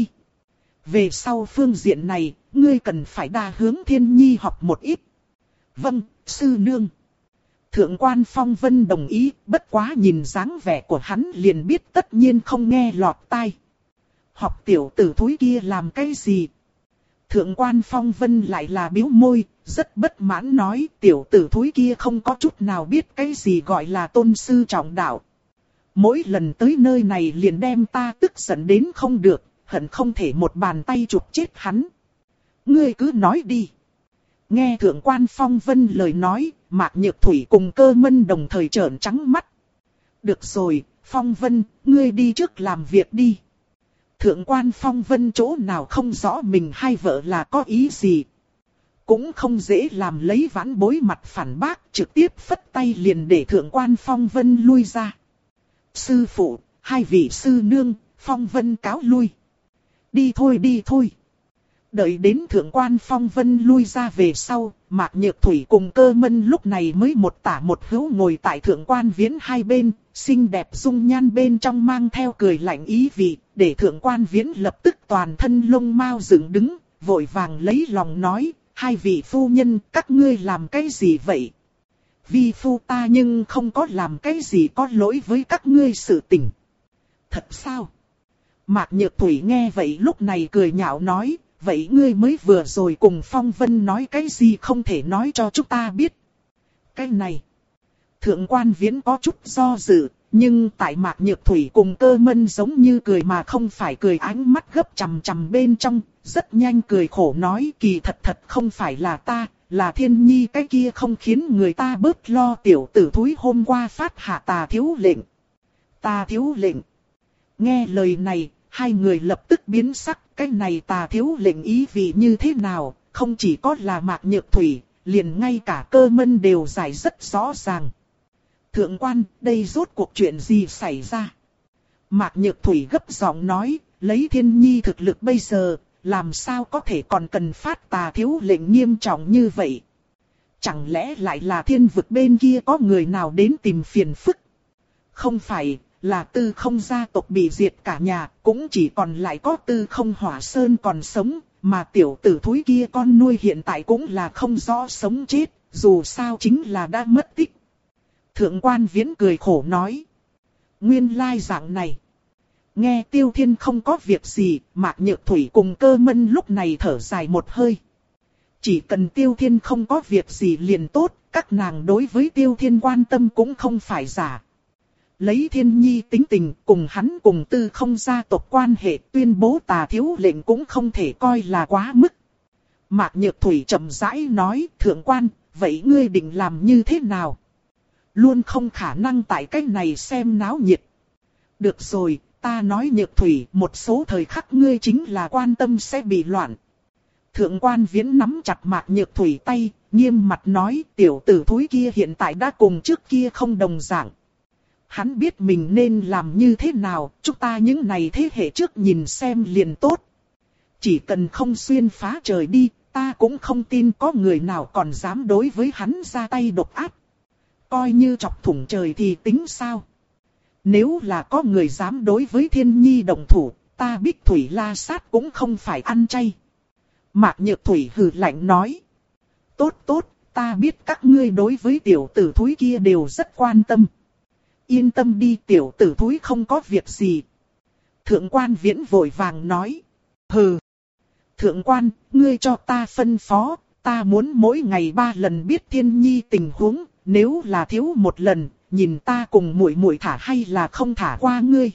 A: Về sau phương diện này, ngươi cần phải đa hướng Thiên Nhi học một ít. Vâng, sư nương. Thượng Quan Phong Vân đồng ý, bất quá nhìn dáng vẻ của hắn liền biết tất nhiên không nghe lọt tai. Học tiểu tử thúi kia làm cái gì? Thượng Quan Phong Vân lại là bĩu môi, rất bất mãn nói, tiểu tử thúi kia không có chút nào biết cái gì gọi là tôn sư trọng đạo. Mỗi lần tới nơi này liền đem ta tức giận đến không được, hận không thể một bàn tay chụp chết hắn. Ngươi cứ nói đi. Nghe Thượng Quan Phong Vân lời nói, Mạc Nhược Thủy cùng Cơ Mân đồng thời trợn trắng mắt. Được rồi, Phong Vân, ngươi đi trước làm việc đi. Thượng Quan Phong Vân chỗ nào không rõ mình hai vợ là có ý gì. Cũng không dễ làm lấy vãn bối mặt phản bác, trực tiếp phất tay liền để Thượng Quan Phong Vân lui ra. Sư phụ, hai vị sư nương, Phong Vân cáo lui. Đi thôi đi thôi. Đợi đến Thượng Quan Phong Vân lui ra về sau, Mạc Nhược Thủy cùng Cơ Mân lúc này mới một tả một hữu ngồi tại Thượng Quan Viễn hai bên, xinh đẹp dung nhan bên trong mang theo cười lạnh ý vị, để Thượng Quan Viễn lập tức toàn thân lông mao dựng đứng, vội vàng lấy lòng nói, hai vị phu nhân, các ngươi làm cái gì vậy? Vi phu ta nhưng không có làm cái gì có lỗi với các ngươi sự tình. Thật sao? Mạc Nhược Thủy nghe vậy lúc này cười nhạo nói, vậy ngươi mới vừa rồi cùng Phong Vân nói cái gì không thể nói cho chúng ta biết. Cái này, Thượng Quan Viễn có chút do dự, nhưng tại Mạc Nhược Thủy cùng Cơ Mân giống như cười mà không phải cười, ánh mắt gấp chằm chằm bên trong, rất nhanh cười khổ nói, kỳ thật thật không phải là ta, là Thiên Nhi cái kia không khiến người ta bớt lo, tiểu tử thúi hôm qua phát hạ Tà thiếu lệnh. Tà thiếu lệnh. Nghe lời này, hai người lập tức biến sắc, cái này Tà thiếu lệnh ý vị như thế nào, không chỉ có là Mạc Nhược Thủy, liền ngay cả Cơ Mân đều giải rất rõ ràng. Thượng Quan, đây rốt cuộc chuyện gì xảy ra? Mạc Nhược Thủy gấp giọng nói, lấy Thiên Nhi thực lực bây giờ, làm sao có thể còn cần phát Tà thiếu lệnh nghiêm trọng như vậy? Chẳng lẽ lại là thiên vực bên kia có người nào đến tìm phiền phức? Không phải, là Tư Không gia tộc bị diệt cả nhà, cũng chỉ còn lại có Tư Không Hỏa Sơn còn sống, mà tiểu tử thúi kia con nuôi hiện tại cũng là không rõ sống chết, dù sao chính là đã mất tích. Thượng quan Viễn cười khổ nói. Nguyên lai dạng này. Nghe Tiêu Thiên không có việc gì, Mạc Nhược Thủy cùng Cơ Mân lúc này thở dài một hơi. Chỉ cần Tiêu Thiên không có việc gì liền tốt, các nàng đối với Tiêu Thiên quan tâm cũng không phải giả. Lấy Thiên Nhi tính tình cùng hắn cùng Tư Không gia tộc quan hệ, tuyên bố Tà thiếu lệnh cũng không thể coi là quá mức. Mạc Nhược Thủy chậm rãi nói, thượng quan, vậy ngươi định làm như thế nào? Luôn không khả năng tại cách này xem náo nhiệt. Được rồi, ta nói Nhược Thủy, một số thời khắc ngươi chính là quan tâm sẽ bị loạn. Thượng quan Viễn nắm chặt Mạc Nhược Thủy tay, nghiêm mặt nói, tiểu tử thúi kia hiện tại đã cùng trước kia không đồng dạng. Hắn biết mình nên làm như thế nào, chúng ta những này thế hệ trước nhìn xem liền tốt. Chỉ cần không xuyên phá trời đi, ta cũng không tin có người nào còn dám đối với hắn ra tay độc ác. Coi như chọc thủng trời thì tính sao? Nếu là có người dám đối với Thiên Nhi động thủ, ta Bích Thủy La Sát cũng không phải ăn chay. Mạc Nhược Thủy hừ lạnh nói. Tốt tốt, ta biết các ngươi đối với tiểu tử thúi kia đều rất quan tâm. Yên tâm đi, tiểu tử thúi không có việc gì. Thượng quan Viễn vội vàng nói. Hừ. Thượng quan, ngươi cho ta phân phó, ta muốn mỗi ngày ba lần biết Thiên Nhi tình huống, nếu là thiếu một lần, nhìn ta cùng muội muội thả hay là không thả qua ngươi.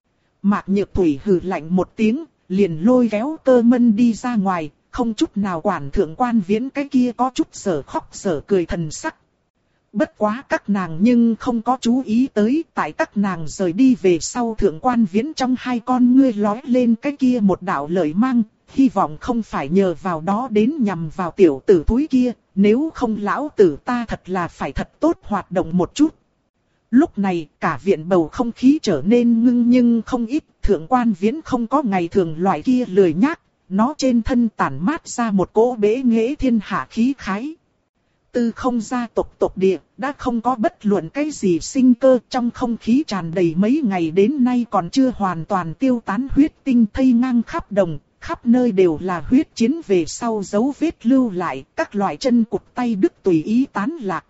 A: Mạc Nhược Thủy hừ lạnh một tiếng, liền lôi kéo Cơ Mân đi ra ngoài, không chút nào quản thượng quan Viễn cái kia có chút sở khóc sở cười thần sắc. Bất quá các nàng nhưng không có chú ý tới, tại các nàng rời đi về sau thượng quan Viễn trong hai con ngươi lói lên cái kia một đạo lợi mang, hy vọng không phải nhờ vào đó đến nhằm vào tiểu tử thúi kia, nếu không lão tử ta thật là phải thật tốt hoạt động một chút. Lúc này cả viện bầu không khí trở nên ngưng nhưng không ít, thượng quan Viễn không có ngày thường loại kia lười nhác, nó trên thân tản mát ra một cỗ bế nghệ thiên hạ khí khái. Tư Không gia tộc tộc địa, đã không có bất luận cái gì sinh cơ, trong không khí tràn đầy mấy ngày đến nay còn chưa hoàn toàn tiêu tán huyết tinh thây ngang khắp đồng, khắp nơi đều là huyết chiến về sau dấu vết lưu lại, các loại chân cụt tay đứt tùy ý tán lạc.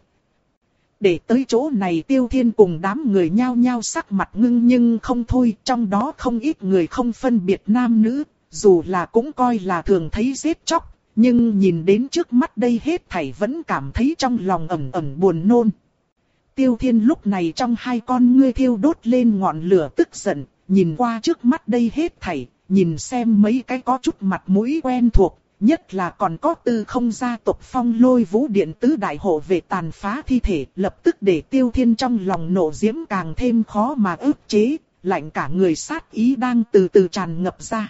A: Để tới chỗ này Tiêu Thiên cùng đám người nhao nhao sắc mặt ngưng nhưng không thôi, trong đó không ít người không phân biệt nam nữ, dù là cũng coi là thường thấy giết chóc. Nhưng nhìn đến trước mắt đây hết thảy vẫn cảm thấy trong lòng ẩm ẩm buồn nôn. Tiêu Thiên lúc này trong hai con ngươi thiêu đốt lên ngọn lửa tức giận, nhìn qua trước mắt đây hết thảy, nhìn xem mấy cái có chút mặt mũi quen thuộc, nhất là còn có Tư Không gia tộc Phong Lôi Vũ Điện tứ đại hộ về tàn phá thi thể, lập tức để Tiêu Thiên trong lòng nộ diễm càng thêm khó mà ức chế, lạnh cả người sát ý đang từ từ tràn ngập ra.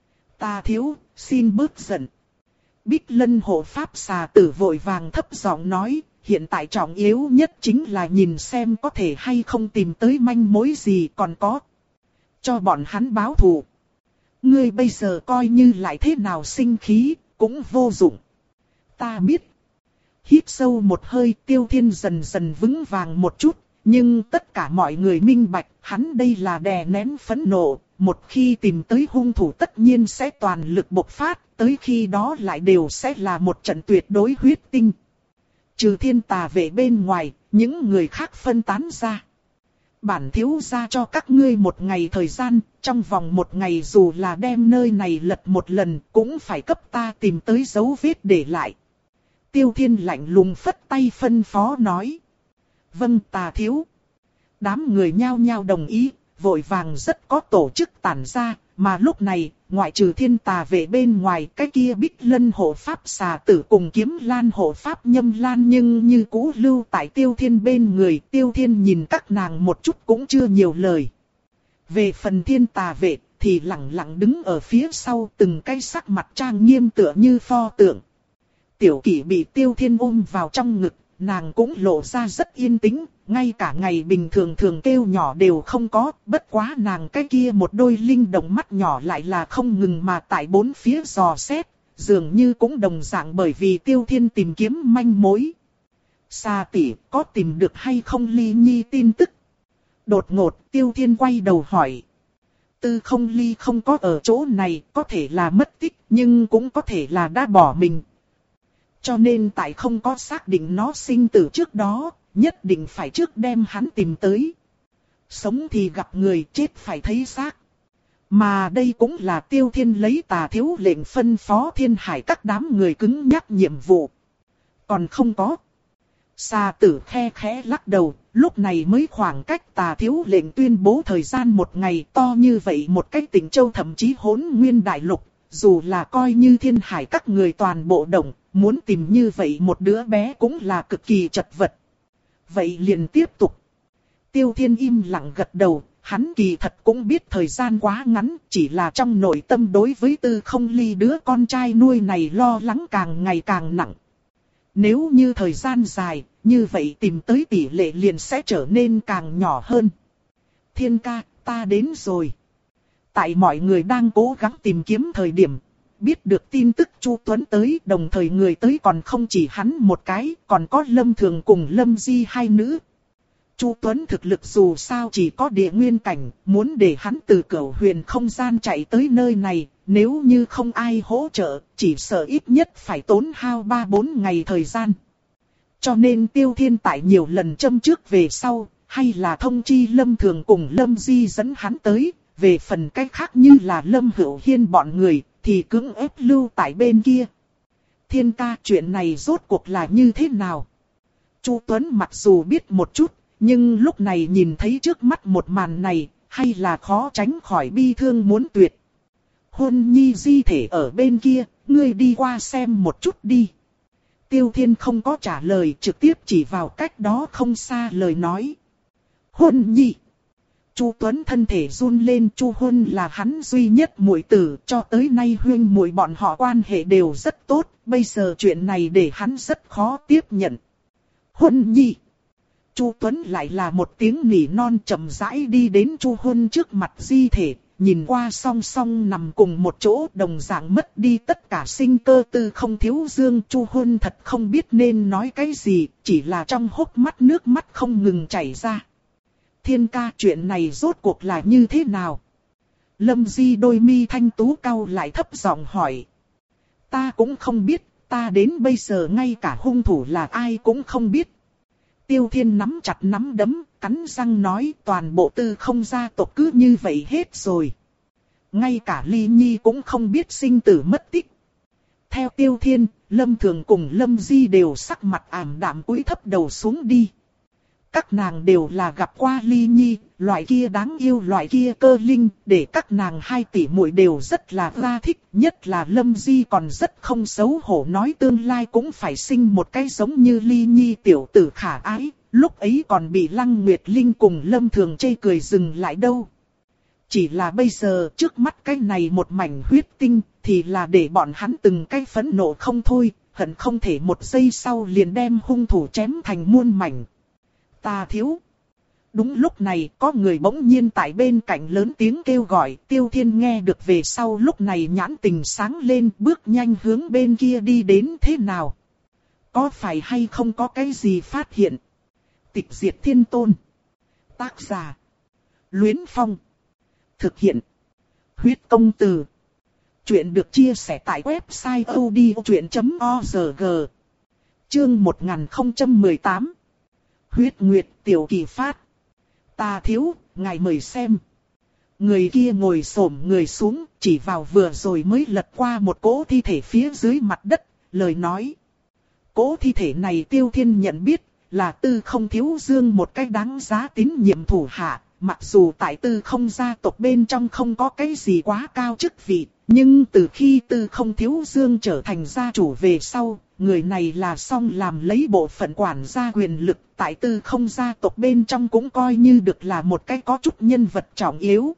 A: Ta thiếu, xin bớt giận. Bích Lân hộ pháp xà tử vội vàng thấp giọng nói, hiện tại trọng yếu nhất chính là nhìn xem có thể hay không tìm tới manh mối gì còn có. Cho bọn hắn báo thù. Ngươi bây giờ coi như lại thế nào sinh khí, cũng vô dụng. Ta biết. Hít sâu một hơi, Tiêu Thiên dần dần vững vàng một chút, nhưng tất cả mọi người minh bạch, hắn đây là đè nén phẫn nộ. Một khi tìm tới hung thủ tất nhiên sẽ toàn lực bộc phát, tới khi đó lại đều sẽ là một trận tuyệt đối huyết tinh. Trừ Thiên Tà vệ bên ngoài, những người khác phân tán ra. Bản thiếu gia cho các ngươi một ngày thời gian, trong vòng một ngày dù là đem nơi này lật một lần, cũng phải cấp ta tìm tới dấu vết để lại. Tiêu Thiên lạnh lùng phất tay phân phó nói. Vâng Tà thiếu. Đám người nhao nhao đồng ý. Vội vàng rất có tổ chức tản ra, mà lúc này, ngoại trừ Thiên Tà vệ bên ngoài, cái kia Bích Lân hộ pháp xà tử cùng Kiếm Lan hộ pháp Nhâm Lan nhưng như cũ lưu tại Tiêu Thiên bên người, Tiêu Thiên nhìn các nàng một chút cũng chưa nhiều lời. Về phần Thiên Tà vệ, thì lặng lặng đứng ở phía sau, từng cái sắc mặt trang nghiêm tựa như pho tượng. Tiểu Kỷ bị Tiêu Thiên ôm vào trong ngực, nàng cũng lộ ra rất yên tĩnh. Ngay cả ngày bình thường thường kêu nhỏ đều không có, bất quá nàng cái kia một đôi linh động mắt nhỏ lại là không ngừng mà tại bốn phía dò xét, dường như cũng đồng dạng bởi vì Tiêu Thiên tìm kiếm manh mối. Sa tỷ, có tìm được hay không Ly Nhi tin tức? Đột ngột, Tiêu Thiên quay đầu hỏi. Tư Không Ly không có ở chỗ này, có thể là mất tích, nhưng cũng có thể là đã bỏ mình. Cho nên tại không có xác định nó sinh tử trước đó, nhất định phải trước đem hắn tìm tới. Sống thì gặp người, chết phải thấy xác. Mà đây cũng là Tiêu Thiên lấy Tà Thiếu lệnh phân phó Thiên Hải các đám người cứng nhắc nhiệm vụ. Còn không có. Sa Tử khe khẽ lắc đầu, lúc này mới khoảng cách Tà Thiếu lệnh tuyên bố thời gian một ngày to như vậy một cách Tỉnh Châu thậm chí Hỗn Nguyên Đại Lục. Dù là coi như Thiên Hải các người toàn bộ động, muốn tìm như vậy một đứa bé cũng là cực kỳ chật vật. Vậy liền tiếp tục. Tiêu Thiên im lặng gật đầu, hắn kỳ thật cũng biết thời gian quá ngắn, chỉ là trong nội tâm đối với Tư Không Ly đứa con trai nuôi này lo lắng càng ngày càng nặng. Nếu như thời gian dài, như vậy tìm tới tỷ lệ liền sẽ trở nên càng nhỏ hơn. Thiên ca, ta đến rồi. Tại mọi người đang cố gắng tìm kiếm thời điểm, biết được tin tức Chu Tuấn tới, đồng thời người tới còn không chỉ hắn một cái, còn có Lâm Thường cùng Lâm Di hai nữ. Chu Tuấn thực lực dù sao chỉ có địa nguyên cảnh, muốn để hắn từ Cửu Huyền không gian chạy tới nơi này, nếu như không ai hỗ trợ, chỉ sợ ít nhất phải tốn hao ba bốn ngày thời gian. Cho nên Tiêu Thiên tại nhiều lần châm trước về sau, hay là thông chi Lâm Thường cùng Lâm Di dẫn hắn tới, về phần cách khác như là Lâm Hữu Hiên bọn người, thì cưỡng ép lưu tại bên kia. Thiên ca, chuyện này rốt cuộc là như thế nào? Chu Tuấn mặc dù biết một chút, nhưng lúc này nhìn thấy trước mắt một màn này, hay là khó tránh khỏi bi thương muốn tuyệt. Huân Nhi di thể ở bên kia, ngươi đi qua xem một chút đi. Tiêu Thiên không có trả lời, trực tiếp chỉ vào cách đó không xa lời nói. Huân Nhi. Chu Tuấn thân thể run lên, Chu Huân là hắn duy nhất muội tử, cho tới nay huynh muội bọn họ quan hệ đều rất tốt, bây giờ chuyện này để hắn rất khó tiếp nhận. Huân Nhi. Chu Tuấn lại là một tiếng nỉ non chậm rãi đi đến Chu Huân trước mặt di thể, nhìn qua song song nằm cùng một chỗ, đồng dạng mất đi tất cả sinh cơ Tư Không Thiếu Dương. Chu Huân thật không biết nên nói cái gì, chỉ là trong hốc mắt nước mắt không ngừng chảy ra. Thiên ca, chuyện này rốt cuộc là như thế nào? Lâm Di đôi mi thanh tú cau lại thấp giọng hỏi. Ta cũng không biết, ta đến bây giờ ngay cả hung thủ là ai cũng không biết. Tiêu Thiên nắm chặt nắm đấm, cắn răng nói, toàn bộ Tư Không gia tộc cứ như vậy hết rồi. Ngay cả Ly Nhi cũng không biết sinh tử mất tích. Theo Tiêu Thiên, Lâm Thường cùng Lâm Di đều sắc mặt ảm đạm cúi thấp đầu xuống đi. Các nàng đều là gặp qua Ly Nhi, loại kia đáng yêu, loại kia cơ linh, để các nàng hai tỷ muội đều rất là ra thích, nhất là Lâm Di còn rất không xấu hổ nói tương lai cũng phải sinh một cái giống như Ly Nhi tiểu tử khả ái, lúc ấy còn bị Lăng Nguyệt Linh cùng Lâm Thường chê cười dừng lại đâu. Chỉ là bây giờ trước mắt cái này một mảnh huyết tinh, thì là để bọn hắn từng cái phẫn nộ không thôi, hận không thể một giây sau liền đem hung thủ chém thành muôn mảnh. Ta thiếu. Đúng lúc này có người bỗng nhiên tại bên cạnh lớn tiếng kêu gọi. Tiêu Thiên nghe được về sau lúc này nhãn tình sáng lên, bước nhanh hướng bên kia đi đến. Thế nào? Có phải hay không có cái gì phát hiện? Tịch Diệt Thiên Tôn. Tác giả. Luyến Phong. Thực hiện. Huyết Công Từ. Chuyện được chia sẻ tại website odchuyện chấm org. Chương một nghìn không trăm mười tám. Huyết Nguyệt Tiểu Kỳ Phát. Ta thiếu, ngài mời xem. Người kia ngồi xổm người xuống, chỉ vào vừa rồi mới lật qua một cỗ thi thể phía dưới mặt đất, lời nói. Cỗ thi thể này Tiêu Thiên nhận biết, là Tư Không Thiếu Dương một cái đáng giá tín nhiệm thủ hạ. Mặc dù tại Tư Không gia tộc bên trong không có cái gì quá cao chức vị, nhưng từ khi Tư Không Thiếu Dương trở thành gia chủ về sau, người này là song làm lấy bộ phận quản gia quyền lực, tại Tư Không gia tộc bên trong cũng coi như được là một cái có chút nhân vật trọng yếu.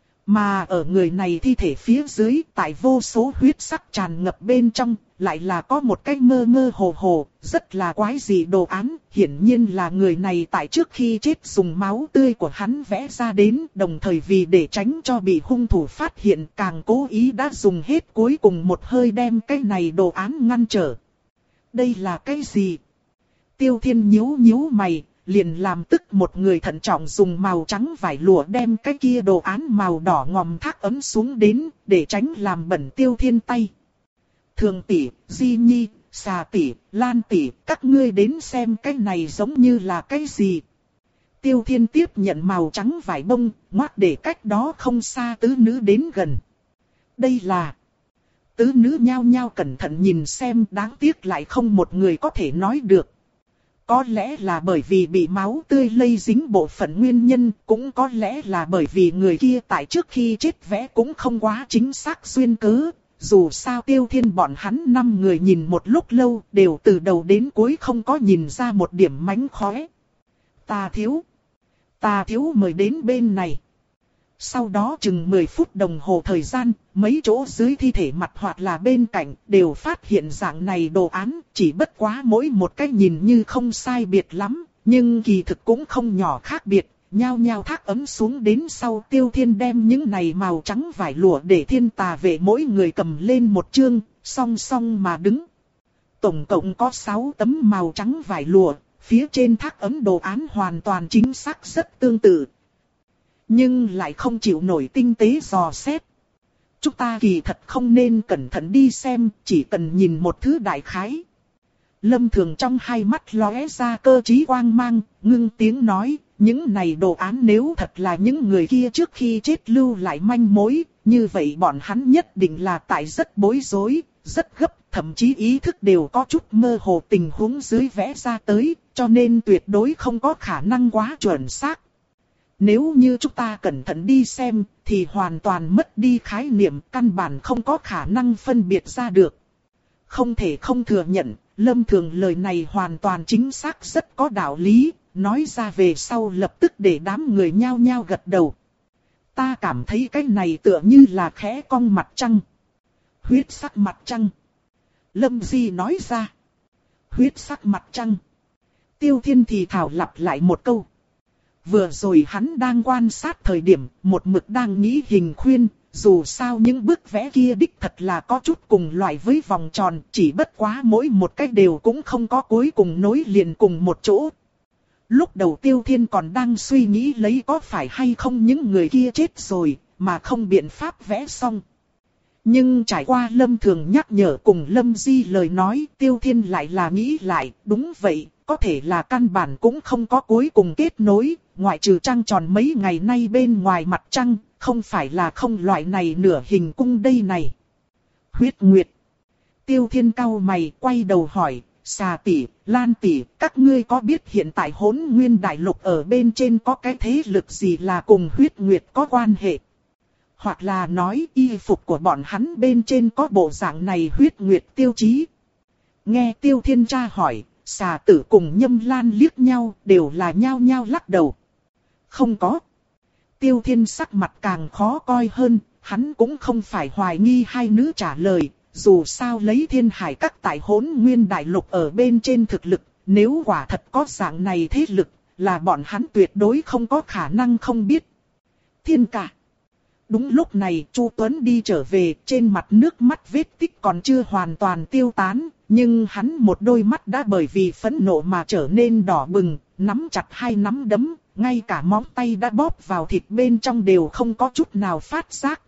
A: Mà ở người này thi thể phía dưới, tại vô số huyết sắc tràn ngập bên trong, lại là có một cái mơ mơ hồ hồ, rất là quái dị đồ án. Hiển nhiên là người này tại trước khi chết dùng máu tươi của hắn vẽ ra đến, đồng thời vì để tránh cho bị hung thủ phát hiện, càng cố ý đã dùng hết cuối cùng một hơi đem cái này đồ án ngăn trở. Đây là cái gì? Tiêu Thiên nhíu nhíu mày, liền làm tức một người thận trọng dùng màu trắng vải lụa đem cái kia đồ án màu đỏ ngòm thác ấm xuống đến, để tránh làm bẩn Tiêu Thiên tay. Thường tỷ, Di Nhi, Xà tỷ, Lan tỷ, các ngươi đến xem cái này giống như là cái gì. Tiêu Thiên tiếp nhận màu trắng vải bông, ngoắc để cách đó không xa tứ nữ đến gần. Đây là... Tứ nữ nhao nhao cẩn thận nhìn xem, đáng tiếc lại không một người có thể nói được. Có lẽ là bởi vì bị máu tươi lây dính bộ phận nguyên nhân, cũng có lẽ là bởi vì người kia tại trước khi chết vẽ cũng không quá chính xác duyên cớ. Dù sao Tiêu Thiên bọn hắn năm người nhìn một lúc lâu, đều từ đầu đến cuối không có nhìn ra một điểm mánh khóe. Ta thiếu. Ta thiếu mời đến bên này. Sau đó chừng mười phút đồng hồ thời gian, mấy chỗ dưới thi thể mặt hoặc là bên cạnh đều phát hiện dạng này đồ án, chỉ bất quá mỗi một cái nhìn như không sai biệt lắm, nhưng kỳ thực cũng không nhỏ khác biệt, nhao nhao thác ấm xuống đến sau. Tiêu Thiên đem những này màu trắng vải lụa để thiên tà vệ mỗi người cầm lên một chương, song song mà đứng. Tổng cộng có sáu tấm màu trắng vải lụa, phía trên thác ấm đồ án hoàn toàn chính xác rất tương tự. Nhưng lại không chịu nổi tinh tế dò xét. Chúng ta kỳ thật không nên cẩn thận đi xem, chỉ cần nhìn một thứ đại khái. Lâm Thường trong hai mắt lóe ra cơ trí quang mang, ngưng tiếng nói, những này đồ án nếu thật là những người kia trước khi chết lưu lại manh mối, như vậy bọn hắn nhất định là tại rất bối rối, rất gấp, thậm chí ý thức đều có chút mơ hồ tình huống dưới vẽ ra tới, cho nên tuyệt đối không có khả năng quá chuẩn xác. Nếu như chúng ta cẩn thận đi xem, thì hoàn toàn mất đi khái niệm, căn bản không có khả năng phân biệt ra được. Không thể không thừa nhận, Lâm Thường lời này hoàn toàn chính xác, rất có đạo lý, nói ra về sau lập tức để đám người nhao nhao gật đầu. Ta cảm thấy cái này tựa như là khẽ cong mặt trăng. Huyết sắc mặt trăng. Lâm Di nói ra. Huyết sắc mặt trăng. Tiêu Thiên thì thảo lặp lại một câu. Vừa rồi hắn đang quan sát thời điểm, một mực đang nghĩ hình khuyên, dù sao những bức vẽ kia đích thật là có chút cùng loại với vòng tròn, chỉ bất quá mỗi một cách đều cũng không có cuối cùng nối liền cùng một chỗ. Lúc đầu Tiêu Thiên còn đang suy nghĩ lấy có phải hay không những người kia chết rồi, mà không biện pháp vẽ xong. Nhưng trải qua Lâm Thường nhắc nhở cùng Lâm Di lời nói, Tiêu Thiên lại là nghĩ lại, đúng vậy, có thể là căn bản cũng không có cuối cùng kết nối, ngoại trừ trăng tròn mấy ngày nay bên ngoài mặt trăng, không phải là không loại này nửa hình cung đây này. Huyết Nguyệt. Tiêu Thiên cau mày quay đầu hỏi, Xà tỷ, Lan tỷ, các ngươi có biết hiện tại Hỗn Nguyên Đại Lục ở bên trên có cái thế lực gì là cùng Huyết Nguyệt có quan hệ? Hoặc là nói y phục của bọn hắn bên trên có bộ dạng này Huyết Nguyệt tiêu chí? Nghe Tiêu Thiên tra hỏi, Xà tử cùng Nhâm Lan liếc nhau, đều là nhao nhao lắc đầu. Không có. Tiêu Thiên sắc mặt càng khó coi hơn, hắn cũng không phải hoài nghi hai nữ trả lời, dù sao lấy Thiên Hải Các tại Hỗn Nguyên Đại Lục ở bên trên thực lực, nếu quả thật có dạng này thế lực, là bọn hắn tuyệt đối không có khả năng không biết. Thiên ca. Đúng lúc này Chu Tuấn đi trở về, trên mặt nước mắt vết tích còn chưa hoàn toàn tiêu tán, nhưng hắn một đôi mắt đã bởi vì phẫn nộ mà trở nên đỏ bừng, nắm chặt hai nắm đấm, ngay cả móng tay đã bóp vào thịt bên trong đều không có chút nào phát giác.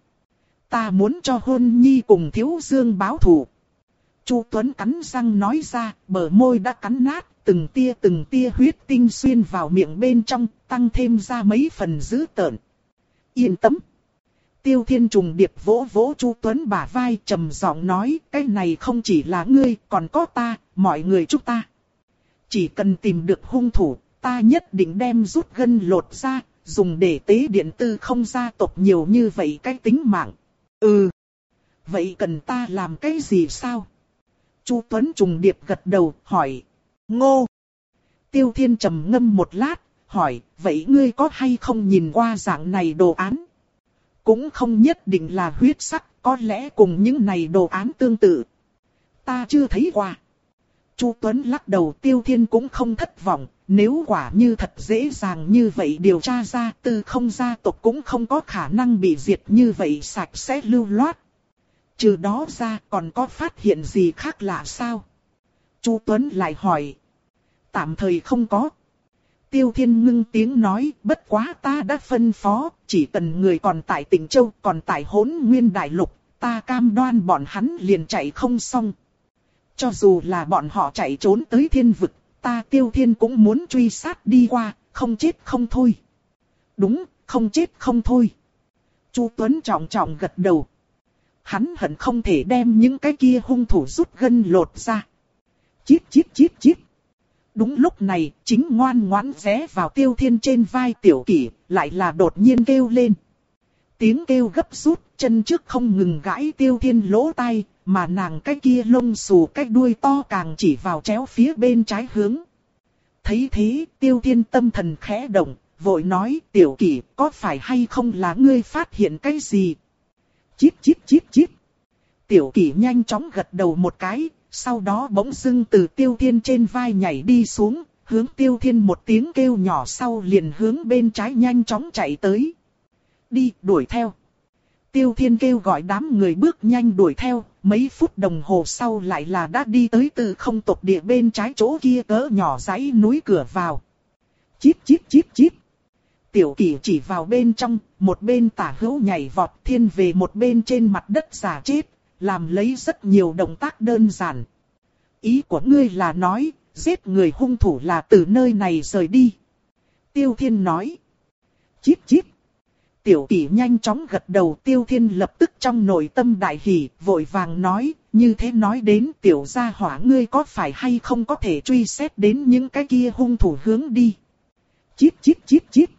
A: Ta muốn cho Hôn Nhi cùng Thiếu Dương báo thù. Chu Tuấn cắn răng nói ra, bờ môi đã cắn nát, từng tia từng tia huyết tinh xuyên vào miệng bên trong, tăng thêm ra mấy phần dữ tợn. Yên tâm. Tiêu Thiên trùng điệp vỗ vỗ Chu Tuấn bả vai, trầm giọng nói, cái này không chỉ là ngươi, còn có ta, mọi người chúng ta. Chỉ cần tìm được hung thủ, ta nhất định đem rút gân lột ra, dùng để tế điện tư không gia tộc nhiều như vậy cái tính mạng. Ừ. Vậy cần ta làm cái gì sao? Chu Tuấn trùng điệp gật đầu, hỏi. Ngô. Tiêu Thiên trầm ngâm một lát, hỏi, vậy ngươi có hay không nhìn qua dạng này đồ án? Cũng không nhất định là huyết sắc, có lẽ cùng những này đồ án tương tự. Ta chưa thấy qua. Chu Tuấn lắc đầu. Tiêu Thiên cũng không thất vọng, nếu quả như thật dễ dàng như vậy điều tra ra, tư không gia tộc cũng không có khả năng bị diệt như vậy sạch sẽ lưu loát. Trừ đó ra còn có phát hiện gì khác lạ sao? Chu Tuấn lại hỏi. Tạm thời không có. Tiêu Thiên ngưng tiếng nói, bất quá ta đã phân phó, chỉ cần người còn tại Tịnh Châu, còn tại Hỗn Nguyên Đại Lục, ta cam đoan bọn hắn liền chạy không xong. Cho dù là bọn họ chạy trốn tới thiên vực, ta Tiêu Thiên cũng muốn truy sát đi qua, không chết không thôi. Đúng, không chết không thôi. Chu Tuấn trọng trọng gật đầu. Hắn hận không thể đem những cái kia hung thủ rút gân lột ra. Chít chít chít chít. Đúng lúc này, chính ngoan ngoãn ghé vào Tiêu Thiên trên vai Tiểu Kỷ, lại là đột nhiên kêu lên. Tiếng kêu gấp rút, chân trước không ngừng gãi Tiêu Thiên lỗ tai, mà nàng cái kia lông xù cái đuôi to càng chỉ vào chéo phía bên trái hướng. Thấy thế, Tiêu Thiên tâm thần khẽ động, vội nói, Tiểu Kỷ, có phải hay không là ngươi phát hiện cái gì? Chít chít chít chít. Tiểu Kỷ nhanh chóng gật đầu một cái, sau đó bỗng dưng từ Tiêu Thiên trên vai nhảy đi xuống, hướng Tiêu Thiên một tiếng kêu nhỏ sau liền hướng bên trái nhanh chóng chạy tới. Đi, đuổi theo. Tiêu Thiên kêu gọi đám người bước nhanh đuổi theo, mấy phút đồng hồ sau lại là đã đi tới từ không tộc địa bên trái chỗ kia cỡ nhỏ dãy núi cửa vào. Chít chít chít chít. Tiểu Kỷ chỉ vào bên trong, một bên tả hữu nhảy vọt thiên về một bên trên mặt đất giả chết, làm lấy rất nhiều động tác đơn giản. Ý của ngươi là nói, giết người hung thủ là từ nơi này rời đi. Tiêu Thiên nói. Chít chít. Tiểu Kỷ nhanh chóng gật đầu. Tiêu Thiên lập tức trong nội tâm đại hỉ, vội vàng nói, như thế nói đến tiểu gia hỏa ngươi có phải hay không có thể truy xét đến những cái kia hung thủ hướng đi. Chít chít chít chít.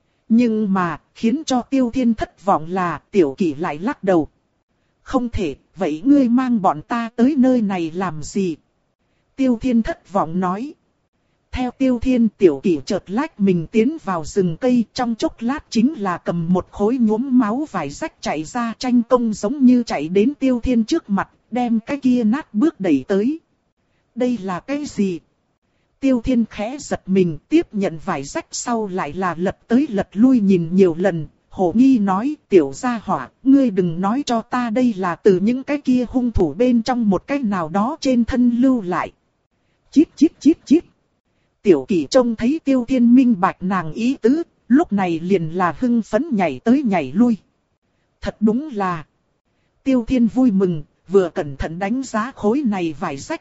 A: Nhưng mà, khiến cho Tiêu Thiên thất vọng là Tiểu Kỷ lại lắc đầu. Không thể, vậy ngươi mang bọn ta tới nơi này làm gì? Tiêu Thiên thất vọng nói. Theo Tiêu Thiên, Tiểu Kỷ chợt lách mình tiến vào rừng cây, trong chốc lát chính là cầm một khối nhuốm máu vải rách chạy ra, tranh công giống như chạy đến Tiêu Thiên trước mặt, đem cái kia nát bước đẩy tới. Đây là cái gì? Tiêu Thiên khẽ giật mình, tiếp nhận vải rách sau lại là lật tới lật lui nhìn nhiều lần, hồ nghi nói, tiểu gia hỏa, ngươi đừng nói cho ta đây là từ những cái kia hung thủ bên trong một cái nào đó trên thân lưu lại. Chít chít chít chít. Tiểu Kỷ trông thấy Tiêu Thiên minh bạch nàng ý tứ, lúc này liền là hưng phấn nhảy tới nhảy lui. Thật đúng là. Tiêu Thiên vui mừng, vừa cẩn thận đánh giá khối này vải rách.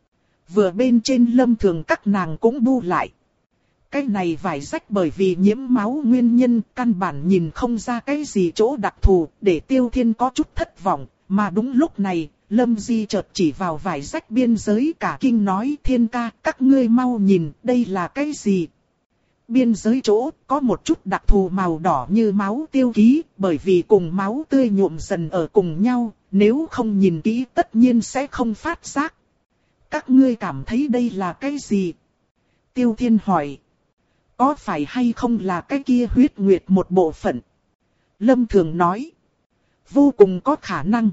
A: Vừa bên trên Lâm Thường các nàng cũng bu lại. Cái này vải rách bởi vì nhiễm máu nguyên nhân căn bản nhìn không ra cái gì chỗ đặc thù, để Tiêu Thiên có chút thất vọng. Mà đúng lúc này, Lâm Di chợt chỉ vào vải rách biên giới cả kinh nói, Thiên ca, các ngươi mau nhìn, đây là cái gì? Biên giới chỗ có một chút đặc thù màu đỏ như máu tiêu ký, bởi vì cùng máu tươi nhuộm dần ở cùng nhau, nếu không nhìn kỹ tất nhiên sẽ không phát giác. Các ngươi cảm thấy đây là cái gì? Tiêu Thiên hỏi. Có phải hay không là cái kia huyết nguyệt một bộ phận? Lâm Thường nói. Vô cùng có khả năng.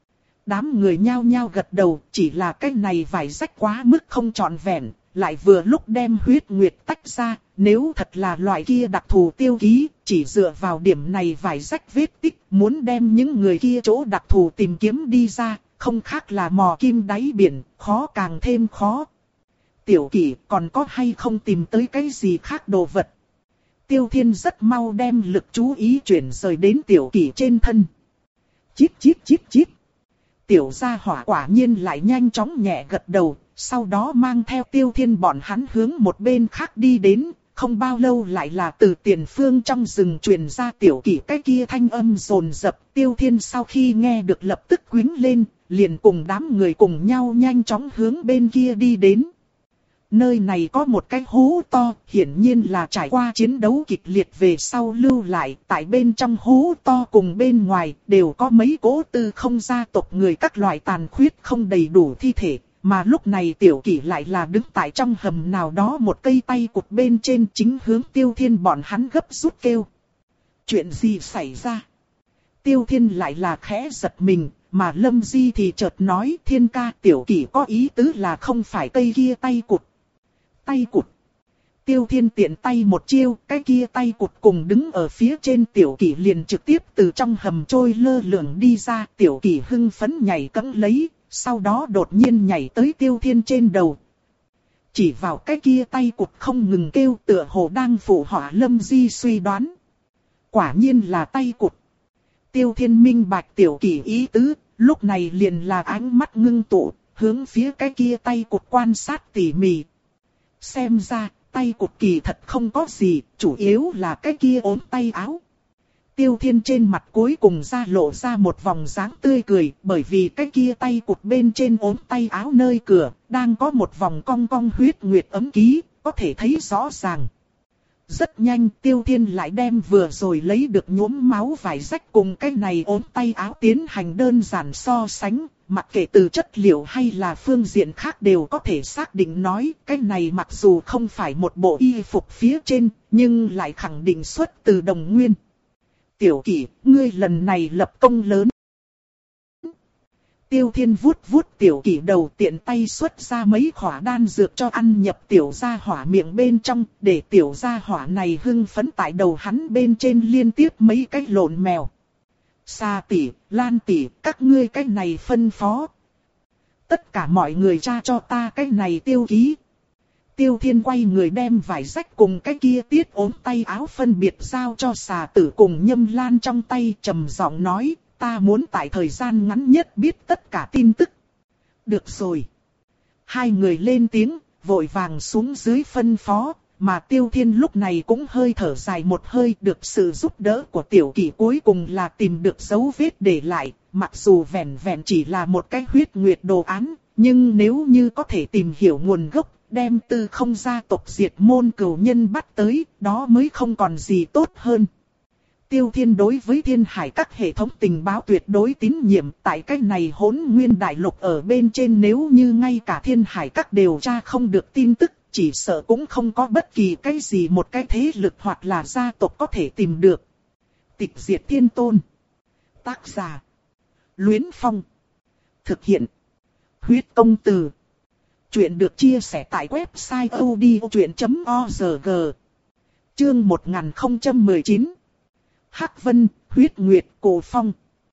A: Đám người nhao nhao gật đầu, chỉ là cái này vải rách quá mức không trọn vẹn, lại vừa lúc đem huyết nguyệt tách ra, nếu thật là loại kia đặc thù tiêu ký, chỉ dựa vào điểm này vải rách vết tích, muốn đem những người kia chỗ đặc thù tìm kiếm đi ra, không khác là mò kim đáy biển, khó càng thêm khó. Tiểu Kỷ còn có hay không tìm tới cái gì khác đồ vật? Tiêu Thiên rất mau đem lực chú ý chuyển rời đến Tiểu Kỷ trên thân. Chít chít chít chít. Tiểu gia hỏa quả nhiên lại nhanh chóng nhẹ gật đầu, sau đó mang theo Tiêu Thiên bọn hắn hướng một bên khác đi đến, không bao lâu lại là từ tiền phương trong rừng truyền ra Tiểu Kỷ cái kia thanh âm rồn rập. Tiêu Thiên sau khi nghe được lập tức quýnh lên, liền cùng đám người cùng nhau nhanh chóng hướng bên kia đi đến. Nơi này có một cái hố to, hiển nhiên là trải qua chiến đấu kịch liệt về sau lưu lại, tại bên trong hố to cùng bên ngoài đều có mấy cố tư không gia tộc người các loại tàn khuyết không đầy đủ thi thể, mà lúc này Tiểu Kỷ lại là đứng tại trong hầm nào đó một cây tay cụt bên trên chính hướng Tiêu Thiên bọn hắn gấp rút kêu. Chuyện gì xảy ra? Tiêu Thiên lại là khẽ giật mình, mà Lâm Di thì chợt nói, Thiên ca, Tiểu Kỷ có ý tứ là không phải cây kia tay cụt. Tay cụt. Tiêu Thiên tiện tay một chiêu, cái kia tay cụt cùng đứng ở phía trên Tiểu Kỷ liền trực tiếp từ trong hầm trôi lơ lửng đi ra. Tiểu Kỷ hưng phấn nhảy cẫng lấy, sau đó đột nhiên nhảy tới Tiêu Thiên trên đầu. chỉ vào cái kia tay cụt không ngừng kêu tựa hồ đang phụ họa Lâm Di suy đoán. Quả nhiên là tay cụt. Tiêu Thiên minh bạch Tiểu Kỷ ý tứ, lúc này liền là ánh mắt ngưng tụ, hướng phía cái kia tay cụt quan sát tỉ mỉ. Xem ra, tay cụt kỳ thật không có gì, chủ yếu là cái kia ốm tay áo. Tiêu Thiên trên mặt cuối cùng ra lộ ra một vòng dáng tươi cười, bởi vì cái kia tay cụt bên trên ốm tay áo nơi cửa, đang có một vòng cong cong huyết nguyệt ấm ký, có thể thấy rõ ràng. Rất nhanh Tiêu Thiên lại đem vừa rồi lấy được nhuốm máu vải rách cùng cái này ốm tay áo tiến hành đơn giản so sánh, mặc kệ từ chất liệu hay là phương diện khác đều có thể xác định nói cái này mặc dù không phải một bộ y phục phía trên, nhưng lại khẳng định xuất từ đồng nguyên. Tiểu Kỷ, ngươi lần này lập công lớn. Tiêu Thiên vuốt vuốt Tiểu Kỷ đầu, tiện tay xuất ra mấy khỏa đan dược cho ăn nhập tiểu gia hỏa miệng bên trong, để tiểu gia hỏa này hưng phấn tại đầu hắn bên trên liên tiếp mấy cái lộn mèo. Sa tỷ, Lan tỷ, các ngươi cái này phân phó. Tất cả mọi người tra cho ta cái này tiêu ký. Tiêu Thiên quay người đem vải rách cùng cái kia tiết ốm tay áo phân biệt giao cho xà tử cùng Nhâm Lan trong tay, trầm giọng nói, ta muốn tại thời gian ngắn nhất biết tất cả tin tức. Được rồi. Hai người lên tiếng, vội vàng xuống dưới phân phó, mà Tiêu Thiên lúc này cũng hơi thở dài một hơi, được sự giúp đỡ của Tiểu Kỷ cuối cùng là tìm được dấu vết để lại, mặc dù vẹn vẹn chỉ là một cái huyết nguyệt đồ án, nhưng nếu như có thể tìm hiểu nguồn gốc, đem Tư Không gia tộc diệt môn cửu nhân bắt tới, đó mới không còn gì tốt hơn. Tiêu Thiên đối với Thiên Hải các hệ thống tình báo tuyệt đối tín nhiệm, tại cái này Hỗn Nguyên đại lục ở bên trên, nếu như ngay cả Thiên Hải các đều tra không được tin tức, chỉ sợ cũng không có bất kỳ cái gì một cái thế lực hoặc là gia tộc có thể tìm được. Tịch diệt thiên tôn. Tác giả: Luyến Phong. Thực hiện: Huyết Công Từ. Chuyện được chia sẻ tại website odchuyện chấm org. Chương một nghìn không trăm mười chín. Hắc Vân, Huyết Nguyệt, Cổ Phong.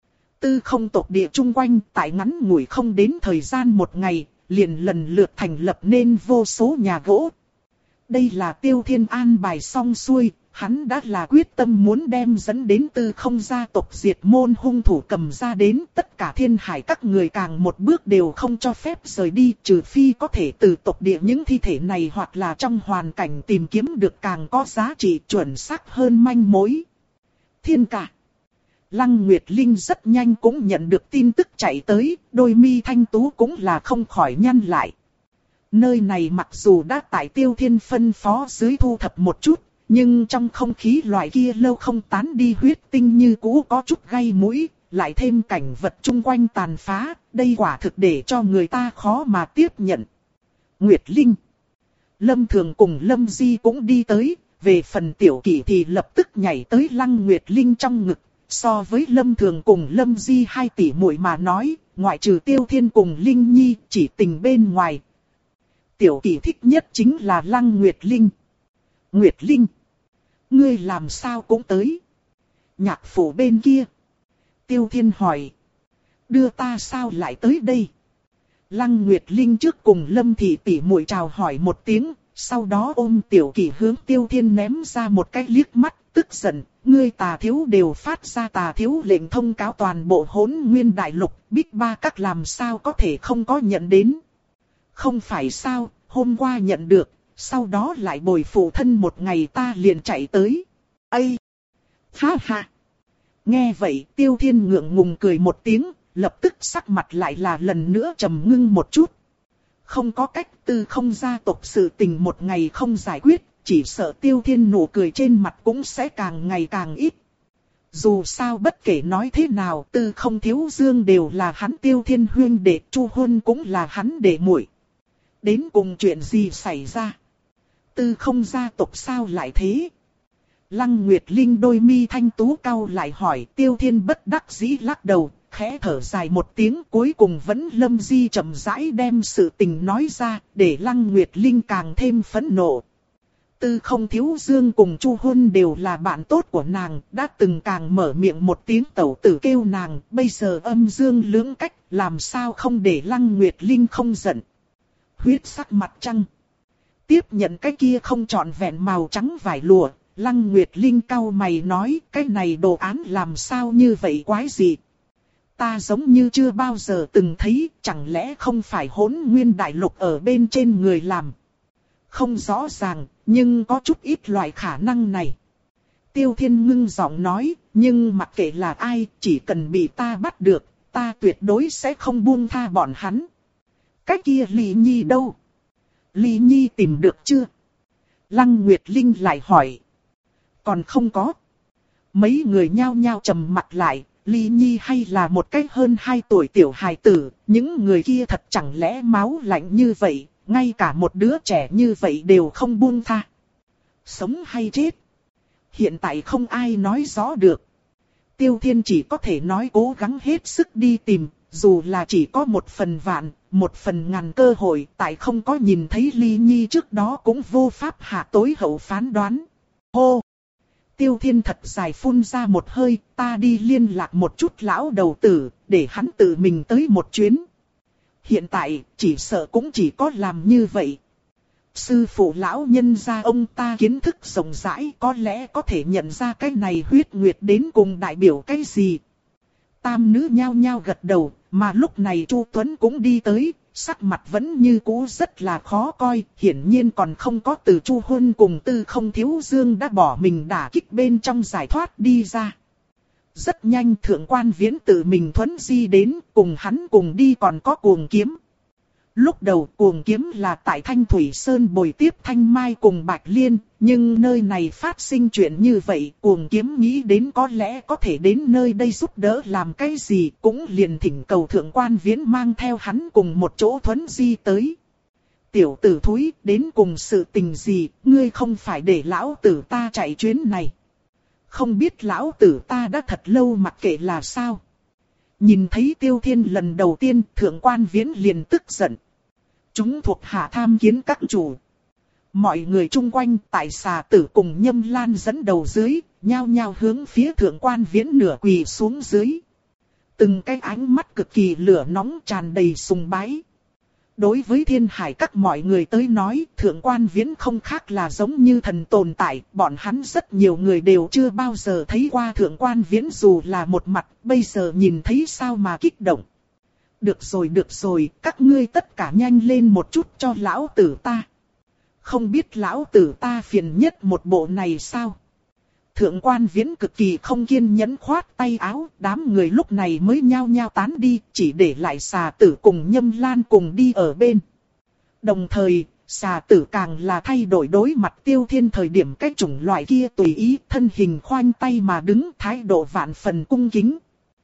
A: Tư Không tộc địa chung quanh tại ngắn ngủi không đến thời gian một ngày, liền lần lượt thành lập nên vô số nhà gỗ. Đây là Tiêu Thiên an bài xong xuôi, hắn đã là quyết tâm muốn đem dẫn đến Tư Không gia tộc diệt môn hung thủ cầm ra đến, tất cả Thiên Hải các người càng một bước đều không cho phép rời đi, trừ phi có thể từ tộc địa những thi thể này hoặc là trong hoàn cảnh tìm kiếm được càng có giá trị chuẩn xác hơn manh mối. Thiên Cả. Lăng Nguyệt Linh rất nhanh cũng nhận được tin tức chạy tới, đôi mi thanh tú cũng là không khỏi nhăn lại. Nơi này mặc dù đã tại Tiêu Thiên phân phó dưới thu thập một chút, nhưng trong không khí loại kia lâu không tán đi huyết tinh như cũ có chút gây mũi, lại thêm cảnh vật chung quanh tàn phá, đây quả thực để cho người ta khó mà tiếp nhận. Nguyệt Linh. Lâm Thường cùng Lâm Di cũng đi tới, về phần Tiểu Kỷ thì lập tức nhảy tới Lăng Nguyệt Linh trong ngực. So với Lâm Thường cùng Lâm Di hai tỷ muội mà nói, ngoại trừ Tiêu Thiên cùng Linh Nhi chỉ tình bên ngoài. Tiểu Kỷ thích nhất chính là Lăng Nguyệt Linh. Nguyệt Linh, ngươi làm sao cũng tới? Nhạc phủ bên kia. Tiêu Thiên hỏi. Đưa ta sao lại tới đây? Lăng Nguyệt Linh trước cùng Lâm thị tỷ muội chào hỏi một tiếng, sau đó ôm Tiểu Kỷ hướng Tiêu Thiên ném ra một cái liếc mắt, tức giận. Ngươi Tà Thiếu đều phát ra Tà Thiếu lệnh thông cáo toàn bộ Hỗn Nguyên đại lục, Bích Ba các làm sao có thể không có nhận đến? Không phải sao, hôm qua nhận được, sau đó lại bồi phụ thân một ngày ta liền chạy tới. Ây! Ha ha! Nghe vậy Tiêu Thiên ngượng ngùng cười một tiếng, lập tức sắc mặt lại là lần nữa trầm ngưng một chút. Không có cách, Tư Không gia tộc sự tình một ngày không giải quyết. Chỉ sợ Tiêu Thiên nụ cười trên mặt cũng sẽ càng ngày càng ít. Dù sao bất kể nói thế nào, Tư Không Thiếu Dương đều là hắn Tiêu Thiên huynh đệ, Chu Huân cũng là hắn đệ muội. Đến cùng chuyện gì xảy ra? Tư Không gia tộc sao lại thế? Lăng Nguyệt Linh đôi mi thanh tú cau lại hỏi. Tiêu Thiên bất đắc dĩ lắc đầu, khẽ thở dài một tiếng, cuối cùng vẫn Lâm Di chậm rãi đem sự tình nói ra, để Lăng Nguyệt Linh càng thêm phẫn nộ. Tư Không Thiếu Dương cùng Chu Huân đều là bạn tốt của nàng, đã từng càng mở miệng một tiếng tẩu tử kêu nàng, bây giờ âm dương lưỡng cách, làm sao không để Lăng Nguyệt Linh không giận. Huyết sắc mặt trăng. tiếp nhận cái kia không trọn vẹn màu trắng vải lụa, Lăng Nguyệt Linh cau mày nói, cái này đồ án làm sao như vậy quái gì? Ta giống như chưa bao giờ từng thấy, chẳng lẽ không phải Hỗn Nguyên Đại Lục ở bên trên người làm? Không rõ ràng, nhưng có chút ít loại khả năng này. Tiêu Thiên ngưng giọng nói, nhưng mặc kệ là ai, chỉ cần bị ta bắt được, ta tuyệt đối sẽ không buông tha bọn hắn. Cái kia Lý Nhi đâu? Lý Nhi tìm được chưa? Lăng Nguyệt Linh lại hỏi. Còn không có. Mấy người nhao nhao trầm mặt lại, Lý Nhi hay là một cái hơn hai tuổi tiểu hài tử, những người kia thật chẳng lẽ máu lạnh như vậy, ngay cả một đứa trẻ như vậy đều không buông tha. Sống hay chết? Hiện tại không ai nói rõ được. Tiêu Thiên chỉ có thể nói cố gắng hết sức đi tìm, dù là chỉ có một phần vạn, một phần ngàn cơ hội, tại không có nhìn thấy Lý Nhi trước đó cũng vô pháp hạ tối hậu phán đoán. Hô! Tiêu Thiên thật dài phun ra một hơi, ta đi liên lạc một chút lão đầu tử, để hắn tự mình tới một chuyến. Hiện tại, chỉ sợ cũng chỉ có làm như vậy. Sư phụ lão nhân gia ông ta kiến thức rộng rãi, có lẽ có thể nhận ra cái này huyết nguyệt đến cùng đại biểu cái gì. Tam nữ nhao nhao gật đầu, mà lúc này Chu Tuấn cũng đi tới, sắc mặt vẫn như cũ rất là khó coi, hiển nhiên còn không có từ Chu Huân cùng Tư Không Thiếu Dương đã bỏ mình đả kích bên trong giải thoát đi ra. Rất nhanh Thượng Quan Viễn tự mình thuấn di đến, cùng hắn cùng đi còn có Cuồng Kiếm. Lúc đầu Cuồng Kiếm là tại Thanh Thủy Sơn bồi tiếp Thanh Mai cùng Bạch Liên, nhưng nơi này phát sinh chuyện như vậy, Cuồng Kiếm nghĩ đến có lẽ có thể đến nơi đây giúp đỡ làm cái gì, cũng liền thỉnh cầu Thượng Quan Viễn mang theo hắn cùng một chỗ thuấn di tới. Tiểu tử thúi, đến cùng sự tình gì, ngươi không phải để lão tử ta chạy chuyến này. Không biết lão tử ta đã thật lâu mặc kệ là sao. Nhìn thấy Tiêu Thiên lần đầu tiên, Thượng Quan Viễn liền tức giận. Chúng thuộc hạ tham kiến các chủ. Mọi người chung quanh tại xà tử cùng Nhâm Lan dẫn đầu dưới, nhao nhao hướng phía Thượng Quan Viễn nửa quỳ xuống dưới. Từng cái ánh mắt cực kỳ lửa nóng tràn đầy sùng bái. Đối với thiên hải các mọi người tới nói, Thượng Quan Viễn không khác là giống như thần tồn tại, bọn hắn rất nhiều người đều chưa bao giờ thấy qua Thượng Quan Viễn dù là một mặt, bây giờ nhìn thấy sao mà kích động. Được rồi được rồi, các ngươi tất cả nhanh lên một chút cho lão tử ta. Không biết lão tử ta phiền nhất một bộ này sao? Thượng Quan Viễn cực kỳ không kiên nhẫn khoát tay áo, đám người lúc này mới nhao nhao tán đi, chỉ để lại xà tử cùng Nhâm Lan cùng đi ở bên. Đồng thời, xà tử càng là thay đổi đối mặt Tiêu Thiên thời điểm cái chủng loại kia tùy ý, thân hình khoanh tay mà đứng, thái độ vạn phần cung kính.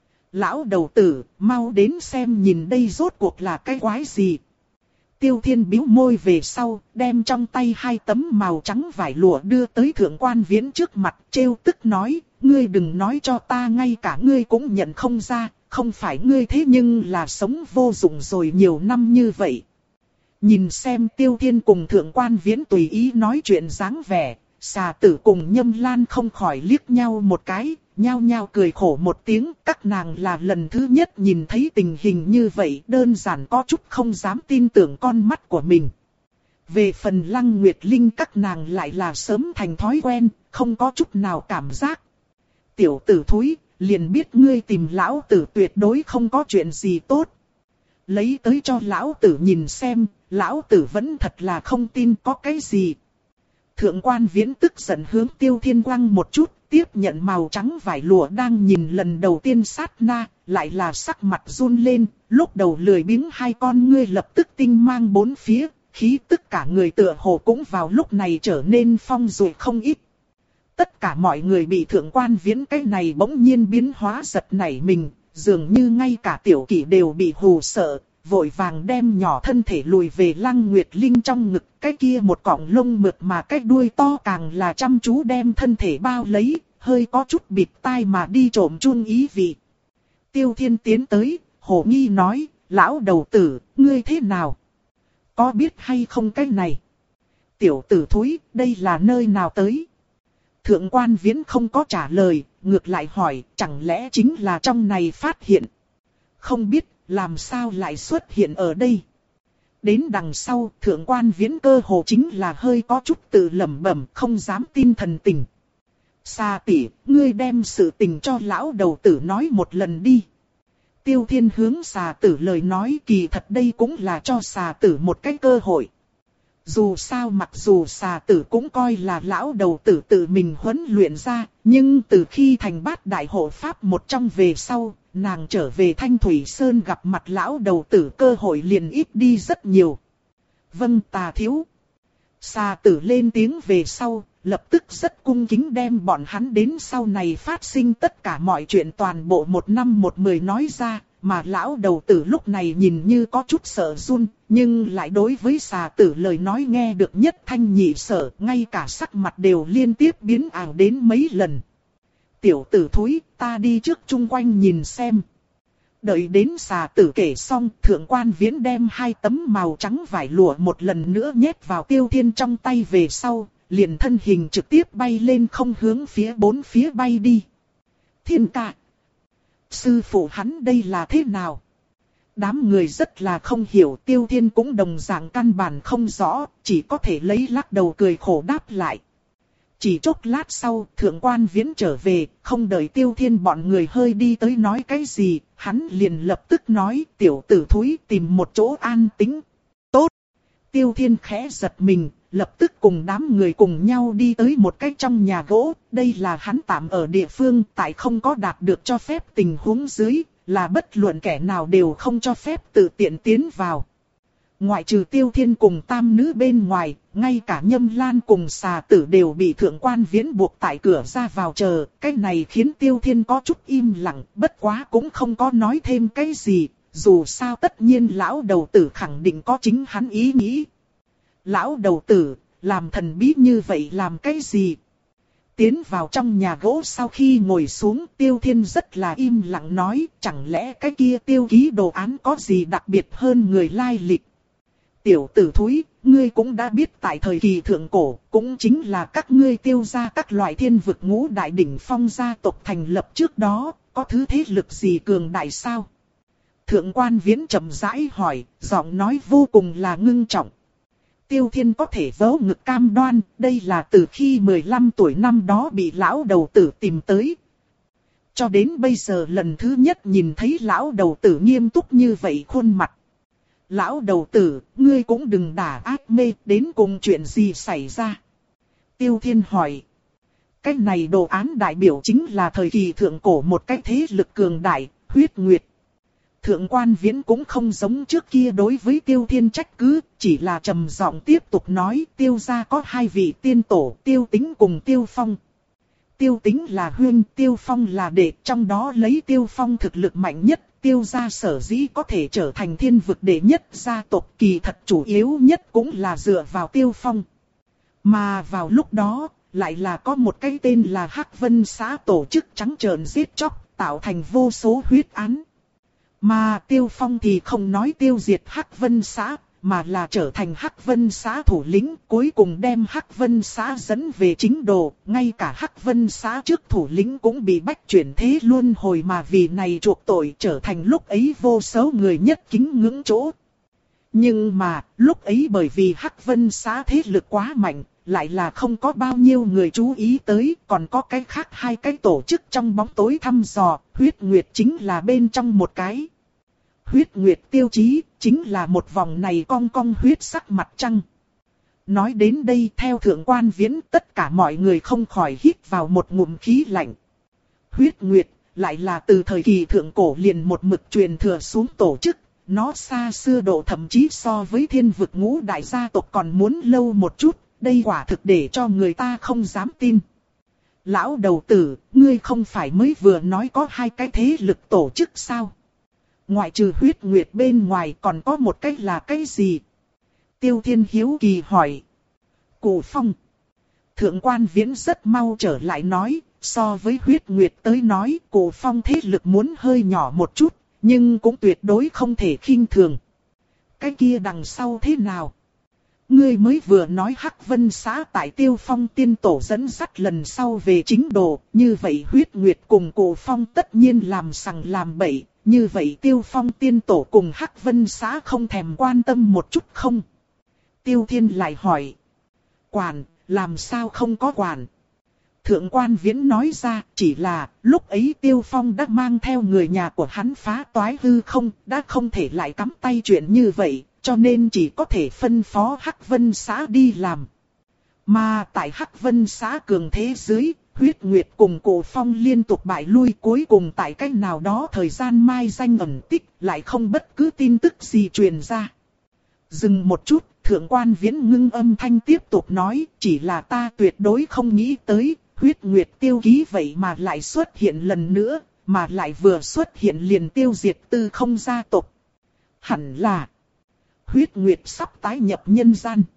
A: Lão đầu tử, mau đến xem nhìn đây rốt cuộc là cái quái gì. Tiêu Thiên bĩu môi về sau, đem trong tay hai tấm màu trắng vải lụa đưa tới Thượng Quan Viễn trước mặt, trêu tức nói, ngươi đừng nói cho ta ngay cả ngươi cũng nhận không ra, không phải ngươi thế nhưng là sống vô dụng rồi nhiều năm như vậy. Nhìn xem Tiêu Thiên cùng Thượng Quan Viễn tùy ý nói chuyện dáng vẻ, xà tử cùng Nhâm Lan không khỏi liếc nhau một cái, nhao nhao cười khổ một tiếng, các nàng là lần thứ nhất nhìn thấy tình hình như vậy, đơn giản có chút không dám tin tưởng con mắt của mình. Về phần Lăng Nguyệt Linh các nàng lại là sớm thành thói quen, không có chút nào cảm giác. Tiểu tử thúi, liền biết ngươi tìm lão tử tuyệt đối không có chuyện gì tốt. Lấy tới cho lão tử nhìn xem, lão tử vẫn thật là không tin có cái gì. Thượng Quan Viễn tức giận hướng Tiêu Thiên quăng một chút, tiếp nhận màu trắng vải lụa đang nhìn lần đầu tiên sát na, lại là sắc mặt run lên, lúc đầu lười biếng hai con ngươi lập tức tinh mang bốn phía, khí tức cả người tựa hồ cũng vào lúc này trở nên phong rồi không ít. Tất cả mọi người bị Thượng Quan Viễn cái này bỗng nhiên biến hóa giật nảy mình, dường như ngay cả tiểu kỷ đều bị hù sợ, vội vàng đem nhỏ thân thể lùi về Lăng Nguyệt Linh trong ngực, cái kia một cọng lông mượt mà cái đuôi to càng là chăm chú đem thân thể bao lấy, hơi có chút bịt tai mà đi trộm chuông ý vị. Tiêu Thiên tiến tới, hổ nghi nói, lão đầu tử, ngươi thế nào? Có biết hay không cái này? Tiểu tử thúi, đây là nơi nào tới? Thượng Quan Viễn không có trả lời, ngược lại hỏi, chẳng lẽ chính là trong này phát hiện? Không biết, làm sao lại xuất hiện ở đây? đến đằng sau, thượng quan viễn cơ hồ chính là hơi có chút tự lẩm bẩm, không dám tin thần tình. Xà tỷ, ngươi đem sự tình cho lão đầu tử nói một lần đi. Tiêu Thiên hướng xà tử lời nói, kỳ thật đây cũng là cho xà tử một cái cơ hội. Dù sao mặc dù xà tử cũng coi là lão đầu tử tự mình huấn luyện ra, nhưng từ khi thành bát đại hộ pháp một trong về sau, nàng trở về Thanh Thủy Sơn gặp mặt lão đầu tử cơ hội liền ít đi rất nhiều. Vâng tà thiếu. Xà tử lên tiếng về sau, lập tức rất cung kính đem bọn hắn đến sau này phát sinh tất cả mọi chuyện toàn bộ một năm một mười nói ra. Mà lão đầu tử lúc này nhìn như có chút sợ run, nhưng lại đối với xà tử lời nói nghe được nhất thanh nhị sở, ngay cả sắc mặt đều liên tiếp biến ảo đến mấy lần. Tiểu tử thúi, ta đi trước chung quanh nhìn xem. Đợi đến xà tử kể xong, thượng quan viễn đem hai tấm màu trắng vải lụa một lần nữa nhét vào Tiêu Thiên trong tay về sau, liền thân hình trực tiếp bay lên không hướng phía bốn phía bay đi. Thiên ca! Sư phụ hắn đây là thế nào? Đám người rất là không hiểu, Tiêu Thiên cũng đồng dạng căn bản không rõ, chỉ có thể lấy lắc đầu cười khổ đáp lại. Chỉ chốc lát sau, thượng quan viễn trở về, không đợi Tiêu Thiên bọn người hơi đi tới nói cái gì, hắn liền lập tức nói, tiểu tử thúi tìm một chỗ an tĩnh. Tốt! Tiêu Thiên khẽ giật mình, lập tức cùng đám người cùng nhau đi tới một cái trong nhà gỗ, đây là hắn tạm ở địa phương, tại không có đạt được cho phép tình huống dưới, là bất luận kẻ nào đều không cho phép tự tiện tiến vào. Ngoại trừ Tiêu Thiên cùng tam nữ bên ngoài, ngay cả Nhâm Lan cùng xà tử đều bị thượng quan viễn buộc tại cửa ra vào chờ, cái này khiến Tiêu Thiên có chút im lặng, bất quá cũng không có nói thêm cái gì, dù sao tất nhiên lão đầu tử khẳng định có chính hắn ý nghĩ. Lão đầu tử, làm thần bí như vậy làm cái gì? Tiến vào trong nhà gỗ sau khi ngồi xuống, Tiêu Thiên rất là im lặng nói, chẳng lẽ cái kia tiêu ký đồ án có gì đặc biệt hơn người lai lịch? Tiểu tử thúi, ngươi cũng đã biết tại thời kỳ thượng cổ, cũng chính là các ngươi Tiêu gia các loại thiên vực ngũ đại đỉnh phong gia tộc thành lập trước đó, có thứ thế lực gì cường đại sao? Thượng quan viễn chậm rãi hỏi, giọng nói vô cùng là ngưng trọng. Tiêu Thiên có thể vớ ngực cam đoan, đây là từ khi mười lăm tuổi năm đó bị lão đầu tử tìm tới. Cho đến bây giờ lần thứ nhất nhìn thấy lão đầu tử nghiêm túc như vậy khuôn mặt. Lão đầu tử, ngươi cũng đừng đả ác mê, đến cùng chuyện gì xảy ra? Tiêu Thiên hỏi. Cái này đồ án đại biểu chính là thời kỳ thượng cổ một cái thế lực cường đại, huyết nguyệt. Thượng quan viễn cũng không giống trước kia đối với Tiêu Thiên trách cứ, chỉ là trầm giọng tiếp tục nói Tiêu gia có hai vị tiên tổ, Tiêu Tính cùng Tiêu Phong. Tiêu Tính là huynh, Tiêu Phong là đệ, trong đó lấy Tiêu Phong thực lực mạnh nhất, Tiêu gia sở dĩ có thể trở thành thiên vực đệ nhất gia tộc, kỳ thật chủ yếu nhất cũng là dựa vào Tiêu Phong. Mà vào lúc đó, lại là có một cái tên là Hắc Vân xã tổ chức trắng trợn giết chóc, tạo thành vô số huyết án. Mà Tiêu Phong thì không nói tiêu diệt Hắc Vân xã, mà là trở thành Hắc Vân xã thủ lĩnh, cuối cùng đem Hắc Vân xã dẫn về chính đồ, ngay cả Hắc Vân xã trước thủ lĩnh cũng bị bách chuyển thế luân hồi mà vì này chuộc tội, trở thành lúc ấy vô số người nhất kính ngưỡng chỗ. Nhưng mà, lúc ấy bởi vì Hắc Vân xã thế lực quá mạnh, lại là không có bao nhiêu người chú ý tới, còn có cái khác hai cái tổ chức trong bóng tối thăm dò, huyết nguyệt chính là bên trong một cái. Huyết nguyệt tiêu chí, chính là một vòng này cong cong huyết sắc mặt trăng. Nói đến đây theo thượng quan viễn, tất cả mọi người không khỏi hít vào một ngụm khí lạnh. Huyết nguyệt, lại là từ thời kỳ thượng cổ liền một mực truyền thừa xuống tổ chức. Nó xa xưa độ thậm chí so với thiên vực ngũ đại gia tộc còn muốn lâu một chút, đây quả thực để cho người ta không dám tin. Lão đầu tử, ngươi không phải mới vừa nói có hai cái thế lực tổ chức sao? Ngoại trừ huyết nguyệt bên ngoài còn có một cái là cái gì? Tiêu Thiên hiếu kỳ hỏi. Cổ Phong. Thượng quan viễn rất mau trở lại nói, so với huyết nguyệt tới nói, Cổ Phong thế lực muốn hơi nhỏ một chút, nhưng cũng tuyệt đối không thể khinh thường. Cái kia đằng sau thế nào? Ngươi mới vừa nói Hắc Vân xã tại Tiêu Phong tiên tổ dẫn dắt lần sau về chính đồ, như vậy huyết nguyệt cùng Cổ Phong tất nhiên làm sằng làm bậy, như vậy Tiêu Phong tiên tổ cùng Hắc Vân xã không thèm quan tâm một chút không? Tiêu Thiên lại hỏi. Quản, làm sao không có quản? Thượng quan Viễn nói ra, chỉ là, lúc ấy Tiêu Phong đã mang theo người nhà của hắn phá toái hư không, đã không thể lại cắm tay chuyện như vậy, cho nên chỉ có thể phân phó Hắc Vân xã đi làm. Mà tại Hắc Vân xã cường thế dưới, huyết nguyệt cùng Cổ Phong liên tục bại lui, cuối cùng tại cách nào đó thời gian mai danh ẩn tích, lại không bất cứ tin tức gì truyền ra. Dừng một chút, Thượng quan Viễn ngưng âm thanh tiếp tục nói, chỉ là ta tuyệt đối không nghĩ tới, huyết nguyệt tiêu ký vậy mà lại xuất hiện lần nữa, mà lại vừa xuất hiện liền tiêu diệt Tư Không gia tộc. Hẳn là huyết nguyệt sắp tái nhập nhân gian.